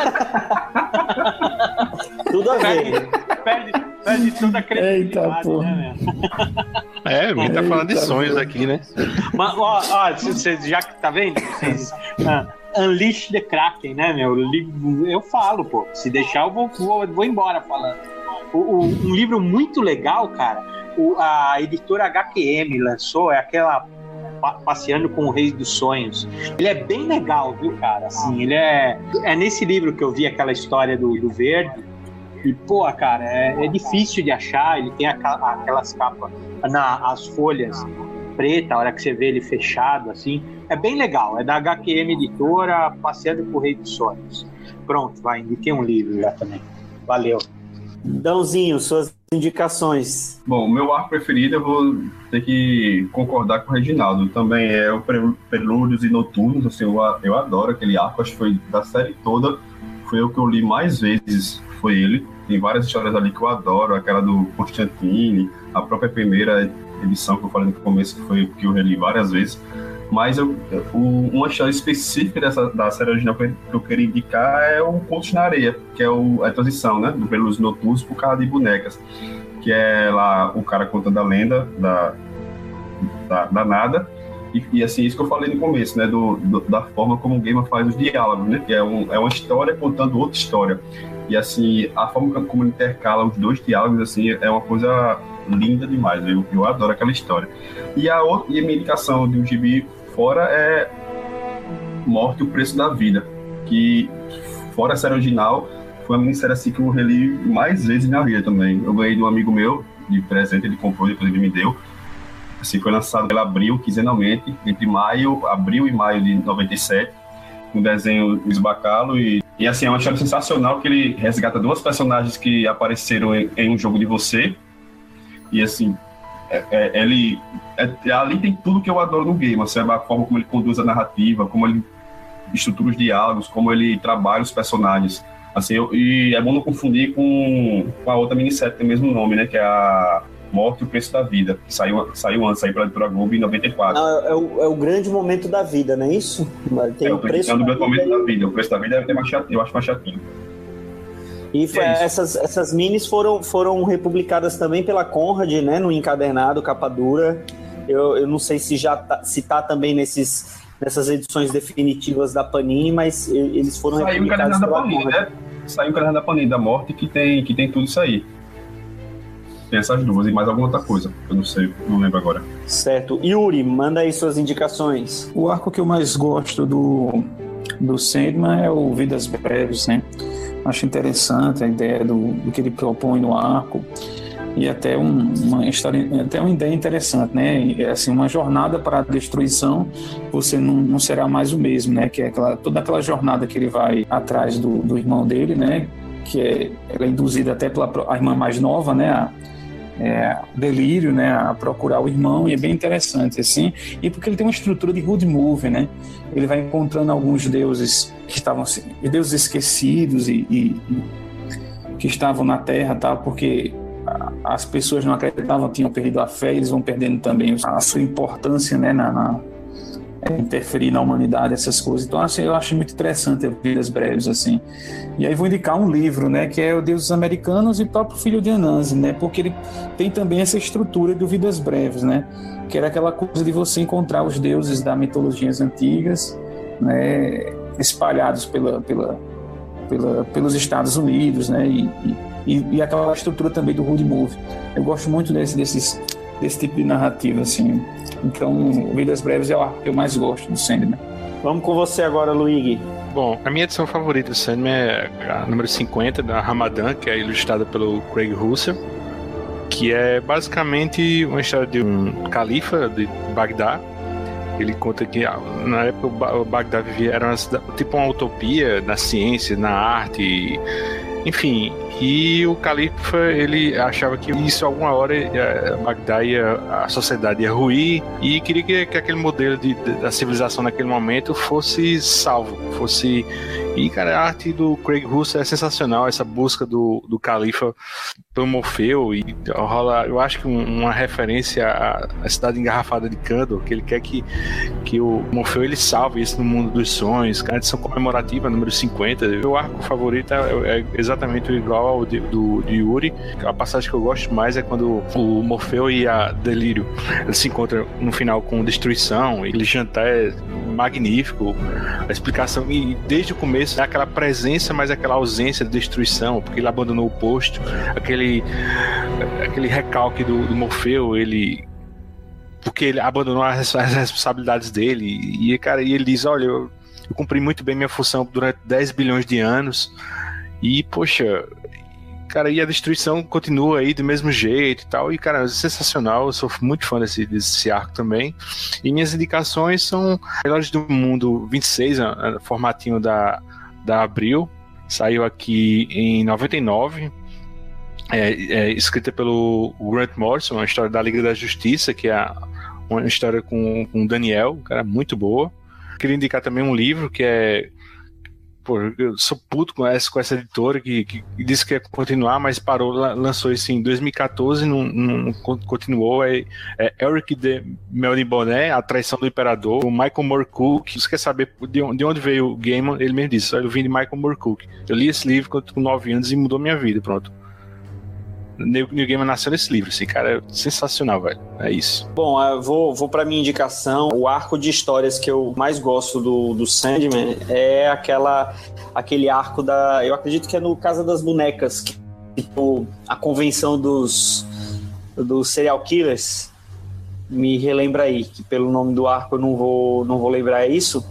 Tudo a ver. Perde toda a credibilidade, né, meu? Ele tá falando de sonhos aqui, né? Mas, vocês já que tá vendo? Unleash the Kraken, né, meu? Eu falo, pô. Se deixar, eu vou embora falando. Um livro muito legal, cara. A editora HQM lançou, é aquela Passeando com o Rei dos Sonhos. Ele é bem legal, viu, cara? Assim, ele é nesse livro que eu vi aquela história do Verde. E, pô, cara, é difícil de achar. Ele tem aquelas capas, as folhas preta, a hora que você vê ele fechado, assim, é bem legal, é da HQM Editora, Passeando por Rei dos Sonhos. Pronto, indiquei um livro já também. Valeu. Dãozinho, suas indicações. Bom, meu arco preferido, eu vou ter que concordar com o Reginaldo, também é o Prelúdios e Noturnos, assim, eu adoro aquele arco, acho que foi da série toda, foi o que eu li mais vezes, foi ele. Tem várias histórias ali que eu adoro, aquela do Constantine, a própria primeira edição que eu falei no começo, que foi que eu reli várias vezes, mas uma história específica da série original que eu queria indicar é o Contos na Areia, que é a transição, né, do Prelúdios Noturnos por causa de bonecas, que é lá o cara contando a lenda da nada, e assim, isso que eu falei no começo, né, da forma como o Gaiman faz os diálogos, né, que é uma história contando outra história, e assim, a forma como ele intercala os dois diálogos, assim, é uma coisa linda demais, eu adoro aquela história. E a minha indicação de um gibi fora é Morte e o Preço da Vida, que fora a série original, foi uma minissérie assim que eu reli mais vezes na vida também. Eu ganhei de um amigo meu, de presente, ele comprou, depois ele me deu. Assim, foi lançado pela Abril, quinzenalmente, entre abril e maio de 97, com o desenho Luiz Bacalo, e assim, é uma história sensacional, que ele resgata duas personagens que apareceram em Um Jogo de Você. E assim, ali tem tudo que eu adoro no game, assim, a forma como ele conduz a narrativa, como ele estrutura os diálogos, como ele trabalha os personagens. Assim, e é bom não confundir com a outra minissérie que tem o mesmo nome, né? Que é a Morte e o Preço da Vida, que saiu antes, saiu pela Editora Globo em 94. É o grande momento da vida, não é isso? Tem o preço do grande momento da vida. O Preço da Vida deve ter mais chato, eu acho mais chatinho. E essas minis foram republicadas também pela Conrad, né, no encadernado, capa dura. Eu não sei se tá também nessas edições definitivas da Panini, mas eles foram republicados pela Panini, né? Saiu o encadernado da Panini, da Morte, que tem tudo isso aí. Tem essas duas e mais alguma outra coisa, eu não sei, não lembro agora. Certo. Yuri, manda aí suas indicações. O arco que eu mais gosto do Sandman é o Vidas Breves, né? Acho interessante a ideia do que ele propõe no arco, e até uma história, até uma ideia interessante, né? E, assim, uma jornada para a destruição, você não será mais o mesmo, né? Que é toda aquela jornada que ele vai atrás do irmão dele, né? ela é induzida até pela a irmã mais nova, né, Delírio, né, a procurar o irmão, e é bem interessante, assim, e porque ele tem uma estrutura de road movie, né, ele vai encontrando alguns deuses que estavam, deuses esquecidos e que estavam na Terra, tal, porque as pessoas não acreditavam, tinham perdido a fé, eles vão perdendo também a sua importância, né, interferir na humanidade, essas coisas. Então assim, eu acho muito interessante Vidas Breves, assim. E aí vou indicar um livro, né, que é o Deuses Americanos e o próprio Filho de Anansi, né, porque ele tem também essa estrutura do Vidas Breves, né, que era aquela coisa de você encontrar os deuses das mitologias antigas, né, espalhados pelos Estados Unidos, né, e aquela estrutura também do road movie. Eu gosto muito desse tipo de narrativa, assim. Então, Vidas Breves é o arco que eu mais gosto do Sandman. Vamos com você agora, Luigi. Bom, a minha edição favorita do Sandman é a número 50, da Ramadan, que é ilustrada pelo Craig Russell, que é basicamente uma história de um califa de Bagdá. Ele conta que na época o Bagdá vivia, era tipo uma utopia na ciência, na arte, enfim. E o califa, ele achava que isso alguma hora Bagdá a sociedade ia ruir, e queria que aquele modelo da civilização naquele momento fosse salvo, E, cara, a arte do Craig Russell é sensacional, essa busca do califa pelo Morfeu, e rola, eu acho que uma referência à cidade engarrafada de Kandor, que ele quer que o Morfeu ele salve isso no mundo dos sonhos. A edição comemorativa, número 50, meu arco favorito é exatamente igual ao do Yuri. A passagem que eu gosto mais é quando o Morfeu e a Delírio eles se encontram no final com destruição, aquele jantar é magnífico, a explicação, e desde o começo é aquela presença, mas aquela ausência de destruição, porque ele abandonou o posto, aquele recalque do Morfeu, porque ele abandonou as responsabilidades dele, e ele diz, olha, eu cumpri muito bem minha função durante 10 bilhões de anos, e poxa, cara, e a destruição continua aí do mesmo jeito e tal, e cara, é sensacional, eu sou muito fã desse arco também. E minhas indicações são Melhores do Mundo 26, formatinho da Abril, saiu aqui em 99, escrita pelo Grant Morrison, uma história da Liga da Justiça, que é uma história com Daniel, cara, muito boa. Queria indicar também um livro que é... Pô, eu sou puto com essa editora que disse que ia continuar, mas parou, lançou isso em 2014, não continuou. É Eric de Melniboné, A Traição do Imperador, o Michael Moorcock. Você quer saber de onde veio o Gaiman? Ele mesmo disse, eu vim de Michael Moorcock. Eu li esse livro com 9 anos e mudou minha vida, pronto. Neil Gaiman nasceu nesse livro, assim, cara, é sensacional, velho, é isso. Bom, eu vou pra minha indicação. O arco de histórias que eu mais gosto do Sandman é aquele arco eu acredito que é no Casa das Bonecas, que tipo, a convenção dos serial killers. Me relembra aí, que pelo nome do arco eu não vou lembrar, é isso?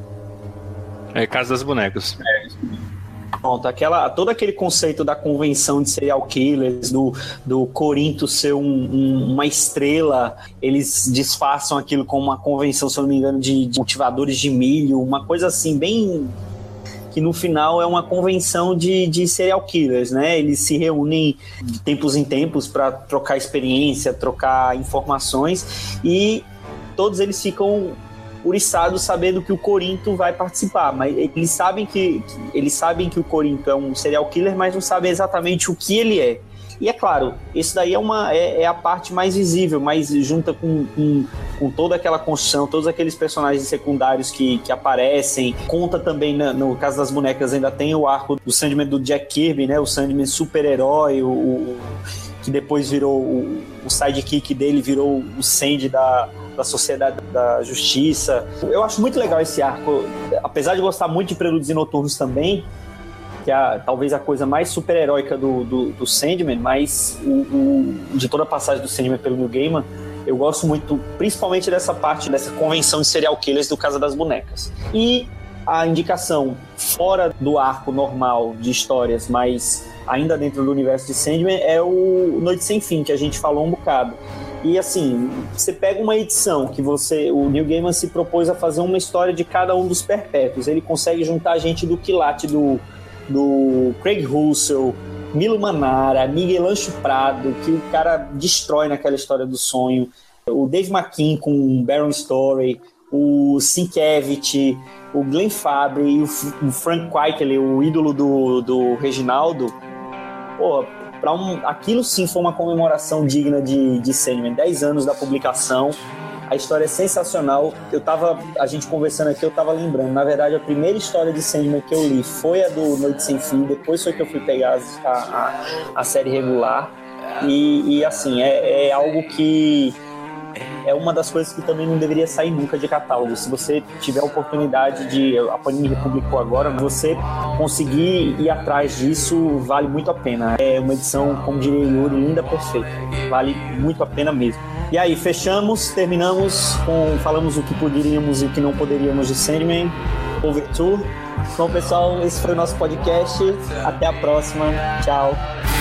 É Casa das Bonecas. Pronto, todo aquele conceito da convenção de serial killers, do Corinto ser uma estrela, eles disfarçam aquilo como uma convenção, se eu não me engano, de cultivadores de milho, uma coisa assim, bem... que no final é uma convenção de serial killers, né? Eles se reúnem de tempos em tempos para trocar experiência, trocar informações, e todos eles ficam uriçados sabendo que o Corinto vai participar, mas eles sabem que o Corinto é um serial killer, mas não sabem exatamente o que ele é. E é claro, isso daí é a parte mais visível, mas junta com toda aquela construção, todos aqueles personagens secundários que aparecem. Conta também, no caso das bonecas, ainda tem o arco do Sandman do Jack Kirby, né? O Sandman super-herói, que depois virou o sidekick dele, virou o Sandy da Sociedade da Justiça. Eu acho muito legal esse arco, apesar de gostar muito de Prelúdios e Noturnos também, que é talvez a coisa mais super-heróica do Sandman, mas de toda a passagem do Sandman pelo Neil Gaiman, eu gosto muito, principalmente dessa parte, dessa convenção de serial killers do Casa das Bonecas. E a indicação fora do arco normal de histórias, mas ainda dentro do universo de Sandman, é o Noite Sem Fim, que a gente falou um bocado. E assim, você pega uma edição que o Neil Gaiman se propôs a fazer uma história de cada um dos perpétuos. Ele consegue juntar a gente do quilate do do Craig Russell, Milo Manara, Miguel Ancho Prado, que o cara destrói naquela história do sonho, o Dave McKean com Baron Story, o Sienkiewicz, o Glenn Fabry e o Frank Quitely, o ídolo do Reginaldo. Pô, aquilo sim foi uma comemoração digna de Sandman. 10 anos da publicação, a história é sensacional. A gente conversando aqui, eu tava lembrando, na verdade a primeira história de Sandman que eu li foi a do Noite Sem Fim, depois foi que eu fui pegar a série regular, e assim, é algo que é uma das coisas que também não deveria sair nunca de catálogo. Se você tiver a oportunidade a Panini republicou agora, você conseguir ir atrás disso, vale muito a pena. É uma edição, como diria Yuri, linda, perfeita. Vale muito a pena mesmo. E aí, terminamos falamos o que poderíamos e o que não poderíamos de Sandman, Overture. Então, pessoal, esse foi o nosso podcast. Até a próxima. Tchau.